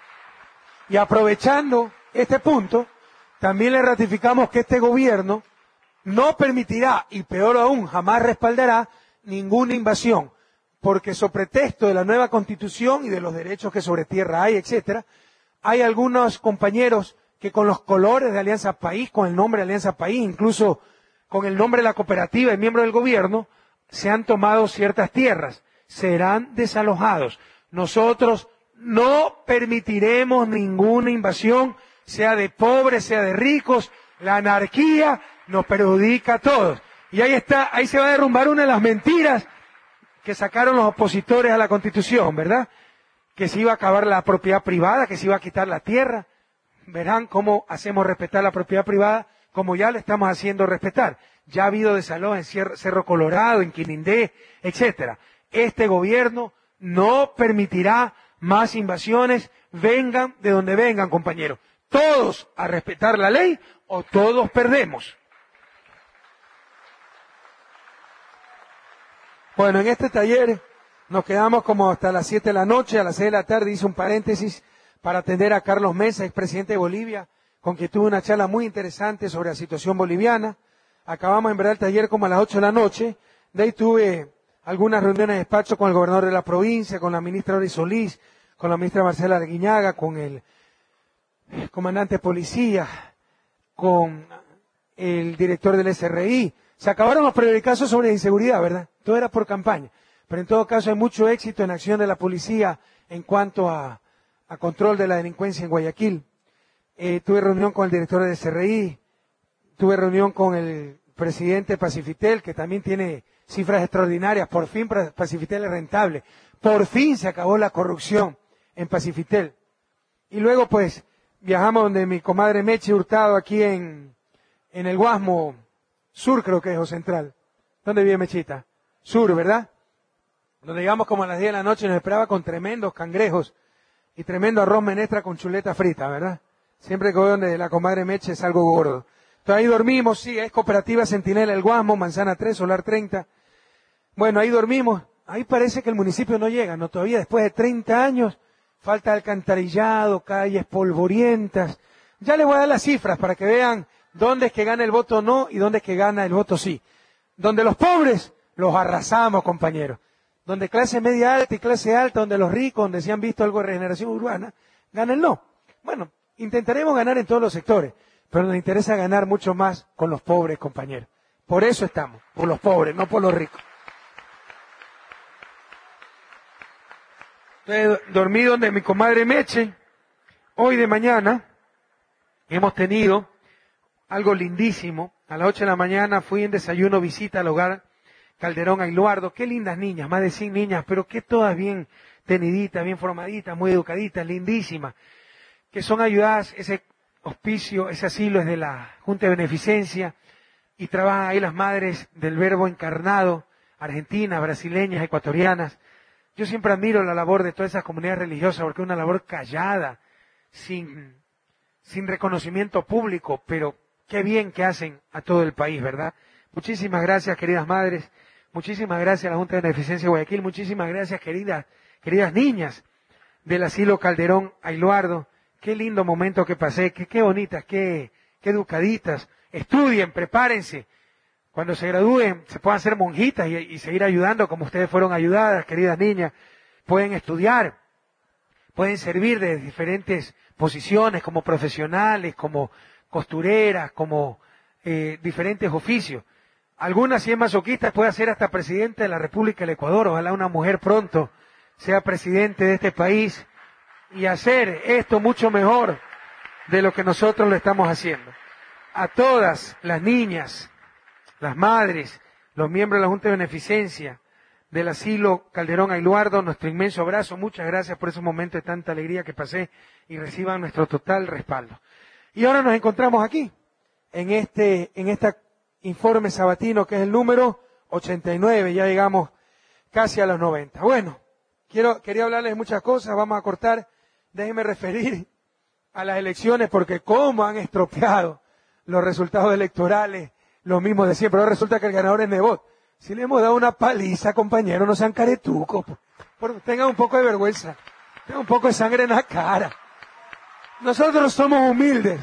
Y aprovechando este punto, también le ratificamos que este gobierno no permitirá, y peor aún, jamás respaldará ninguna invasión, porque sobre pretexto de la nueva Constitución y de los derechos que sobre tierra hay, etcétera, hay algunos compañeros que con los colores de Alianza País, con el nombre de Alianza País, incluso con el nombre de la cooperativa y miembro del gobierno, se han tomado ciertas tierras, serán desalojados. Nosotros no permitiremos ninguna invasión, sea de pobres, sea de ricos. La anarquía nos perjudica a todos. Y ahí está, ahí se va a derrumbar una de las mentiras que sacaron los opositores a la Constitución, ¿verdad? Que se iba a acabar la propiedad privada, que se iba a quitar la tierra. Verán cómo hacemos respetar la propiedad privada, como ya le estamos haciendo respetar. Ya ha habido desalojos en Cerro Colorado, en Quinindé, etcétera. Este gobierno no permitirá más invasiones, vengan de donde vengan, compañeros. Todos a respetar la ley o todos perdemos. Bueno, en este taller nos quedamos como hasta las siete de la noche. A las seis de la tarde hice un paréntesis para atender a Carlos Mesa, expresidente de Bolivia, con quien tuve una charla muy interesante sobre la situación boliviana. Acabamos en verdad el taller como a las ocho de la noche. De ahí tuve algunas reuniones de despacho con el gobernador de la provincia, con la ministra Ori Solís, con la ministra Marcela Arguiñaga, con el comandante de policía, con el director del S R I. Se acabaron los periodicazos sobre la inseguridad, ¿verdad? Todo era por campaña. Pero en todo caso hay mucho éxito en la acción de la policía en cuanto a, a control de la delincuencia en Guayaquil. Eh, tuve reunión con el director del S R I, tuve reunión con el presidente Pacifitel, que también tiene cifras extraordinarias. Por fin Pacifitel es rentable. Por fin se acabó la corrupción en Pacifitel. Y luego, pues, viajamos donde mi comadre Meche Hurtado, aquí en, en el Guasmo Sur, creo que es, o Central. ¿Dónde vive Mechita? Sur, ¿verdad? Donde llegamos como a las diez de la noche y nos esperaba con tremendos cangrejos y tremendo arroz menestra con chuleta frita, ¿verdad? Siempre que voy donde la comadre Meche es algo gordo. Entonces ahí dormimos, sí, es Cooperativa Centinela El Guasmo, Manzana tres, Solar treinta. Bueno, ahí dormimos. Ahí parece que el municipio no llega, ¿no? Todavía después de treinta años, falta alcantarillado, calles polvorientas. Ya les voy a dar las cifras para que vean dónde es que gana el voto no y dónde es que gana el voto sí. Donde los pobres los arrasamos, compañeros. Donde clase media alta y clase alta, donde los ricos, donde se han visto algo de regeneración urbana, gana el no. Bueno, intentaremos ganar en todos los sectores, pero nos interesa ganar mucho más con los pobres, compañeros. Por eso estamos, por los pobres, no por los ricos. Entonces, dormí donde mi comadre Meche. Hoy de mañana hemos tenido algo lindísimo. A las ocho de la mañana fui en desayuno, visita al hogar Calderón Ailuardo. Qué lindas niñas, más de cien niñas, pero que todas bien teniditas, bien formaditas, muy educaditas, lindísimas. Que son ayudadas, ese hospicio, ese asilo es de la Junta de Beneficencia, y trabajan ahí las madres del Verbo Encarnado, argentinas, brasileñas, ecuatorianas, Yo siempre admiro la labor de todas esas comunidades religiosas porque es una labor callada, sin, sin reconocimiento público, pero qué bien que hacen a todo el país, ¿verdad? Muchísimas gracias, queridas madres. Muchísimas gracias a la Junta de Beneficencia de Guayaquil. Muchísimas gracias, queridas, queridas niñas del asilo Calderón Ailuardo. Qué lindo momento que pasé, qué, qué bonitas, qué, qué educaditas. Estudien, prepárense. Cuando se gradúen, se puedan ser monjitas y, y seguir ayudando como ustedes fueron ayudadas, queridas niñas. Pueden estudiar, pueden servir de diferentes posiciones como profesionales, como costureras, como eh, diferentes oficios. Algunas, si es masoquista, puede ser hasta presidente de la República del Ecuador. Ojalá una mujer pronto sea presidente de este país y hacer esto mucho mejor de lo que nosotros lo estamos haciendo. A todas las niñas, las madres, los miembros de la Junta de Beneficencia del asilo Calderón Ailuardo, nuestro inmenso abrazo. Muchas gracias por esos momentos de tanta alegría que pasé y reciban nuestro total respaldo. Y ahora nos encontramos aquí, en este, en esta informe sabatino que es el número ochenta y nueve, ya llegamos casi a los noventa. Bueno, quiero, quería hablarles de muchas cosas, vamos a cortar, déjenme referir a las elecciones porque cómo han estropeado los resultados electorales, los mismos de siempre. Ahora resulta que el ganador es Nebot. Si le hemos dado una paliza, compañeros, no sean caretucos, por, tengan un poco de vergüenza, tengan un poco de sangre en la cara. Nosotros somos humildes.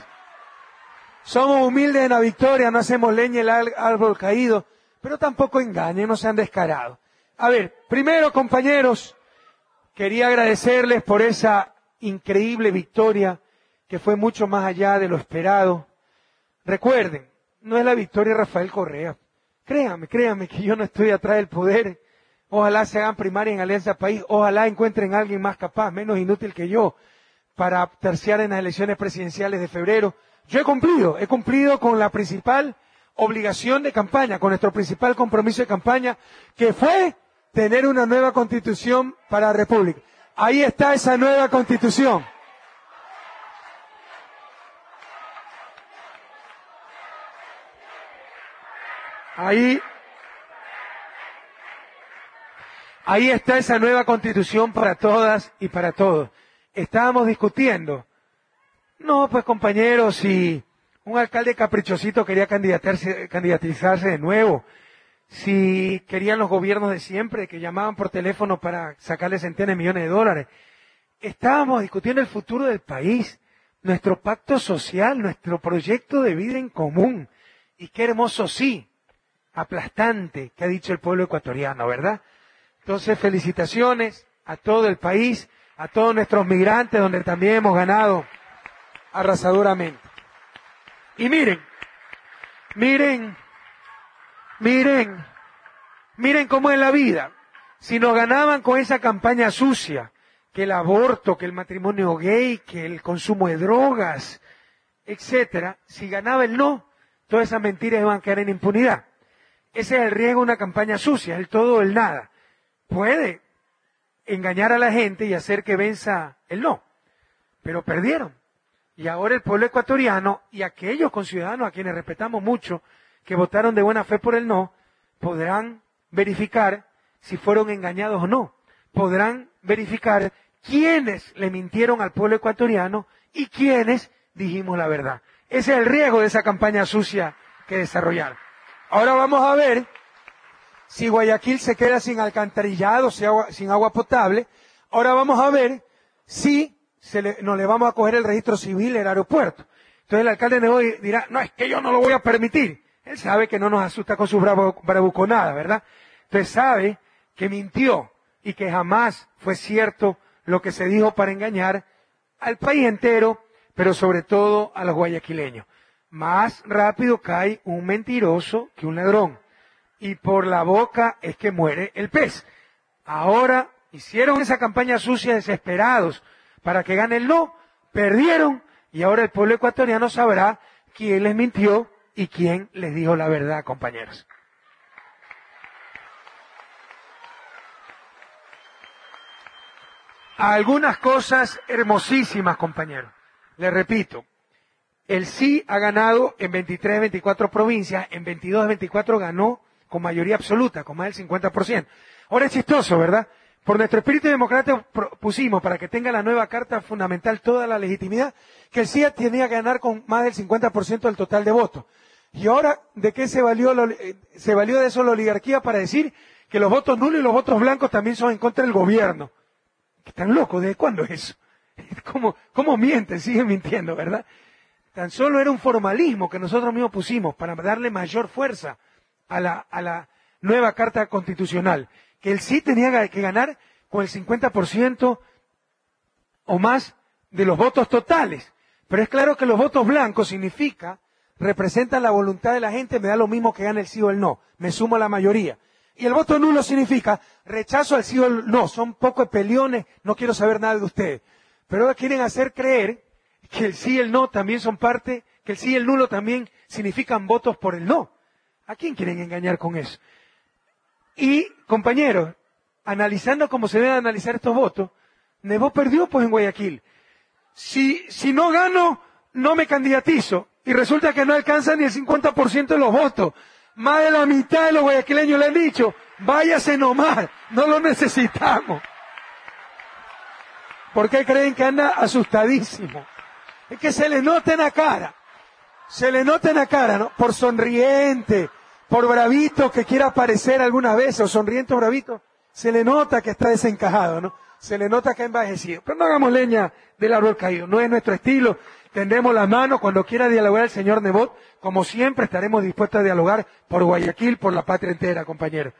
Somos humildes en la victoria, no hacemos leña el árbol caído, pero tampoco engañen, no sean descarados. A ver, primero, compañeros, quería agradecerles por esa increíble victoria que fue mucho más allá de lo esperado. Recuerden, no es la victoria de Rafael Correa. Créanme, créanme que yo no estoy atrás del poder. Ojalá se hagan primaria en Alianza País, ojalá encuentren a alguien más capaz, menos inútil que yo, para terciar en las elecciones presidenciales de febrero. Yo he cumplido, he cumplido con la principal obligación de campaña, con nuestro principal compromiso de campaña, que fue tener una nueva constitución para la República. Ahí está esa nueva constitución. Ahí, ahí está esa nueva constitución para todas y para todos. Estábamos discutiendo. No, pues compañeros, si un alcalde caprichosito quería candidatarse, candidatizarse de nuevo, si querían los gobiernos de siempre que llamaban por teléfono para sacarle centenas de millones de dólares. Estábamos discutiendo el futuro del país, nuestro pacto social, nuestro proyecto de vida en común. Y qué hermoso sí, aplastante, que ha dicho el pueblo ecuatoriano, ¿verdad? Entonces, felicitaciones a todo el país, a todos nuestros migrantes, donde también hemos ganado arrasadoramente. Y miren, miren, miren, miren cómo es la vida. Si nos ganaban con esa campaña sucia, que el aborto, que el matrimonio gay, que el consumo de drogas, etcétera, si ganaba el no, todas esas mentiras iban a quedar en impunidad. Ese es el riesgo de una campaña sucia, el todo o el nada. Puede engañar a la gente y hacer que venza el no, pero perdieron. Y ahora el pueblo ecuatoriano y aquellos conciudadanos a quienes respetamos mucho, que votaron de buena fe por el no, podrán verificar si fueron engañados o no. Podrán verificar quiénes le mintieron al pueblo ecuatoriano y quiénes dijimos la verdad. Ese es el riesgo de esa campaña sucia que desarrollaron. Ahora vamos a ver si Guayaquil se queda sin alcantarillado, sin agua, sin agua potable. Ahora vamos a ver si se le, nos le vamos a coger el registro civil del aeropuerto. Entonces el alcalde de hoy dirá, no, es que yo no lo voy a permitir. Él sabe que no nos asusta con sus bravuconadas, ¿verdad? Entonces sabe que mintió y que jamás fue cierto lo que se dijo para engañar al país entero, pero sobre todo a los guayaquileños. Más rápido cae un mentiroso que un ladrón. Y por la boca es que muere el pez. Ahora hicieron esa campaña sucia desesperados para que gane el no, perdieron y ahora el pueblo ecuatoriano sabrá quién les mintió y quién les dijo la verdad, compañeros. Algunas cosas hermosísimas, compañeros. Les repito, el sí ha ganado en veintitrés de veinticuatro provincias, en veintidós de veinticuatro ganó con mayoría absoluta, con más del cincuenta por ciento. Ahora es chistoso, ¿verdad? Por nuestro espíritu democrático pusimos para que tenga la nueva Carta Fundamental toda la legitimidad, que el sí tenía que ganar con más del cincuenta por ciento del total de votos. Y ahora, ¿de qué se valió, lo, eh, se valió de eso la oligarquía para decir que los votos nulos y los votos blancos también son en contra del gobierno? ¿Están locos? ¿Desde cuándo es eso? ¿Cómo, cómo mienten? Siguen mintiendo, ¿verdad? Tan solo era un formalismo que nosotros mismos pusimos para darle mayor fuerza a la, a la nueva Carta Constitucional, que el sí tenía que ganar con el cincuenta por ciento o más de los votos totales. Pero es claro que los votos blancos significa, representan la voluntad de la gente, me da lo mismo que gane el sí o el no, me sumo a la mayoría. Y el voto nulo significa, rechazo al sí o el no, son pocos peleones, no quiero saber nada de ustedes. Pero ahora quieren hacer creer que el sí y el no también son parte, que el sí y el nulo también significan votos por el no. ¿A quién quieren engañar con eso? Y, compañeros, analizando cómo se deben analizar estos votos, Nebot perdió pues en Guayaquil. Si, si no gano, no me candidatizo. Y resulta que no alcanza ni el cincuenta por ciento de los votos. Más de la mitad de los guayaquileños le han dicho, váyase nomás, no lo necesitamos. ¿Por qué creen que anda asustadísimo? Es que se le nota en la cara. Se le nota en la cara, ¿no? Por sonriente, por bravito que quiera aparecer alguna vez, o sonriente o bravito, se le nota que está desencajado, ¿no? Se le nota que ha envejecido. Pero no hagamos leña del árbol caído, no es nuestro estilo. Tendremos la mano cuando quiera dialogar el señor Nebot. Como siempre, estaremos dispuestos a dialogar por Guayaquil, por la patria entera, compañeros.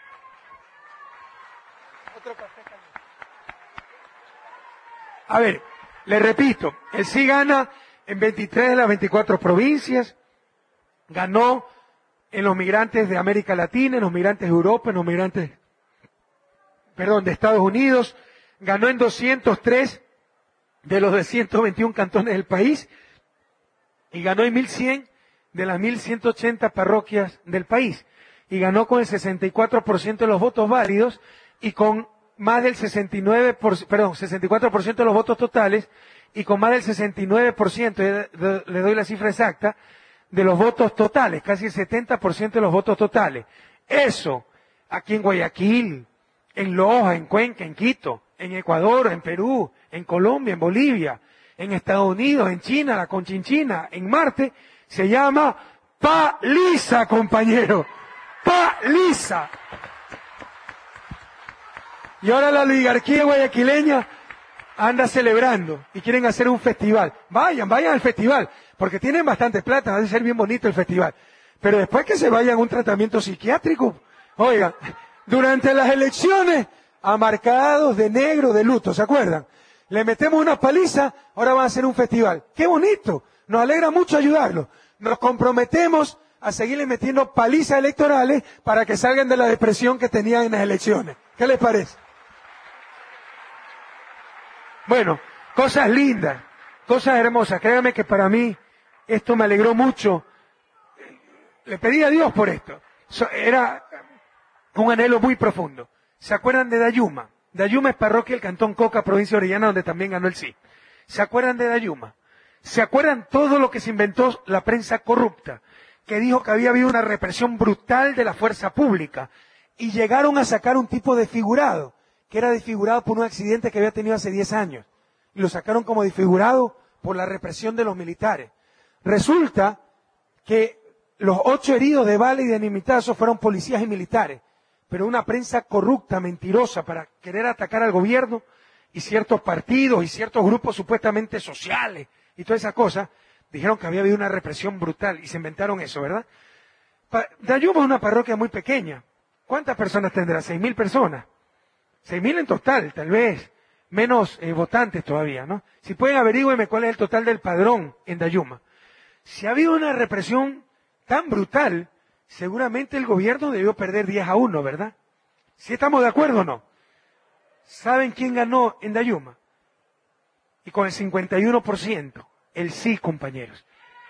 A ver, le repito, el sí gana en veintitrés de las veinticuatro provincias, ganó en los migrantes de América Latina, en los migrantes de Europa, en los migrantes, perdón, de Estados Unidos, ganó en doscientos tres de los de ciento veintiún cantones del país y ganó en mil cien de las mil ciento ochenta parroquias del país y ganó con el sesenta y cuatro por ciento de los votos válidos y con más del sesenta y nueve por ciento, perdón, sesenta y cuatro por ciento de los votos totales y con más del sesenta y nueve por ciento, le doy la cifra exacta, de los votos totales, casi el setenta por ciento de los votos totales. Eso, aquí en Guayaquil, en Loja, en Cuenca, en Quito, en Ecuador, en Perú, en Colombia, en Bolivia, en Estados Unidos, en China, la Conchinchina, en Marte, se llama paliza, compañero. Paliza. Y ahora la oligarquía guayaquileña anda celebrando y quieren hacer un festival. Vayan, vayan al festival, porque tienen bastante plata, va a ser bien bonito el festival. Pero después que se vayan a un tratamiento psiquiátrico, oigan, durante las elecciones, amarcados de negro, de luto, ¿se acuerdan? Le metemos una paliza, ahora van a hacer un festival. ¡Qué bonito! Nos alegra mucho ayudarlos. Nos comprometemos a seguirle metiendo palizas electorales para que salgan de la depresión que tenían en las elecciones. ¿Qué les parece? Bueno, cosas lindas, cosas hermosas. Créanme que para mí esto me alegró mucho. Le pedí a Dios por esto. Era un anhelo muy profundo. ¿Se acuerdan de Dayuma? Dayuma es parroquia del Cantón Coca, provincia de Orellana, donde también ganó el sí. ¿Se acuerdan de Dayuma? ¿Se acuerdan todo lo que se inventó la prensa corrupta? Que dijo que había habido una represión brutal de la fuerza pública. Y llegaron a sacar un tipo desfigurado, que era desfigurado por un accidente que había tenido hace diez años. Y lo sacaron como desfigurado por la represión de los militares. Resulta que los ocho heridos de bala y de animitazo fueron policías y militares. Pero una prensa corrupta, mentirosa, para querer atacar al gobierno y ciertos partidos y ciertos grupos supuestamente sociales y toda esa cosa, dijeron que había habido una represión brutal y se inventaron eso, ¿verdad? Pa- Dayuma es una parroquia muy pequeña. ¿Cuántas personas tendrá? Seis mil personas. Seis mil en total, tal vez. Menos eh, votantes todavía, ¿no? Si pueden averigüenme cuál es el total del padrón en Dayuma. Si ha habido una represión tan brutal, seguramente el gobierno debió perder diez a uno, ¿verdad? ¿Sí estamos de acuerdo o no? ¿Saben quién ganó en Dayuma? Y con el cincuenta y uno por ciento, el sí, compañeros.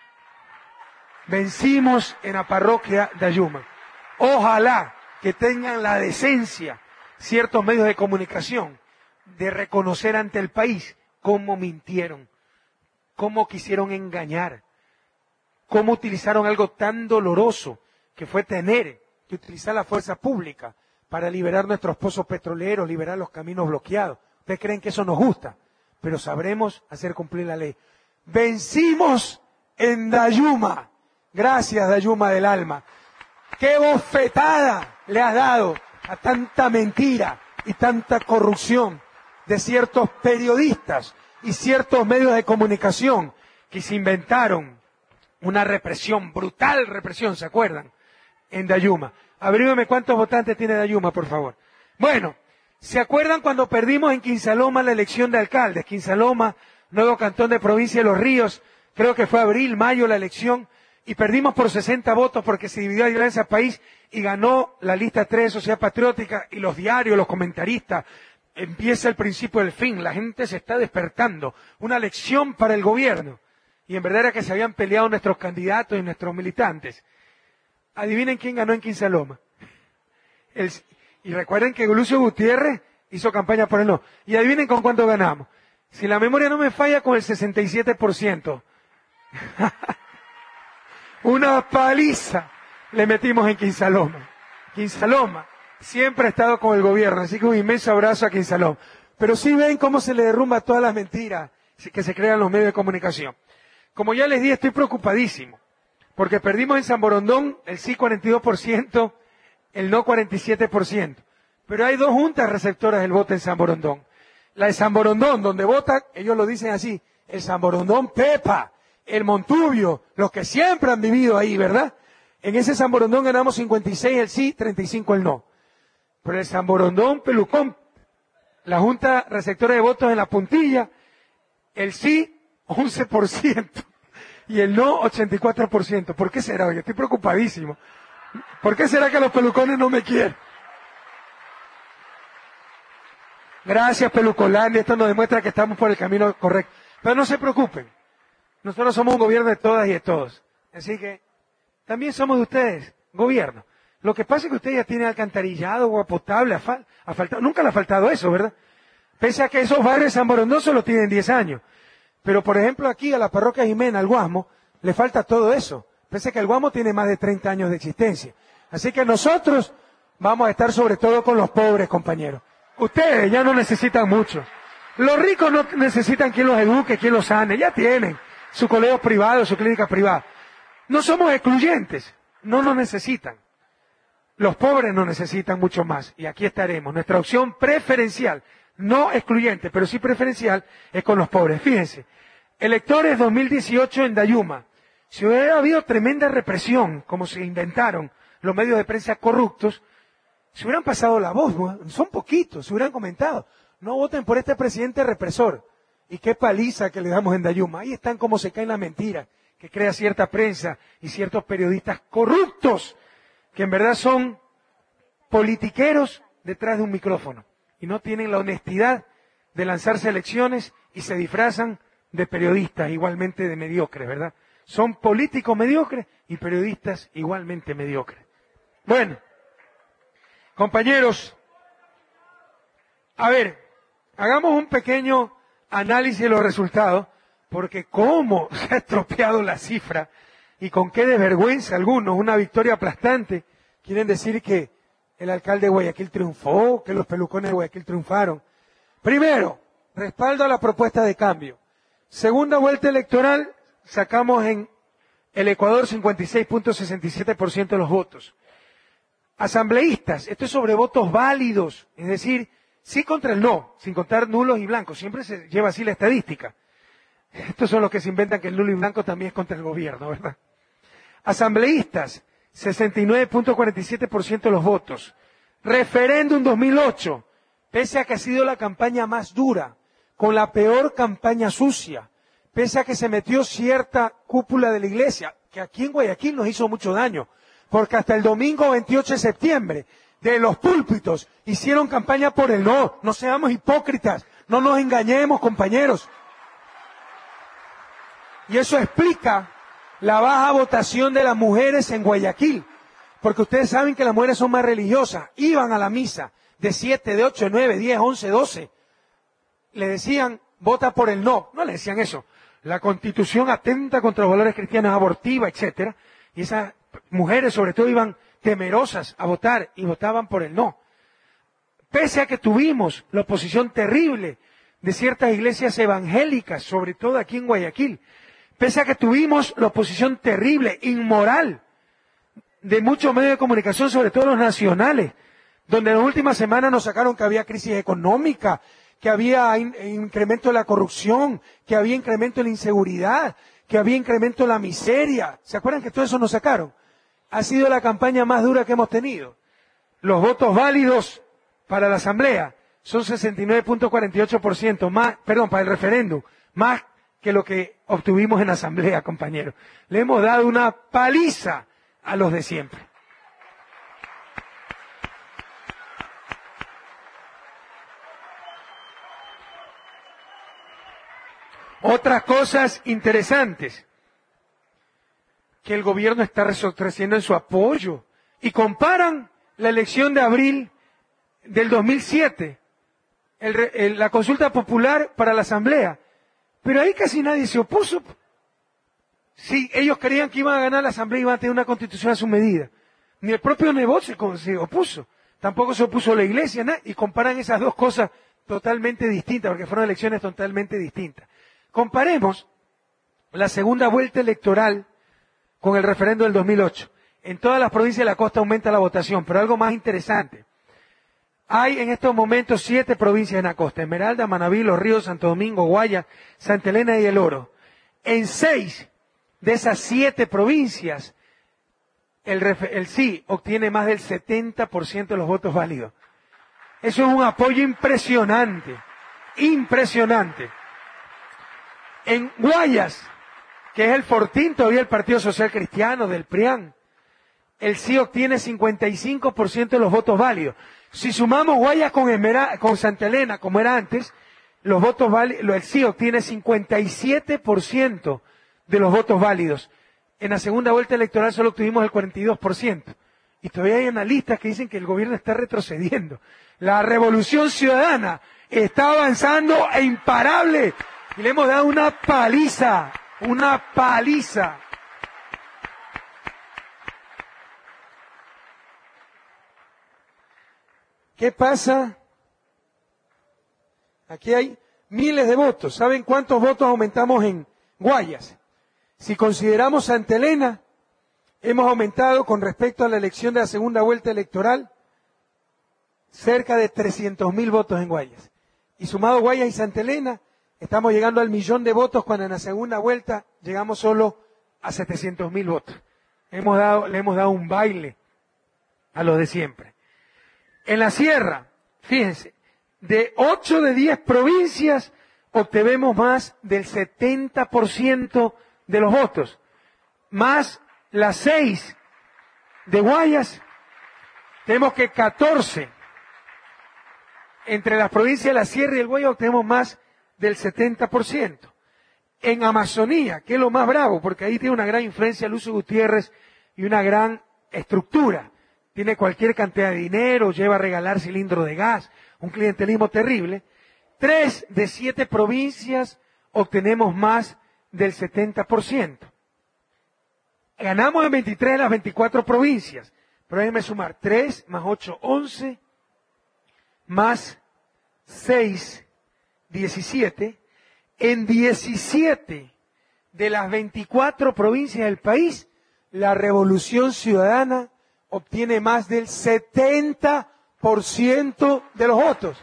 Vencimos en la parroquia Dayuma. Ojalá que tengan la decencia ciertos medios de comunicación de reconocer ante el país cómo mintieron, cómo quisieron engañar, cómo utilizaron algo tan doloroso que fue tener que utilizar la fuerza pública para liberar nuestros pozos petroleros, liberar los caminos bloqueados. Ustedes creen que eso nos gusta, pero sabremos hacer cumplir la ley. Vencimos en Dayuma. Gracias, Dayuma del alma. ¡Qué bofetada le has dado a tanta mentira y tanta corrupción de ciertos periodistas y ciertos medios de comunicación que se inventaron una represión, brutal represión, ¿se acuerdan? En Dayuma. Abrígame cuántos votantes tiene Dayuma, por favor. Bueno, ¿se acuerdan cuando perdimos en Quinsaloma la elección de alcaldes? Quinsaloma, nuevo cantón de provincia de Los Ríos, creo que fue abril, mayo la elección, y perdimos por sesenta votos porque se dividió Alianza País y ganó la lista tres de Sociedad Patriótica y los diarios, los comentaristas. Empieza el principio del fin, la gente se está despertando. Una lección para el gobierno. Y en verdad era que se habían peleado nuestros candidatos y nuestros militantes. Adivinen quién ganó en Quinsaloma. El, y recuerden que Lucio Gutiérrez hizo campaña por el no. Y adivinen con cuánto ganamos. Si la memoria no me falla, con el sesenta y siete por ciento. Una paliza le metimos en Quinsaloma. Quinsaloma siempre ha estado con el gobierno, así que un inmenso abrazo a Quinsaloma. Pero sí ven cómo se le derrumba todas las mentiras que se crean en los medios de comunicación. Como ya les di, estoy preocupadísimo, porque perdimos en San Borondón el sí cuarenta y dos por ciento, el no cuarenta y siete por ciento. Pero hay dos juntas receptoras del voto en San Borondón. La de San Borondón, donde vota, ellos lo dicen así, el San Borondón Pepa, el Montubio, los que siempre han vivido ahí, ¿verdad? En ese San Borondón ganamos cincuenta y seis el sí, treinta y cinco el no. Pero el San Borondón Pelucón, la junta receptora de votos en la puntilla, el sí, once por ciento, y el no, ochenta y cuatro por ciento. ¿Por qué será? Oye, estoy preocupadísimo. ¿Por qué será que los pelucones no me quieren? Gracias, Pelucolandia, esto nos demuestra que estamos por el camino correcto. Pero no se preocupen, nosotros somos un gobierno de todas y de todos. Así que también somos de ustedes, gobierno. Lo que pasa es que ustedes ya tienen alcantarillado, agua potable, afal, ha faltado, nunca le ha faltado eso, ¿verdad? Pese a que esos barrios de San Borondón solo tienen diez años. Pero, por ejemplo, aquí a la parroquia Jimena, al Guasmo, le falta todo eso. Pese a que el Guasmo tiene más de treinta años de existencia. Así que nosotros vamos a estar sobre todo con los pobres, compañeros. Ustedes ya no necesitan mucho. Los ricos no necesitan quien los eduque, quien los sane. Ya tienen su colegio privado, su clínica privada. No somos excluyentes. No nos necesitan. Los pobres nos necesitan mucho más. Y aquí estaremos. Nuestra opción preferencial, no excluyente, pero sí preferencial, es con los pobres. Fíjense, electores dos mil dieciocho en Dayuma. Si hubiera habido tremenda represión, como se inventaron los medios de prensa corruptos, se hubieran pasado la voz, son poquitos, se hubieran comentado. No voten por este presidente represor. Y qué paliza que le damos en Dayuma. Ahí están como se caen las mentiras que crea cierta prensa y ciertos periodistas corruptos, que en verdad son politiqueros detrás de un micrófono y no tienen la honestidad de lanzarse a elecciones y se disfrazan de periodistas igualmente de mediocres, ¿verdad? Son políticos mediocres y periodistas igualmente mediocres. Bueno, compañeros, a ver, hagamos un pequeño análisis de los resultados, porque cómo se ha estropeado la cifra y con qué desvergüenza algunos, una victoria aplastante, quieren decir que el alcalde de Guayaquil triunfó, que los pelucones de Guayaquil triunfaron. Primero, respaldo a la propuesta de cambio. Segunda vuelta electoral, sacamos en el Ecuador cincuenta y seis punto sesenta y siete por ciento de los votos. Asambleístas, esto es sobre votos válidos, es decir, sí contra el no, sin contar nulos y blancos, siempre se lleva así la estadística. Estos son los que se inventan que el nulo y blanco también es contra el gobierno, ¿verdad? Asambleístas, sesenta y nueve punto cuarenta y siete por ciento de los votos. Referéndum dos mil ocho, pese a que ha sido la campaña más dura, con la peor campaña sucia, pese a que se metió cierta cúpula de la iglesia, que aquí en Guayaquil nos hizo mucho daño, porque hasta el domingo veintiocho de septiembre, de los púlpitos, hicieron campaña por el no. No seamos hipócritas, no nos engañemos, compañeros. Y eso explica la baja votación de las mujeres en Guayaquil, porque ustedes saben que las mujeres son más religiosas, iban a la misa de siete, de ocho, nueve, diez, once, doce. Le decían, vota por el no. No le decían eso. La Constitución atenta contra los valores cristianos, abortiva, etcétera. Y esas mujeres sobre todo iban temerosas a votar y votaban por el no. pese a que tuvimos la oposición terrible de ciertas iglesias evangélicas, sobre todo aquí en Guayaquil, pese a que tuvimos la oposición terrible, inmoral, de muchos medios de comunicación, sobre todo los nacionales, donde en las últimas semanas nos sacaron que había crisis económica, que había in- incremento de la corrupción, que había incremento de la inseguridad, que había incremento de la miseria. ¿Se acuerdan que todo eso nos sacaron? Ha sido la campaña más dura que hemos tenido. Los votos válidos para la asamblea son sesenta y nueve punto cuarenta y ocho por ciento más, perdón, para el referéndum, más que lo que obtuvimos en la asamblea, compañeros. Le hemos dado una paliza a los de siempre. Otras cosas interesantes que el gobierno está retrocediendo en su apoyo y comparan la elección de abril del dos mil siete, el, el, la consulta popular para la asamblea, pero ahí casi nadie se opuso. Sí, ellos creían que iban a ganar la asamblea y iban a tener una constitución a su medida. Ni el propio Nebot se, se opuso, tampoco se opuso la iglesia, ¿no? Y comparan esas dos cosas totalmente distintas, porque fueron elecciones totalmente distintas. Comparemos la segunda vuelta electoral con el referendo del dos mil ocho. En todas las provincias de la costa aumenta la votación, pero algo más interesante. Hay en estos momentos siete provincias en la costa: Esmeralda, Manabí, Los Ríos, Santo Domingo, Guayas, Santa Elena y El Oro. En seis de esas siete provincias, el, el sí obtiene más del setenta por ciento de los votos válidos. Eso es un apoyo impresionante, impresionante. En Guayas, que es el fortín todavía del Partido Social Cristiano, del P R I A N, el sí obtiene cincuenta y cinco por ciento de los votos válidos. Si sumamos Guayas con, Esmera, con Santa Elena, como era antes, los votos válidos, el sí obtiene cincuenta y siete por ciento de los votos válidos. En la segunda vuelta electoral solo obtuvimos el cuarenta y dos por ciento. Y todavía hay analistas que dicen que el gobierno está retrocediendo. La revolución ciudadana está avanzando e imparable. Y le hemos dado una paliza, una paliza. ¿Qué pasa? Aquí hay miles de votos. ¿Saben cuántos votos aumentamos en Guayas? Si consideramos Santa Elena, hemos aumentado con respecto a la elección de la segunda vuelta electoral cerca de trescientos mil votos en Guayas. Y sumado Guayas y Santa Elena, estamos llegando al millón de votos cuando en la segunda vuelta llegamos solo a setecientos mil votos. Hemos dado, le hemos dado un baile a los de siempre. En la sierra, fíjense, de ocho de diez provincias obtenemos más del setenta por ciento de los votos, más las seis de Guayas, tenemos que catorce entre las provincias de la sierra y el Guayas obtenemos más del setenta por ciento. En Amazonía, que es lo más bravo, porque ahí tiene una gran influencia Lucio Gutiérrez y una gran estructura. Tiene cualquier cantidad de dinero, lleva a regalar cilindros de gas, un clientelismo terrible. Tres de siete provincias obtenemos más del setenta por ciento. Ganamos en veintitrés de las veinticuatro provincias, pero déjenme sumar tres más ocho, once, más seis, diecisiete. En diecisiete de las veinticuatro provincias del país, la Revolución Ciudadana obtiene más del setenta por ciento de los votos.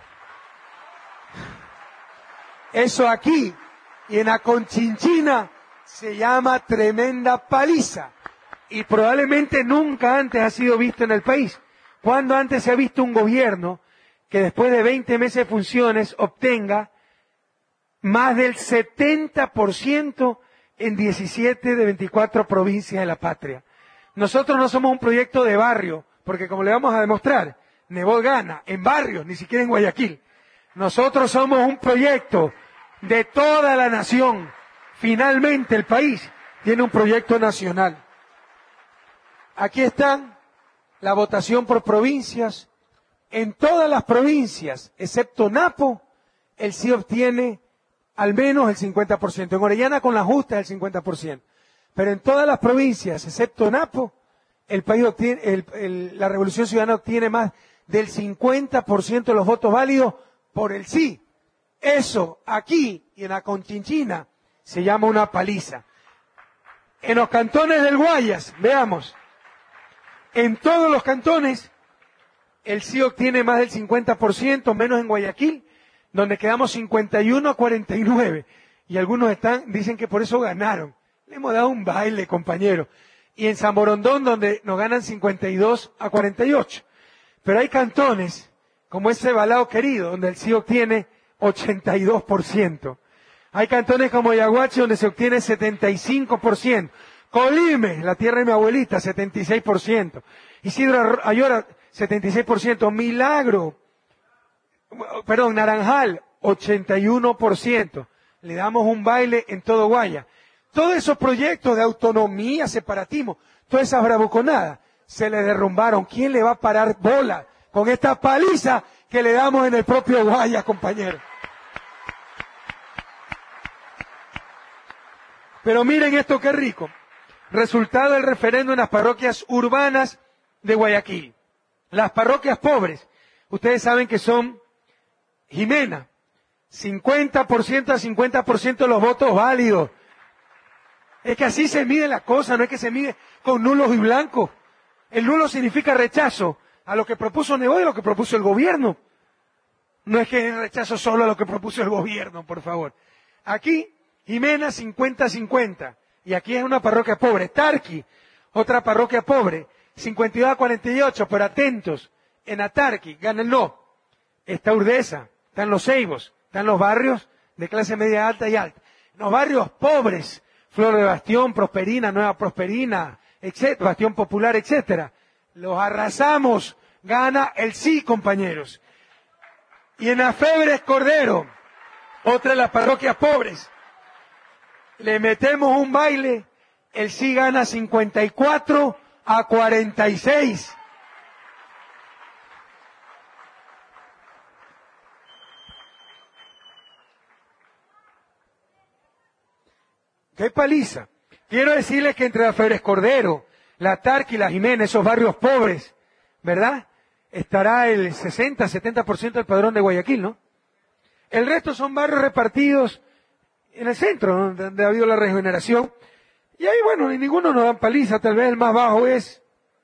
Eso aquí y en Aconchinchina se llama tremenda paliza. Y probablemente nunca antes ha sido visto en el país. ¿Cuándo antes se ha visto un gobierno que después de veinte meses de funciones obtenga más del setenta por ciento en diecisiete de veinticuatro provincias de la patria? Nosotros no somos un proyecto de barrio, porque como le vamos a demostrar, Nebot gana en barrios, ni siquiera en Guayaquil. Nosotros somos un proyecto de toda la nación. Finalmente el país tiene un proyecto nacional. Aquí están la votación por provincias. En todas las provincias, excepto Napo, el sí obtiene al menos el cincuenta por ciento. En Orellana con la justa el cincuenta por ciento. Pero en todas las provincias, excepto Napo, el país obtiene, el, el, la Revolución Ciudadana obtiene más del cincuenta por ciento de los votos válidos por el sí. Eso aquí y en la Conchinchina se llama una paliza. En los cantones del Guayas, veamos, en todos los cantones el sí obtiene más del cincuenta por ciento, menos en Guayaquil, donde quedamos cincuenta y uno a cuarenta y nueve. Y algunos están, dicen que por eso ganaron. Le hemos dado un baile, compañero. Y en San Borondón, donde nos ganan cincuenta y dos a cuarenta y ocho. Pero hay cantones, como ese Balao Querido, donde el sí obtiene ochenta y dos por ciento. Hay cantones como Yaguachi, donde se obtiene setenta y cinco por ciento. Colime, la tierra de mi abuelita, setenta y seis por ciento. Isidro Ayora, setenta y seis por ciento. Milagro, perdón, Naranjal, ochenta y uno por ciento. Le damos un baile en todo Guaya. Todos esos proyectos de autonomía, separatismo, todas esas bravuconadas, se le derrumbaron. ¿Quién le va a parar bola con esta paliza que le damos en el propio Guaya, compañeros? Pero miren esto qué rico. Resultado del referéndum en las parroquias urbanas de Guayaquil. Las parroquias pobres, ustedes saben que son Jimena, cincuenta por ciento a cincuenta por ciento de los votos válidos. Es que así se mide la cosa, no es que se mide con nulos y blancos. El nulo significa rechazo a lo que propuso Nebo y a lo que propuso el gobierno. No es que es rechazo solo a lo que propuso el gobierno, por favor. Aquí, Jimena, cincuenta a cincuenta. Y aquí es una parroquia pobre. Tarqui, otra parroquia pobre, cincuenta y dos a cuarenta y ocho, pero atentos. En Atarqui, gana el no. Está Urdesa, están los Ceibos, están los barrios de clase media alta y alta. Los barrios pobres, Flor de Bastión, Prosperina, Nueva Prosperina, etcétera, Bastión Popular, etcétera. Los arrasamos, gana el sí, compañeros. Y en Afebres Cordero, otra de las parroquias pobres, le metemos un baile, el sí gana cincuenta y cuatro a cuarenta y seis. ¡Qué paliza! Quiero decirles que entre Afebres Cordero, La Tarqui y La Jimena, esos barrios pobres, ¿verdad? Estará el sesenta, setenta por ciento del padrón de Guayaquil, ¿no? El resto son barrios repartidos en el centro, ¿no? Donde ha habido la regeneración. Y ahí, bueno, ni ninguno nos dan paliza. Tal vez el más bajo es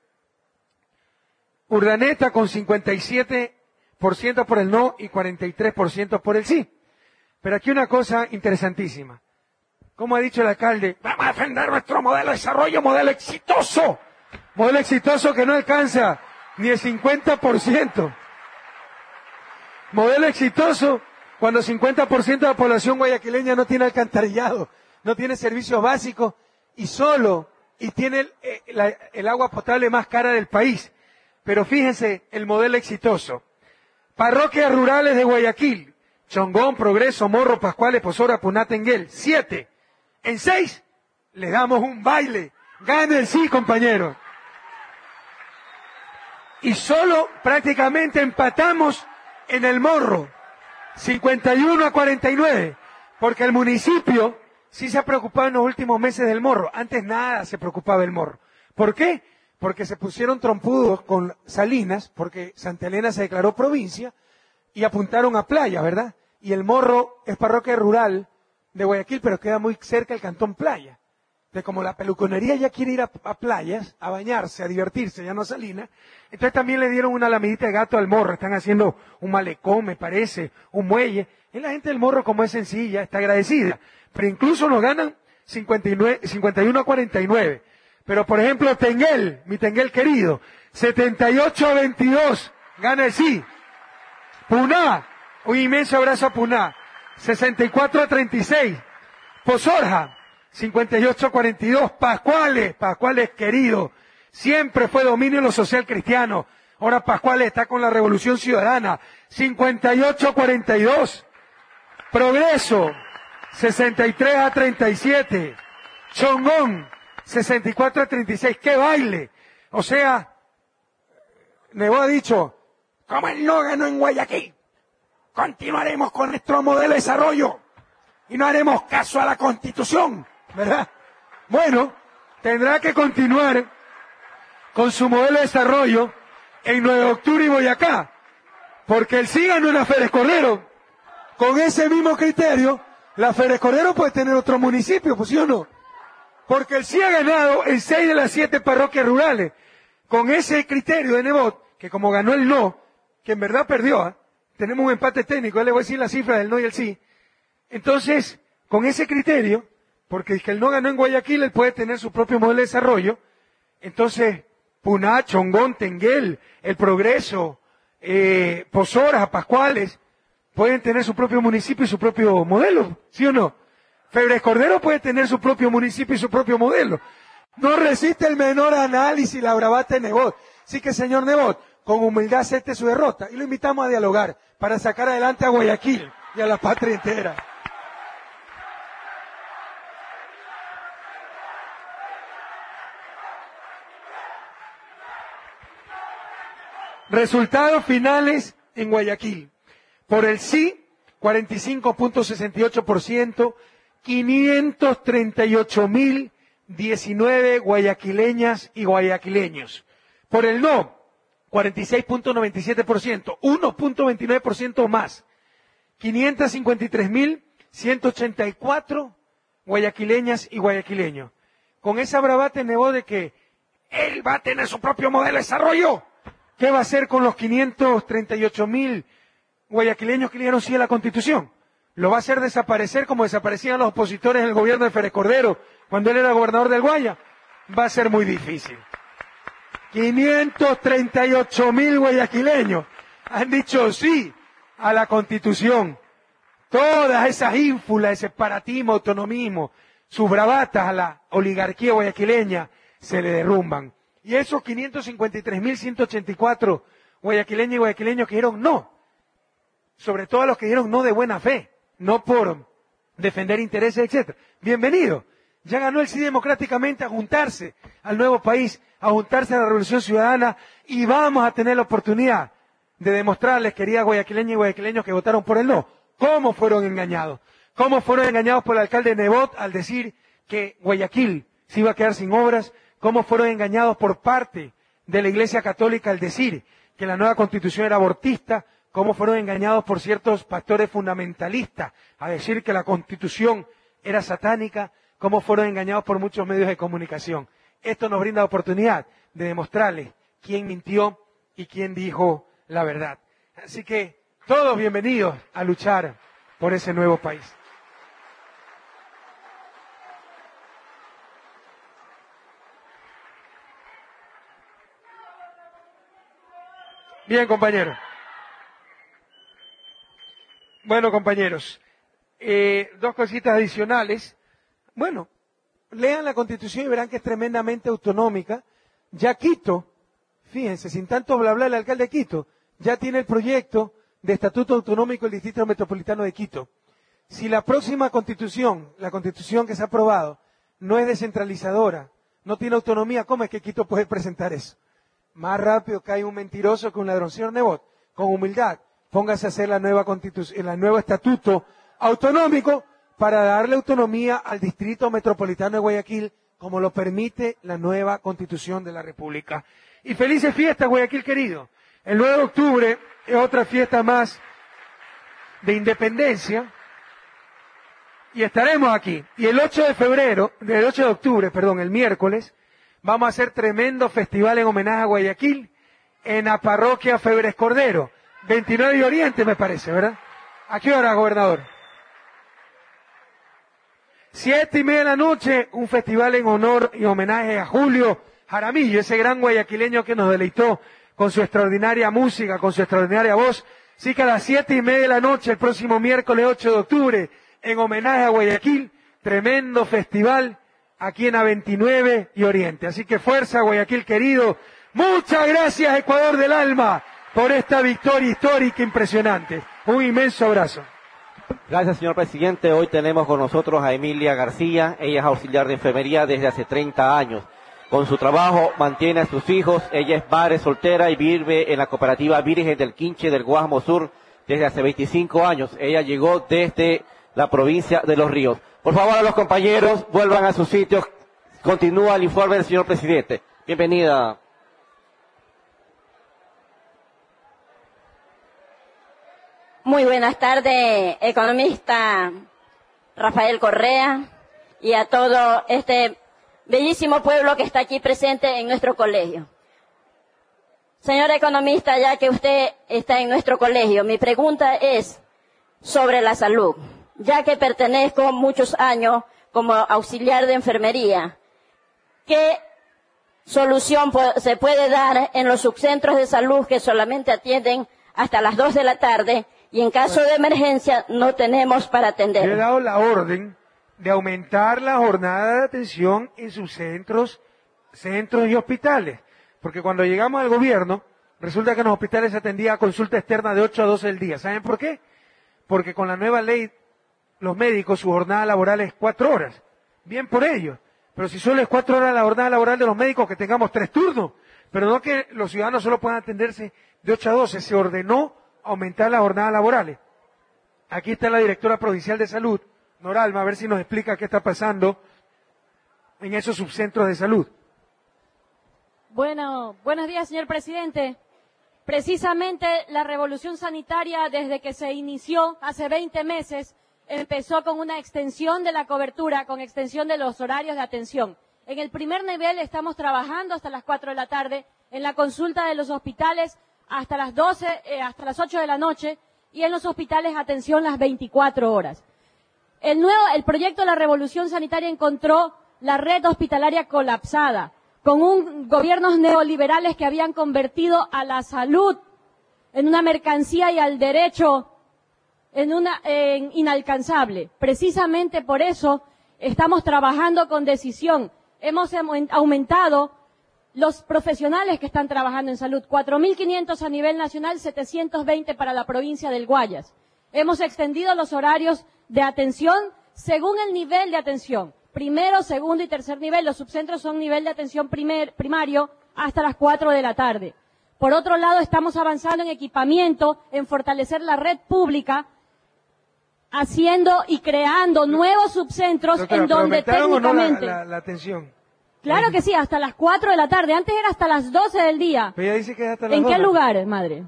Urdaneta con cincuenta y siete por ciento por el no y cuarenta y tres por ciento por el sí. Pero aquí una cosa interesantísima. Como ha dicho el alcalde, vamos a defender nuestro modelo de desarrollo, modelo exitoso. Modelo exitoso que no alcanza ni el cincuenta por ciento. Modelo exitoso cuando cincuenta por ciento de la población guayaquileña no tiene alcantarillado, no tiene servicios básicos y solo, y tiene el, el, el agua potable más cara del país. Pero fíjense el modelo exitoso. Parroquias rurales de Guayaquil, Chongón, Progreso, Morro, Pascuales, Posora, Puná, Tenguel, siete. En seis, le damos un baile. Gana el sí, compañeros. Y solo prácticamente empatamos en el Morro. cincuenta y uno a cuarenta y nueve. Porque el municipio sí se ha preocupado en los últimos meses del Morro. Antes nada se preocupaba el Morro. ¿Por qué? Porque se pusieron trompudos con Salinas, porque Santa Elena se declaró provincia, y apuntaron a Playa, ¿verdad? Y el Morro es parroquia rural de Guayaquil, pero queda muy cerca del cantón Playa. De como la peluconería ya quiere ir a, a playas, a bañarse, a divertirse, ya no a Salinas, entonces también le dieron una lamidita de gato al Morro. Están haciendo un malecón, me parece, un muelle. Y la gente del Morro, como es sencilla, está agradecida. Pero incluso nos ganan cincuenta y nueve, cincuenta y uno a cuarenta y nueve. Pero, por ejemplo, Tenguel, mi Tenguel querido, setenta y ocho a veintidós, gana el sí. Puná, un inmenso abrazo a Puná, sesenta y cuatro a treinta y seis. Pozorja, cincuenta y ocho a cuarenta y dos. Pascuales, Pascuales querido, siempre fue dominio de lo social cristiano. Ahora Pascuales está con la Revolución Ciudadana, cincuenta y ocho a cuarenta y dos. Progreso, sesenta y tres a treinta y siete. Chongón, sesenta y cuatro a treinta y seis. ¡Qué baile! O sea, Nebo ha dicho, como él no ganó en Guayaquil, continuaremos con nuestro modelo de desarrollo y no haremos caso a la Constitución, ¿verdad? Bueno, tendrá que continuar con su modelo de desarrollo en nueve de octubre y Boyacá, porque el sí ganó en la Férez Cordero. Con ese mismo criterio, la Férez Cordero puede tener otro municipio, pues sí o no, porque el sí ha ganado en seis de las siete parroquias rurales. Con ese criterio de Nebot, que como ganó el no, que en verdad perdió, ¿eh? Tenemos un empate técnico, ya le voy a decir la cifra del no y el sí. Entonces, con ese criterio, porque el no ganó en Guayaquil, él puede tener su propio modelo de desarrollo. Entonces, Puná, Chongón, Tenguel, El Progreso, eh, Pozoras, Pascuales, pueden tener su propio municipio y su propio modelo, ¿sí o no? Febres Cordero puede tener su propio municipio y su propio modelo. No resiste el menor análisis la bravata de Nebot. Así que, señor Nebot, con humildad acepte su derrota y lo invitamos a dialogar para sacar adelante a Guayaquil y a la patria entera. Resultados finales en Guayaquil. Por el sí, cuarenta y cinco punto sesenta y ocho por ciento, quinientos treinta y ocho mil diecinueve guayaquileñas y guayaquileños. Por el no, cuarenta y seis punto noventa y siete por ciento, uno punto veintinueve por ciento más, quinientos cincuenta y tres mil ciento ochenta y cuatro guayaquileñas y guayaquileños. Con esa bravata en Nebot de que él va a tener su propio modelo de desarrollo. ¿Qué va a hacer con los quinientos treinta y ocho mil guayaquileños que le dieron sí a la Constitución? ¿Lo va a hacer desaparecer como desaparecían los opositores en el gobierno de Férez Cordero cuando él era gobernador del Guaya? Va a ser muy difícil. quinientos treinta y ocho mil guayaquileños han dicho sí a la Constitución. Todas esas ínfulas, ese separatismo, autonomismo, sus bravatas a la oligarquía guayaquileña se le derrumban. Y esos quinientos cincuenta y tres mil ciento ochenta y cuatro guayaquileños y guayaquileños que dijeron no, sobre todo a los que dijeron no de buena fe, no por defender intereses, etcétera. Bienvenido. Ya ganó el sí democráticamente a juntarse al nuevo país, a juntarse a la Revolución Ciudadana y vamos a tener la oportunidad de demostrarles, queridas guayaquileñas y guayaquileños que votaron por el no, cómo fueron engañados. Cómo fueron engañados por el alcalde Nebot al decir que Guayaquil se iba a quedar sin obras. Cómo fueron engañados por parte de la Iglesia Católica al decir que la nueva Constitución era abortista, cómo fueron engañados por ciertos pastores fundamentalistas a decir que la Constitución era satánica, cómo fueron engañados por muchos medios de comunicación. Esto nos brinda la oportunidad de demostrarles quién mintió y quién dijo la verdad. Así que todos bienvenidos a luchar por ese nuevo país. Bien, compañeros. Bueno, compañeros, eh, dos cositas adicionales. Bueno, lean la Constitución y verán que es tremendamente autonómica. Ya Quito, fíjense, sin tanto bla bla, el alcalde de Quito ya tiene el proyecto de Estatuto Autonómico del Distrito Metropolitano de Quito. Si la próxima Constitución, la Constitución que se ha aprobado, no es descentralizadora, no tiene autonomía, ¿cómo es que Quito puede presentar eso? Más rápido cae un mentiroso que un ladrón. Señor Nebot, con humildad, póngase a hacer la nueva constitución, el nuevo estatuto autonómico para darle autonomía al Distrito Metropolitano de Guayaquil, como lo permite la nueva Constitución de la República. Y felices fiestas, Guayaquil querido. El nueve de octubre es otra fiesta más de independencia y estaremos aquí. Y el ocho de febrero, el ocho de octubre, perdón, el miércoles, vamos a hacer tremendo festival en homenaje a Guayaquil en la parroquia Febres Cordero. veintinueve y Oriente, me parece, ¿verdad? ¿A qué hora, gobernador? Siete y media de la noche, un festival en honor y homenaje a Julio Jaramillo, ese gran guayaquileño que nos deleitó con su extraordinaria música, con su extraordinaria voz. Así que a las siete y media de la noche, el próximo miércoles ocho de octubre, en homenaje a Guayaquil, tremendo festival aquí en la veintinueve y Oriente. Así que fuerza, Guayaquil querido. Muchas gracias, Ecuador del alma, por esta victoria histórica impresionante. Un inmenso abrazo. Gracias, señor presidente. Hoy tenemos con nosotros a Emilia García. Ella es auxiliar de enfermería desde hace treinta años. Con su trabajo mantiene a sus hijos. Ella es madre soltera y vive en la cooperativa Virgen del Quinche del Guasmo Sur desde hace veinticinco años. Ella llegó desde la provincia de Los Ríos. Por favor, a los compañeros, vuelvan a sus sitios. Continúa el informe del señor presidente. Bienvenida. Muy buenas tardes, economista Rafael Correa, y a todo este bellísimo pueblo que está aquí presente en nuestro colegio. Señor economista, ya que usted está en nuestro colegio, mi pregunta es sobre la salud. Ya que pertenezco muchos años como auxiliar de enfermería, ¿qué solución se puede dar en los subcentros de salud que solamente atienden hasta las dos de la tarde y en caso de emergencia no tenemos para atender? Yo he dado la orden de aumentar la jornada de atención en sus centros, centros y hospitales. Porque cuando llegamos al gobierno, resulta que en los hospitales se atendía a consulta externa de ocho a doce del día. ¿Saben por qué? Porque con la nueva ley, los médicos, su jornada laboral es cuatro horas. Bien por ellos. Pero si solo es cuatro horas la jornada laboral de los médicos, que tengamos tres turnos. Pero no que los ciudadanos solo puedan atenderse de ocho a doce. Se ordenó aumentar las jornadas laborales. Aquí está la directora provincial de salud, Noralma, a ver si nos explica qué está pasando en esos subcentros de salud. Bueno, buenos días, señor presidente. Precisamente la revolución sanitaria, desde que se inició hace veinte meses, empezó con una extensión de la cobertura, con extensión de los horarios de atención. En el primer nivel estamos trabajando hasta las cuatro de la tarde, en la consulta de los hospitales hasta las doce, eh, hasta las ocho de la noche, y en los hospitales atención las veinticuatro horas. El nuevo, el proyecto de la revolución sanitaria encontró la red hospitalaria colapsada, con un gobiernos neoliberales que habían convertido a la salud en una mercancía y al derecho en una en inalcanzable. Precisamente por eso estamos trabajando con decisión. Hemos aumentado los profesionales que están trabajando en salud, cuatro mil quinientos a nivel nacional, setecientos veinte para la provincia del Guayas. Hemos extendido los horarios de atención según el nivel de atención. Primero, segundo y tercer nivel. Los subcentros son nivel de atención primer, primario hasta las cuatro de la tarde. Por otro lado, estamos avanzando en equipamiento, en fortalecer la red pública, haciendo y creando nuevos subcentros. Doctora, en donde técnicamente... No la, la, la atención? Claro que sí, hasta las cuatro de la tarde. Antes era hasta las doce del día. Pero ella dice que es hasta las ¿En doce. qué lugar, madre?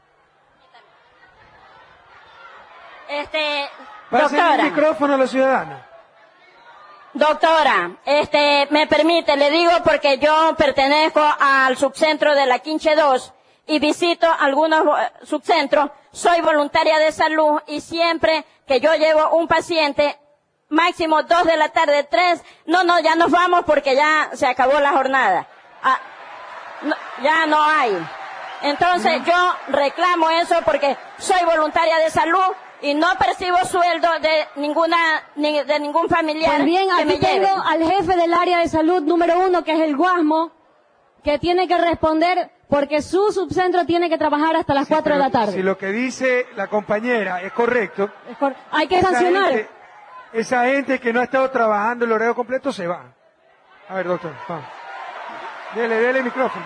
Este, Pásale el micrófono a los ciudadanos. Doctora, este, me permite, le digo porque yo pertenezco al subcentro de la Quinche dos y visito algunos subcentros. Soy voluntaria de salud y siempre que yo llevo un paciente, máximo dos de la tarde, tres, no, no, ya nos vamos porque ya se acabó la jornada. Ah, no, ya no hay. Entonces yo reclamo eso porque soy voluntaria de salud y no percibo sueldo de ninguna ni de ningún familiar. Pues bien, que aquí me tengo lleve. al jefe del área de salud número uno, que es el Guasmo, que tiene que responder porque su subcentro tiene que trabajar hasta las Sí, cuatro de la pero tarde. Si lo que dice la compañera es correcto, Es cor- Hay que esa sancionar. gente, esa gente que no ha estado trabajando el horario completo se va. A ver, doctor, vamos. Dele, dele el micrófono.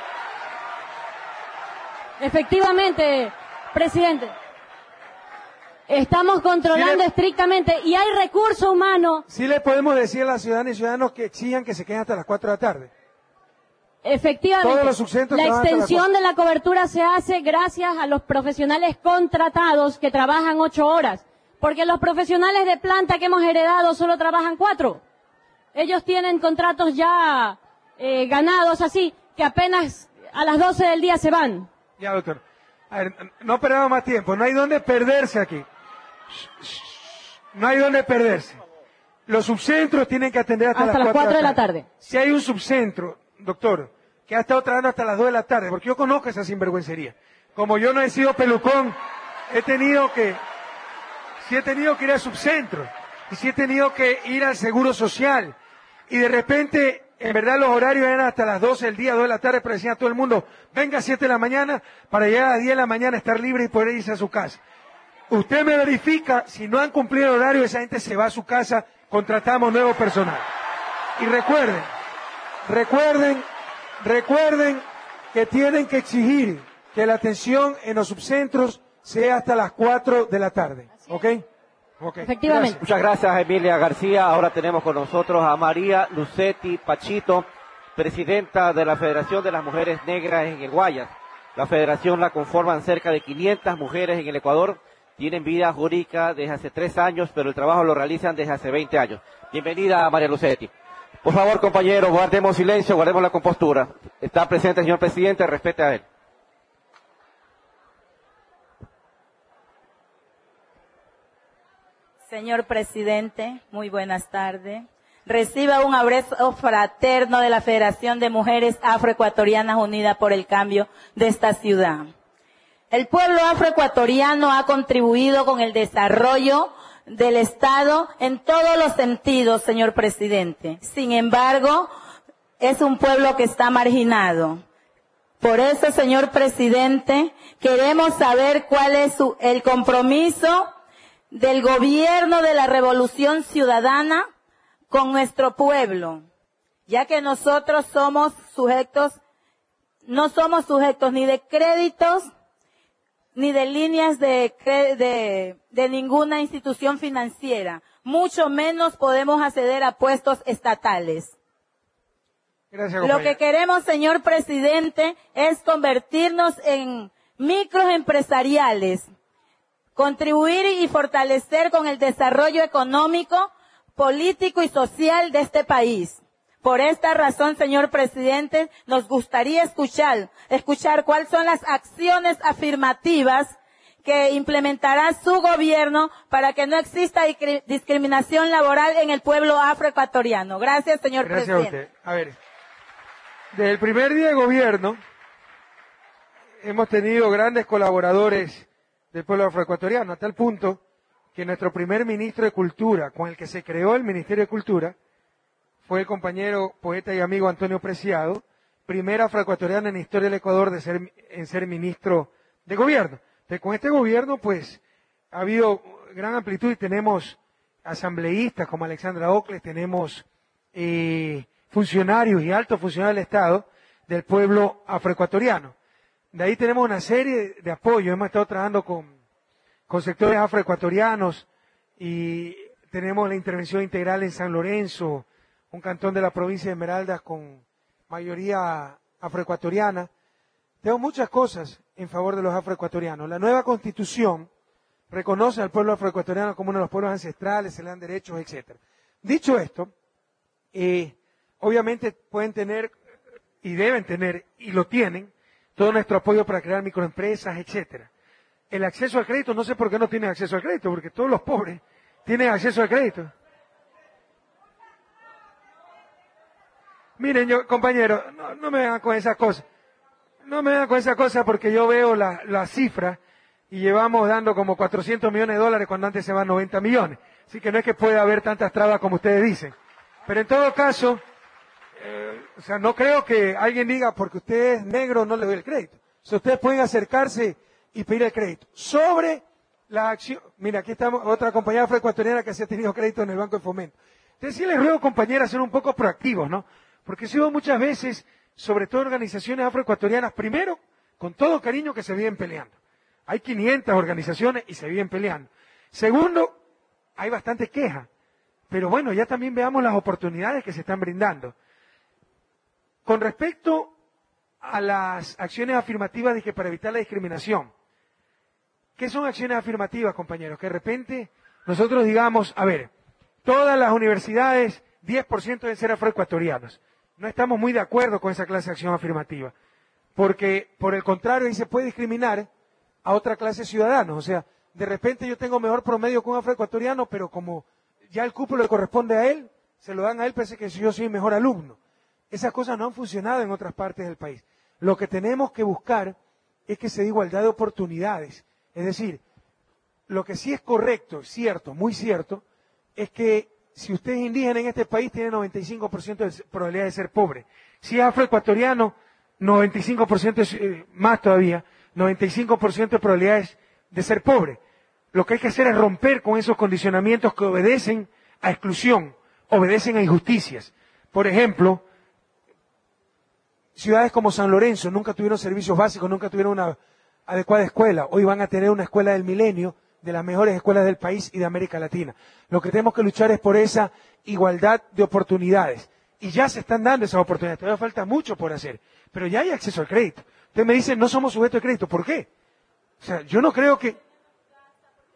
Efectivamente, presidente. Estamos controlando Sí le- estrictamente y hay recurso humano. Sí le podemos decir a las ciudadanas y ciudadanos que exijan que se queden hasta las cuatro de la tarde. Efectivamente, Todos los subcentros la trabajan hasta extensión las de la cobertura se hace gracias a los profesionales contratados que trabajan ocho horas, porque los profesionales de planta que hemos heredado solo trabajan cuatro. Ellos tienen contratos ya eh, ganados así, que apenas a las doce del día se van. Ya, doctor. A ver, no perdamos más tiempo. No hay dónde perderse aquí. No hay dónde perderse. Los subcentros tienen que atender hasta, Hasta las cuatro de la tarde. Si hay un subcentro, doctor, que ha estado trabajando hasta las dos de la tarde, porque yo conozco esa sinvergüencería. Como yo no he sido pelucón, he tenido que, sí he tenido que ir al subcentro, y sí he tenido que ir al seguro social, y de repente, en verdad los horarios eran hasta las doce del día, dos de la tarde, pero decían a todo el mundo, venga a siete de la mañana, para llegar a las diez de la mañana, estar libre y poder irse a su casa. Usted me verifica, si no han cumplido el horario, esa gente se va a su casa, contratamos nuevo personal. Y recuerden, recuerden, recuerden que tienen que exigir que la atención en los subcentros sea hasta las cuatro de la tarde. ¿Ok? Okay. Efectivamente. Gracias. Muchas gracias, Emilia García. Ahora tenemos con nosotros a María Lucetti Pachito, presidenta de la Federación de las Mujeres Negras en el Guayas. La federación la conforman cerca de quinientas mujeres en el Ecuador tienen vida jurídica desde hace tres años, pero el trabajo lo realizan desde hace veinte años. Bienvenida, María Lucetti. Por favor, compañeros, guardemos silencio, guardemos la compostura. Está presente el señor presidente, respete a él. Señor presidente, muy buenas tardes. Reciba un abrazo fraterno de la Federación de Mujeres Afroecuatorianas Unidas por el Cambio de esta ciudad. El pueblo afroecuatoriano ha contribuido con el desarrollo del Estado en todos los sentidos, señor presidente. Sin embargo, es un pueblo que está marginado. Por eso, señor presidente, queremos saber cuál es su, el compromiso del gobierno de la Revolución Ciudadana con nuestro pueblo, ya que nosotros somos sujetos, no somos sujetos ni de créditos, ni de líneas de, de, de ninguna institución financiera, mucho menos podemos acceder a puestos estatales. Gracias, Lo que queremos, señor presidente, es convertirnos en microempresariales, contribuir y fortalecer con el desarrollo económico, político y social de este país. Por esta razón, señor presidente, nos gustaría escuchar, escuchar cuáles son las acciones afirmativas que implementará su gobierno para que no exista discriminación laboral en el pueblo afroecuatoriano. Gracias, señor Gracias presidente. a usted. A ver, desde el primer día de gobierno hemos tenido grandes colaboradores del pueblo afroecuatoriano, a tal punto que nuestro primer ministro de Cultura, con el que se creó el Ministerio de Cultura, fue el compañero, poeta y amigo Antonio Preciado, primer afroecuatoriano en la historia del Ecuador de ser, en ser ministro de gobierno. Entonces, con este gobierno, pues, ha habido gran amplitud y tenemos asambleístas como Alexandra Ocles, tenemos eh, funcionarios y altos funcionarios del Estado del pueblo afroecuatoriano. De ahí tenemos una serie de apoyos. Hemos estado trabajando con, con sectores afroecuatorianos y tenemos la intervención integral en San Lorenzo, un cantón de la provincia de Esmeraldas con mayoría afroecuatoriana. Tenemos muchas cosas en favor de los afroecuatorianos. La nueva Constitución reconoce al pueblo afroecuatoriano como uno de los pueblos ancestrales, se le dan derechos, etcétera. Dicho esto, eh, obviamente pueden tener y deben tener, y lo tienen, todo nuestro apoyo para crear microempresas, etcétera. El acceso al crédito, no sé por qué no tienen acceso al crédito, porque todos los pobres tienen acceso al crédito. Miren, yo, compañeros, no, no me vengan con esas cosas. No me vengan con esas cosas porque yo veo la, la cifra y llevamos dando como cuatrocientos millones de dólares cuando antes se van noventa millones. Así que no es que pueda haber tantas trabas como ustedes dicen. Pero en todo caso, eh, o sea, no creo que alguien diga porque usted es negro no le doy el crédito. O sea, ustedes pueden acercarse y pedir el crédito. Sobre la acción, mira, aquí estamos, otra compañera afroecuatoriana que se ha tenido crédito en el Banco de Fomento. Entonces sí les ruego, compañeras, ser un poco proactivos, ¿no? Porque se veo muchas veces, sobre todo organizaciones afroecuatorianas, primero, con todo cariño que se viven peleando. Hay quinientas organizaciones y se viven peleando. Segundo, hay bastante queja. Pero bueno, ya también veamos las oportunidades que se están brindando. Con respecto a las acciones afirmativas de que para evitar la discriminación, ¿qué son acciones afirmativas, compañeros? Que de repente nosotros digamos, a ver, todas las universidades, diez por ciento deben ser afroecuatorianos. No estamos muy de acuerdo con esa clase de acción afirmativa, porque por el contrario ahí se puede discriminar a otra clase de ciudadanos. O sea, de repente yo tengo mejor promedio que un afroecuatoriano, pero como ya el cupo le corresponde a él, se lo dan a él, parece que yo soy mejor alumno. Esas cosas no han funcionado en otras partes del país. Lo que tenemos que buscar es que se dé igualdad de oportunidades. Es decir, lo que sí es correcto, cierto, muy cierto, es que si usted es indígena en este país, tiene noventa y cinco por ciento de probabilidad de ser pobre. Si es afroecuatoriano, noventa y cinco por ciento es, eh, más todavía, noventa y cinco por ciento de probabilidades de ser pobre. Lo que hay que hacer es romper con esos condicionamientos que obedecen a exclusión, obedecen a injusticias. Por ejemplo, ciudades como San Lorenzo nunca tuvieron servicios básicos, nunca tuvieron una adecuada escuela. Hoy van a tener una escuela del milenio, de las mejores escuelas del país y de América Latina. Lo que tenemos que luchar es por esa igualdad de oportunidades. Y ya se están dando esas oportunidades. Todavía falta mucho por hacer. Pero ya hay acceso al crédito. Ustedes me dicen, no somos sujetos de crédito. ¿Por qué? O sea, yo no creo que...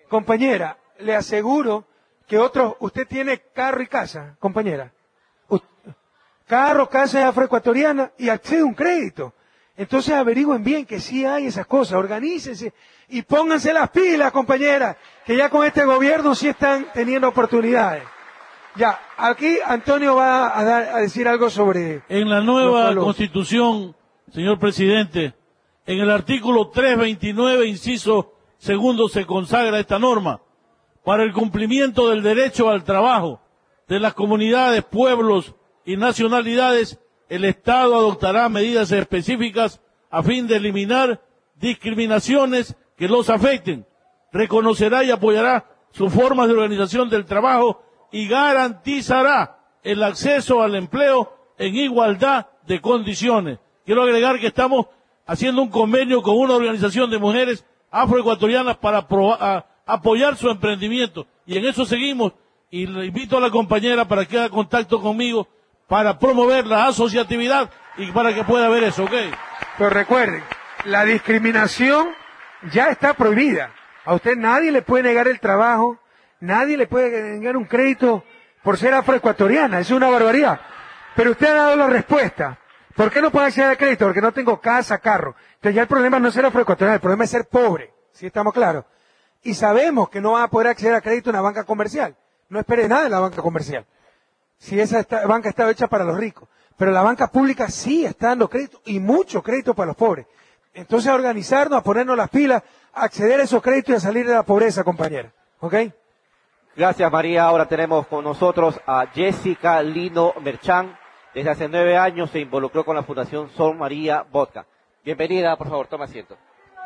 Compañera, le aseguro que otros, usted tiene carro y casa, compañera. U- carro, casa es afroecuatoriana y accede a un crédito. Entonces averigüen bien que sí hay esas cosas, organícense y pónganse las pilas, compañera, que ya con este gobierno sí están teniendo oportunidades. Ya, aquí Antonio va a, dar, a decir algo sobre... En la nueva Constitución, señor presidente, en el artículo trescientos veintinueve, inciso segundo, se consagra esta norma. Para el cumplimiento del derecho al trabajo de las comunidades, pueblos y nacionalidades, el Estado adoptará medidas específicas a fin de eliminar discriminaciones que los afecten, reconocerá y apoyará sus formas de organización del trabajo y garantizará el acceso al empleo en igualdad de condiciones. Quiero agregar que estamos haciendo un convenio con una organización de mujeres afroecuatorianas para probar, a, apoyar su emprendimiento, y en eso seguimos, y le invito a la compañera para que haga contacto conmigo para promover la asociatividad y para que pueda ver eso, ¿ok? Pero recuerden, la discriminación ya está prohibida. A usted nadie le puede negar el trabajo, nadie le puede negar un crédito por ser afroecuatoriana, es una barbaridad. Pero usted ha dado la respuesta. ¿Por qué no puede acceder al crédito? Porque no tengo casa, carro. Entonces ya el problema no es ser afroecuatoriano, el problema es ser pobre, ¿sí estamos claros? Y sabemos que no van a poder acceder a crédito en la banca comercial. No espere nada en la banca comercial. Si esa está, banca está hecha para los ricos. Pero la banca pública sí está dando crédito, y mucho crédito para los pobres. Entonces a organizarnos, a ponernos las pilas, a acceder a esos créditos y a salir de la pobreza, compañera. ¿Ok? Gracias, María. Ahora tenemos con nosotros a Jessica Lino Merchán. Desde hace nueve años se involucró con la Fundación Sol María Vodka. Bienvenida, por favor, toma asiento.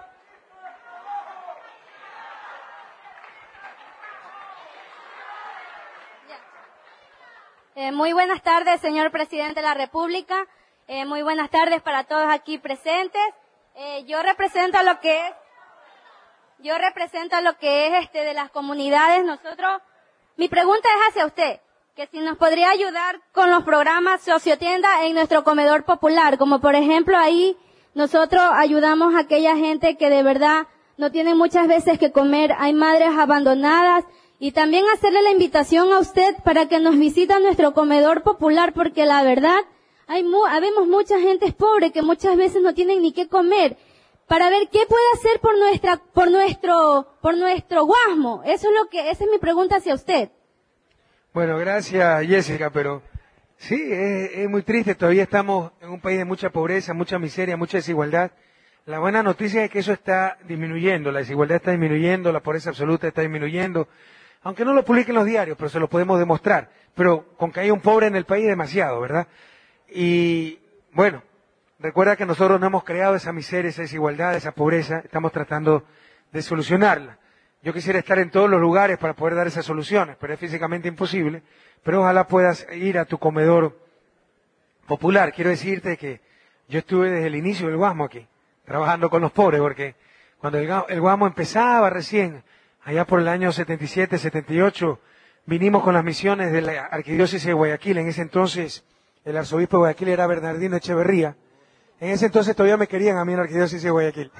Eh, muy buenas tardes, señor presidente de la República. Eh, muy buenas tardes para todos aquí presentes. Eh, yo represento a lo que es, yo represento a lo que es este de las comunidades. Nosotros, mi pregunta es hacia usted, que si nos podría ayudar con los programas sociotienda en nuestro comedor popular, como por ejemplo ahí nosotros ayudamos a aquella gente que de verdad no tiene muchas veces que comer, hay madres abandonadas. Y también hacerle la invitación a usted para que nos visite a nuestro comedor popular, porque la verdad, hay mu habemos mucha gente pobre que muchas veces no tienen ni qué comer, para ver qué puede hacer por nuestra, por nuestro, por nuestro guasmo. Eso es lo que, esa es mi pregunta hacia usted. Bueno, gracias, Jessica, pero sí, es, es muy triste. Todavía estamos en un país de mucha pobreza, mucha miseria, mucha desigualdad. La buena noticia es que eso está disminuyendo, la desigualdad está disminuyendo, la pobreza absoluta está disminuyendo. Aunque no lo publiquen los diarios, pero se lo podemos demostrar. Pero con que haya un pobre en el país, demasiado, ¿verdad? Y, bueno, recuerda que nosotros no hemos creado esa miseria, esa desigualdad, esa pobreza. Estamos tratando de solucionarla. Yo quisiera estar en todos los lugares para poder dar esas soluciones, pero es físicamente imposible. Pero ojalá puedas ir a tu comedor popular. Quiero decirte que yo estuve desde el inicio del Guasmo aquí, trabajando con los pobres, porque cuando el, el Guasmo empezaba recién, allá por el año setenta y siete, setenta y ocho, vinimos con las misiones de la Arquidiócesis de Guayaquil. En ese entonces, el arzobispo de Guayaquil era Bernardino Echeverría. En ese entonces todavía me querían a mí en la Arquidiócesis de Guayaquil.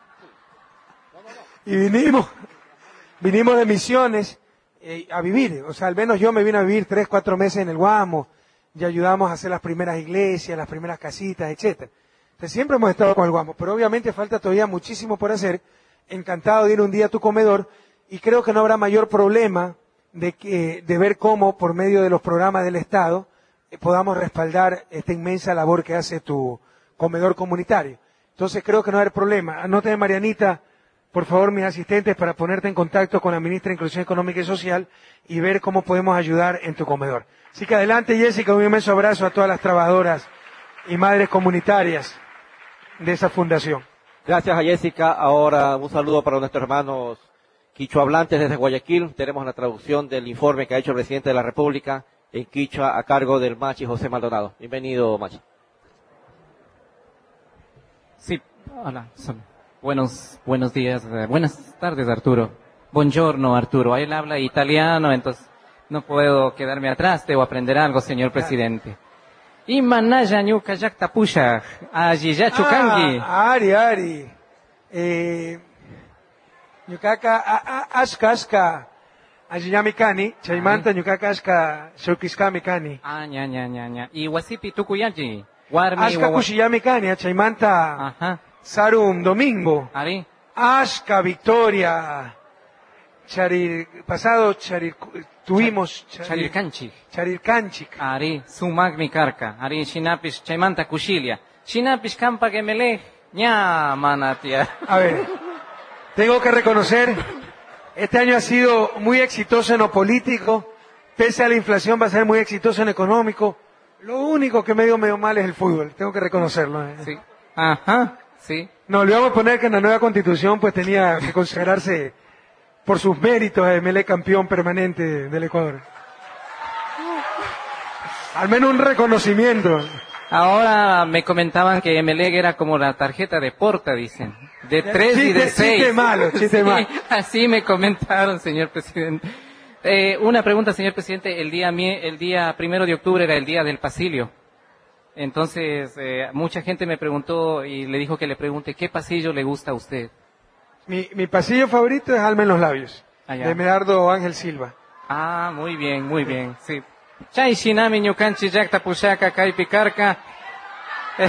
Y vinimos, vinimos de misiones eh, a vivir. O sea, al menos yo me vine a vivir tres, cuatro meses en el Guasmo. Y ayudamos a hacer las primeras iglesias, las primeras casitas, etcétera. Entonces siempre hemos estado con el Guasmo. Pero obviamente falta todavía muchísimo por hacer. Encantado de ir un día a tu comedor. Y creo que no habrá mayor problema de, que, de ver cómo, por medio de los programas del Estado, eh, podamos respaldar esta inmensa labor que hace tu comedor comunitario. Entonces creo que no va a haber problema. Anoten, Marianita, por favor, mis asistentes, para ponerte en contacto con la ministra de Inclusión Económica y Social y ver cómo podemos ayudar en tu comedor. Así que adelante, Jessica, un inmenso abrazo a todas las trabajadoras y madres comunitarias de esa fundación. Gracias a Jessica. Ahora un saludo para nuestros hermanos quichua hablantes desde Guayaquil. Tenemos la traducción del informe que ha hecho el presidente de la República en quichua a cargo del Machi José Maldonado. Bienvenido, Machi. Sí, hola. Son buenos, buenos días, eh, buenas tardes, Arturo. Buongiorno, Arturo. Él habla italiano, entonces no puedo quedarme atrás, debo aprender algo, señor presidente. Imanaya ñuka llaqtapushaq, allillachu kanki. Ah, Ari, Ari. Eh... ñukaqa a- a- ashka ashka allillami kani, chaymanta ñukaqa ashka shukishkami kani. Ah, ña, ña, ña, ña. Y wasipi tukuyaji. Warmi, Ashka wawa- kushillami kani, chaymanta Ajá. sarum domingo. Ari. Ashka Victoria. Charir, pasado charir, tuvimos Charirkanchik. Charirkanchik. Ari, sumagmi karka. Ari, shinapish, chaymanta kushilia. Shinapish kampa gemelej. Ña, manatia. A ver, tengo que reconocer, este año ha sido muy exitoso en lo político, pese a la inflación va a ser muy exitoso en lo económico. Lo único que me dio medio mal es el fútbol, tengo que reconocerlo. ¿eh? Sí. Ajá, sí. No, le vamos a poner que en la nueva constitución pues tenía que consagrarse por sus méritos a Emelec campeón permanente del Ecuador. Al menos un reconocimiento. Ahora me comentaban que Emelec era como la tarjeta de Porta, dicen. De tres y de Chiste- seis. chiste malo, chiste Sí, malo. así me comentaron, señor presidente. Eh, una pregunta, señor presidente. El día, mie- el día primero de octubre era el día del pasillo. Entonces, eh, mucha gente me preguntó y le dijo que le pregunte, ¿qué pasillo le gusta a usted? Mi, mi pasillo favorito es Alma en los labios, Allá. de Medardo Ángel Silva. Ah, muy bien, muy bien, sí. Chay shinami ñukanchi llakta pushaka kaypi karka. Eh,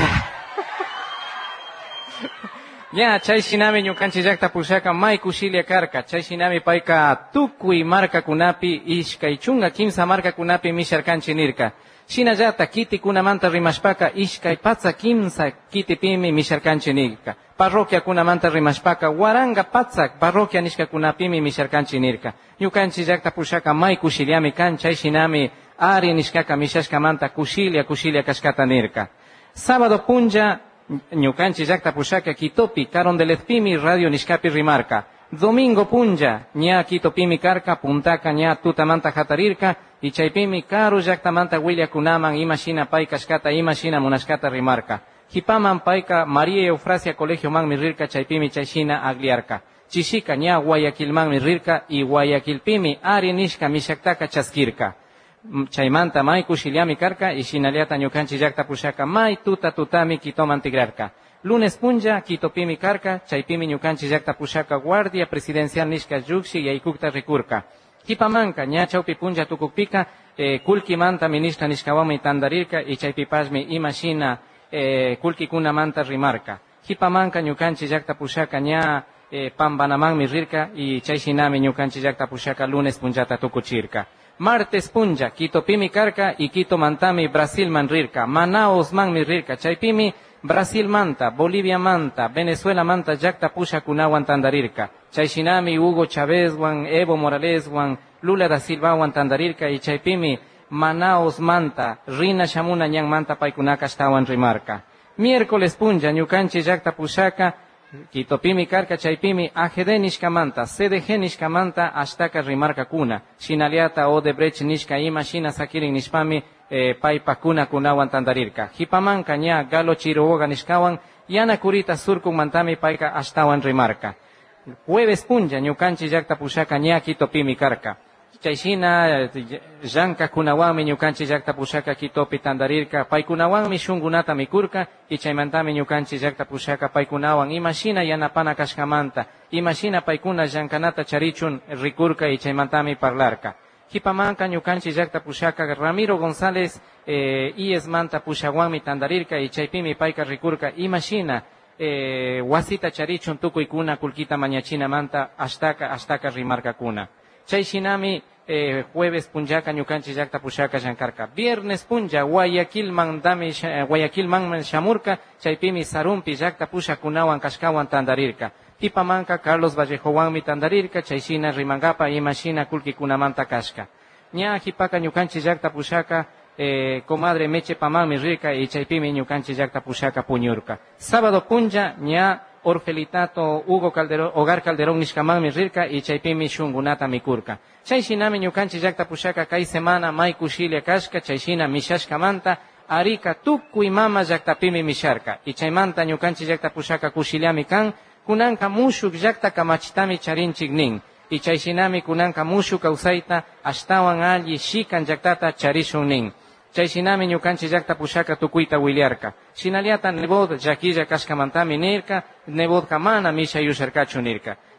Ya, chay shinami ñukanchi llakta pushaka may kushilia karka. Chay shinami payka tukuy marka kunapi ishkay chunga kimsa marka kunapi misharkanchi nirka. Shinallata kiti kunamanta rimashpaka ishkay patsa kimsa kitipimi misharkanchi nirka. Parroquia kunamanta rimashpaka waranga patsak parroquia nishka kunapimi misharkanchi nirka. Ñukanchi llakta pushaka may kushiliami kan chay shinami ari nishkaka mishashkamanta kushilia kushilia kashkata nirka. Sábado punja ñukanchi llakta pushaka Quitopi karon del Espimi radio nishkapi rimarka. Domingo punja ña Quitopimi karka puntaka ña tutamanta hatarirka y chaypimi karu llaktamanta Willia kunaman ima shina pay kashkata ima shina munashkata rimarka. Hipaman payka María Eufrasia colegio man mirrirka chaypimi chayshina agliarka. Chishika ña Guayaquil man mirrirka y Guayaquilpimi ari nishka mishaktaka chaskirka. Chaymanta may kushiliami karka y shinaliata ñukanchi llakta pushaka may tuta tutami Quitoman tigrarka. Lunes punja Quitopimi karka, chaypimi ñukanchi llakta pushaka guardia presidencial nishka lluksi y aykukta rikurka. Hipamanka ña chawpi punja tukukpika eh, kulkimanta ministra nishkawami tandarirka y chaypipashmi ima shina eh, kulkikunamanta rimarka. Hipamanka ñukanchi llakta pushaka ña eh, pambanamanmi rirka y chayshinami ñukanchi llakta pushaka lunes punjata tukuchirka. Martes punja, Quitopimi karka y Quito mantami Brasil man rirka, Manaos man mi rirka, chaypimi Brasil manta, Bolivia manta, Venezuela manta llakta pusha kunawan tandarirka, chayshinami Hugo Chávez wan, Evo Morales wan, Lula da Silva wan tandarirka y chaypimi Manaos manta, Rina Shamuna ñan manta paikunaka estaban rimarka. Miércoles punja, ñukanchi llakta pushaka, Quitopimi karka chaypimi A G D nishkamanta, C D G nishkamanta ashtaka rimarka kuna. Shinaliata Odebrecht nishka ima shina sakirin nishpami eh, paipa kuna kunawan tandarirka. Hipamanka ña Galo Chiruoga nishkawan yana kurita surkun mantami paika ashtawan rimarka. Jueves punja ñukanchi llakta pushaka ña Quitopimi karka. Chayshina llanka kunawami ñukanchi llakta pushaka Quitopi tandarirka paykunawanmi shungunata mikurka y chaymantami ñukanchi llakta pushaka paykunawan imashina yanapana kashkamanta imashina paykuna llankanata charichun rikurka y chaymantami parlarka. Hipamanka ñukanchi llakta pushaka Ramiro González eh, iesmanta pushawanmi tandarirka y chaypimi payka rikurka imashina eh, wasita charichun tukuykuna kulkita mañachinamanta ashtaka ashtaka rimarka kuna. Chayshinami eh, jueves punjaka ñukanchi llakta pushaka llankarka. Viernes punja Guayaquil mandami eh, Guayaquil man shamurka chaypimi sarumpi llakta pusha kunawan kashkawan tandarirka. Hipamanka Carlos Vallejowanmi tandarirka chayshina rimangapa imashina kulki kunamanta kashka. Ña hipaka ñukanchi llakta pushaka eh, comadre Meche Pamami rirka y chaypimi ñukanchi llakta pushaka puñurka. Sábado punja ña Orfelitato Hugo Calderón, Hogar Calderón nishkamami rirka y chaypimi shungunata mikurka. Chayshinami ñukanchi llakta pushaka kay semana may kushilia kashka chayshina mishashkamanta arika tukuy mama llaktapimi misharka. Y chaymanta ñukanchi llakta pushaka kushiliami kan kunanka mushuk llakta kamachitami charinchik nin. Y chayshinami kunanka mushuk kawsayta ashtawan alli shikan llaktata charishun nin. Chayshinami ñukanchi llakta pushaka tukuyta wiliarka. Shinaliata nebod llakilla kashkamantami nirka, nebod kamana misha yusharkachu nirka.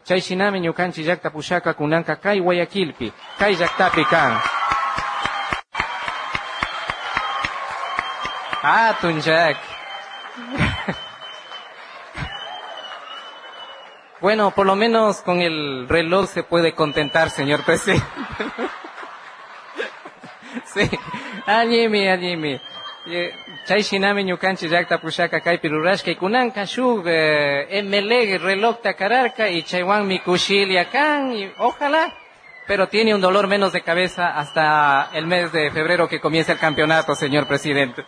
Chayshinami ñukanchi llaqta pushaka kunanka kay Guayaquilpi, kay llaqtapi kan. Ah, Tunjac. Bueno, por lo menos con el reloj se puede contentar, señor presidente. Sí, allimi, allimi. Chayshinami ñukanchi llaqta pushaka kaypi rurashka kunanka shuk M L E reloj takararka y chaywanmi kushilia kan y ojalá, pero tiene un dolor menos de cabeza hasta el mes de febrero que comienza el campeonato, señor presidente.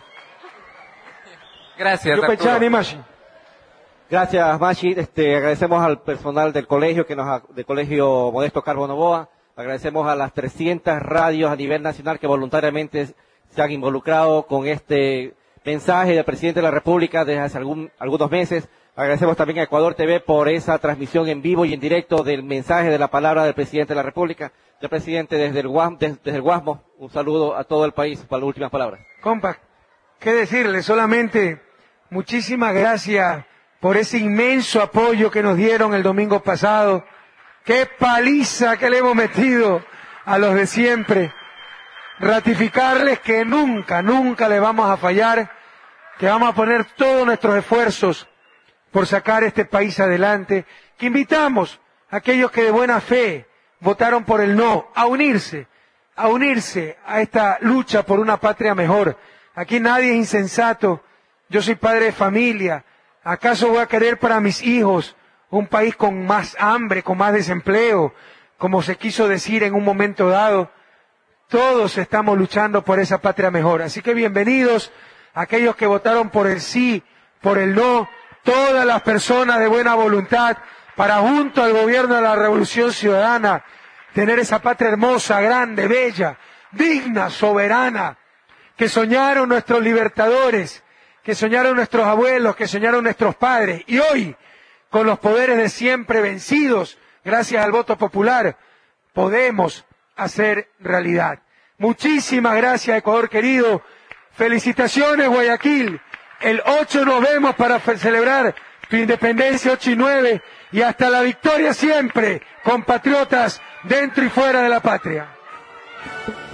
Gracias, Arturo. Gracias, Mashi. Este, agradecemos al personal del colegio, que nos ha, del colegio Modesto Carbo Novoa. Agradecemos a las trescientas radios a nivel nacional que voluntariamente se han involucrado con este mensaje del presidente de la República desde hace algún, algunos meses. Agradecemos también a Ecuador T V por esa transmisión en vivo y en directo del mensaje de la palabra del presidente de la República. El presidente desde el, Guam, desde, desde el Guasmo, un saludo a todo el país para las últimas palabras. Compa, ¿qué decirle? Solamente muchísimas gracias por ese inmenso apoyo que nos dieron el domingo pasado. ¡Qué paliza que le hemos metido a los de siempre! Ratificarles que nunca, nunca le vamos a fallar, que vamos a poner todos nuestros esfuerzos por sacar este país adelante, que invitamos a aquellos que de buena fe votaron por el no, a unirse, a unirse a esta lucha por una patria mejor. Aquí nadie es insensato, yo soy padre de familia. ¿Acaso voy a querer para mis hijos un país con más hambre, con más desempleo, como se quiso decir en un momento dado? Todos estamos luchando por esa patria mejor. Así que bienvenidos a aquellos que votaron por el sí, por el no, todas las personas de buena voluntad para junto al gobierno de la Revolución Ciudadana tener esa patria hermosa, grande, bella, digna, soberana, que soñaron nuestros libertadores, que soñaron nuestros abuelos, que soñaron nuestros padres, y hoy, con los poderes de siempre vencidos, gracias al voto popular, podemos hacer realidad. Muchísimas gracias, Ecuador querido. Felicitaciones, Guayaquil. El ocho nos vemos para celebrar tu independencia, ocho y nueve, y hasta la victoria siempre, compatriotas, dentro y fuera de la patria.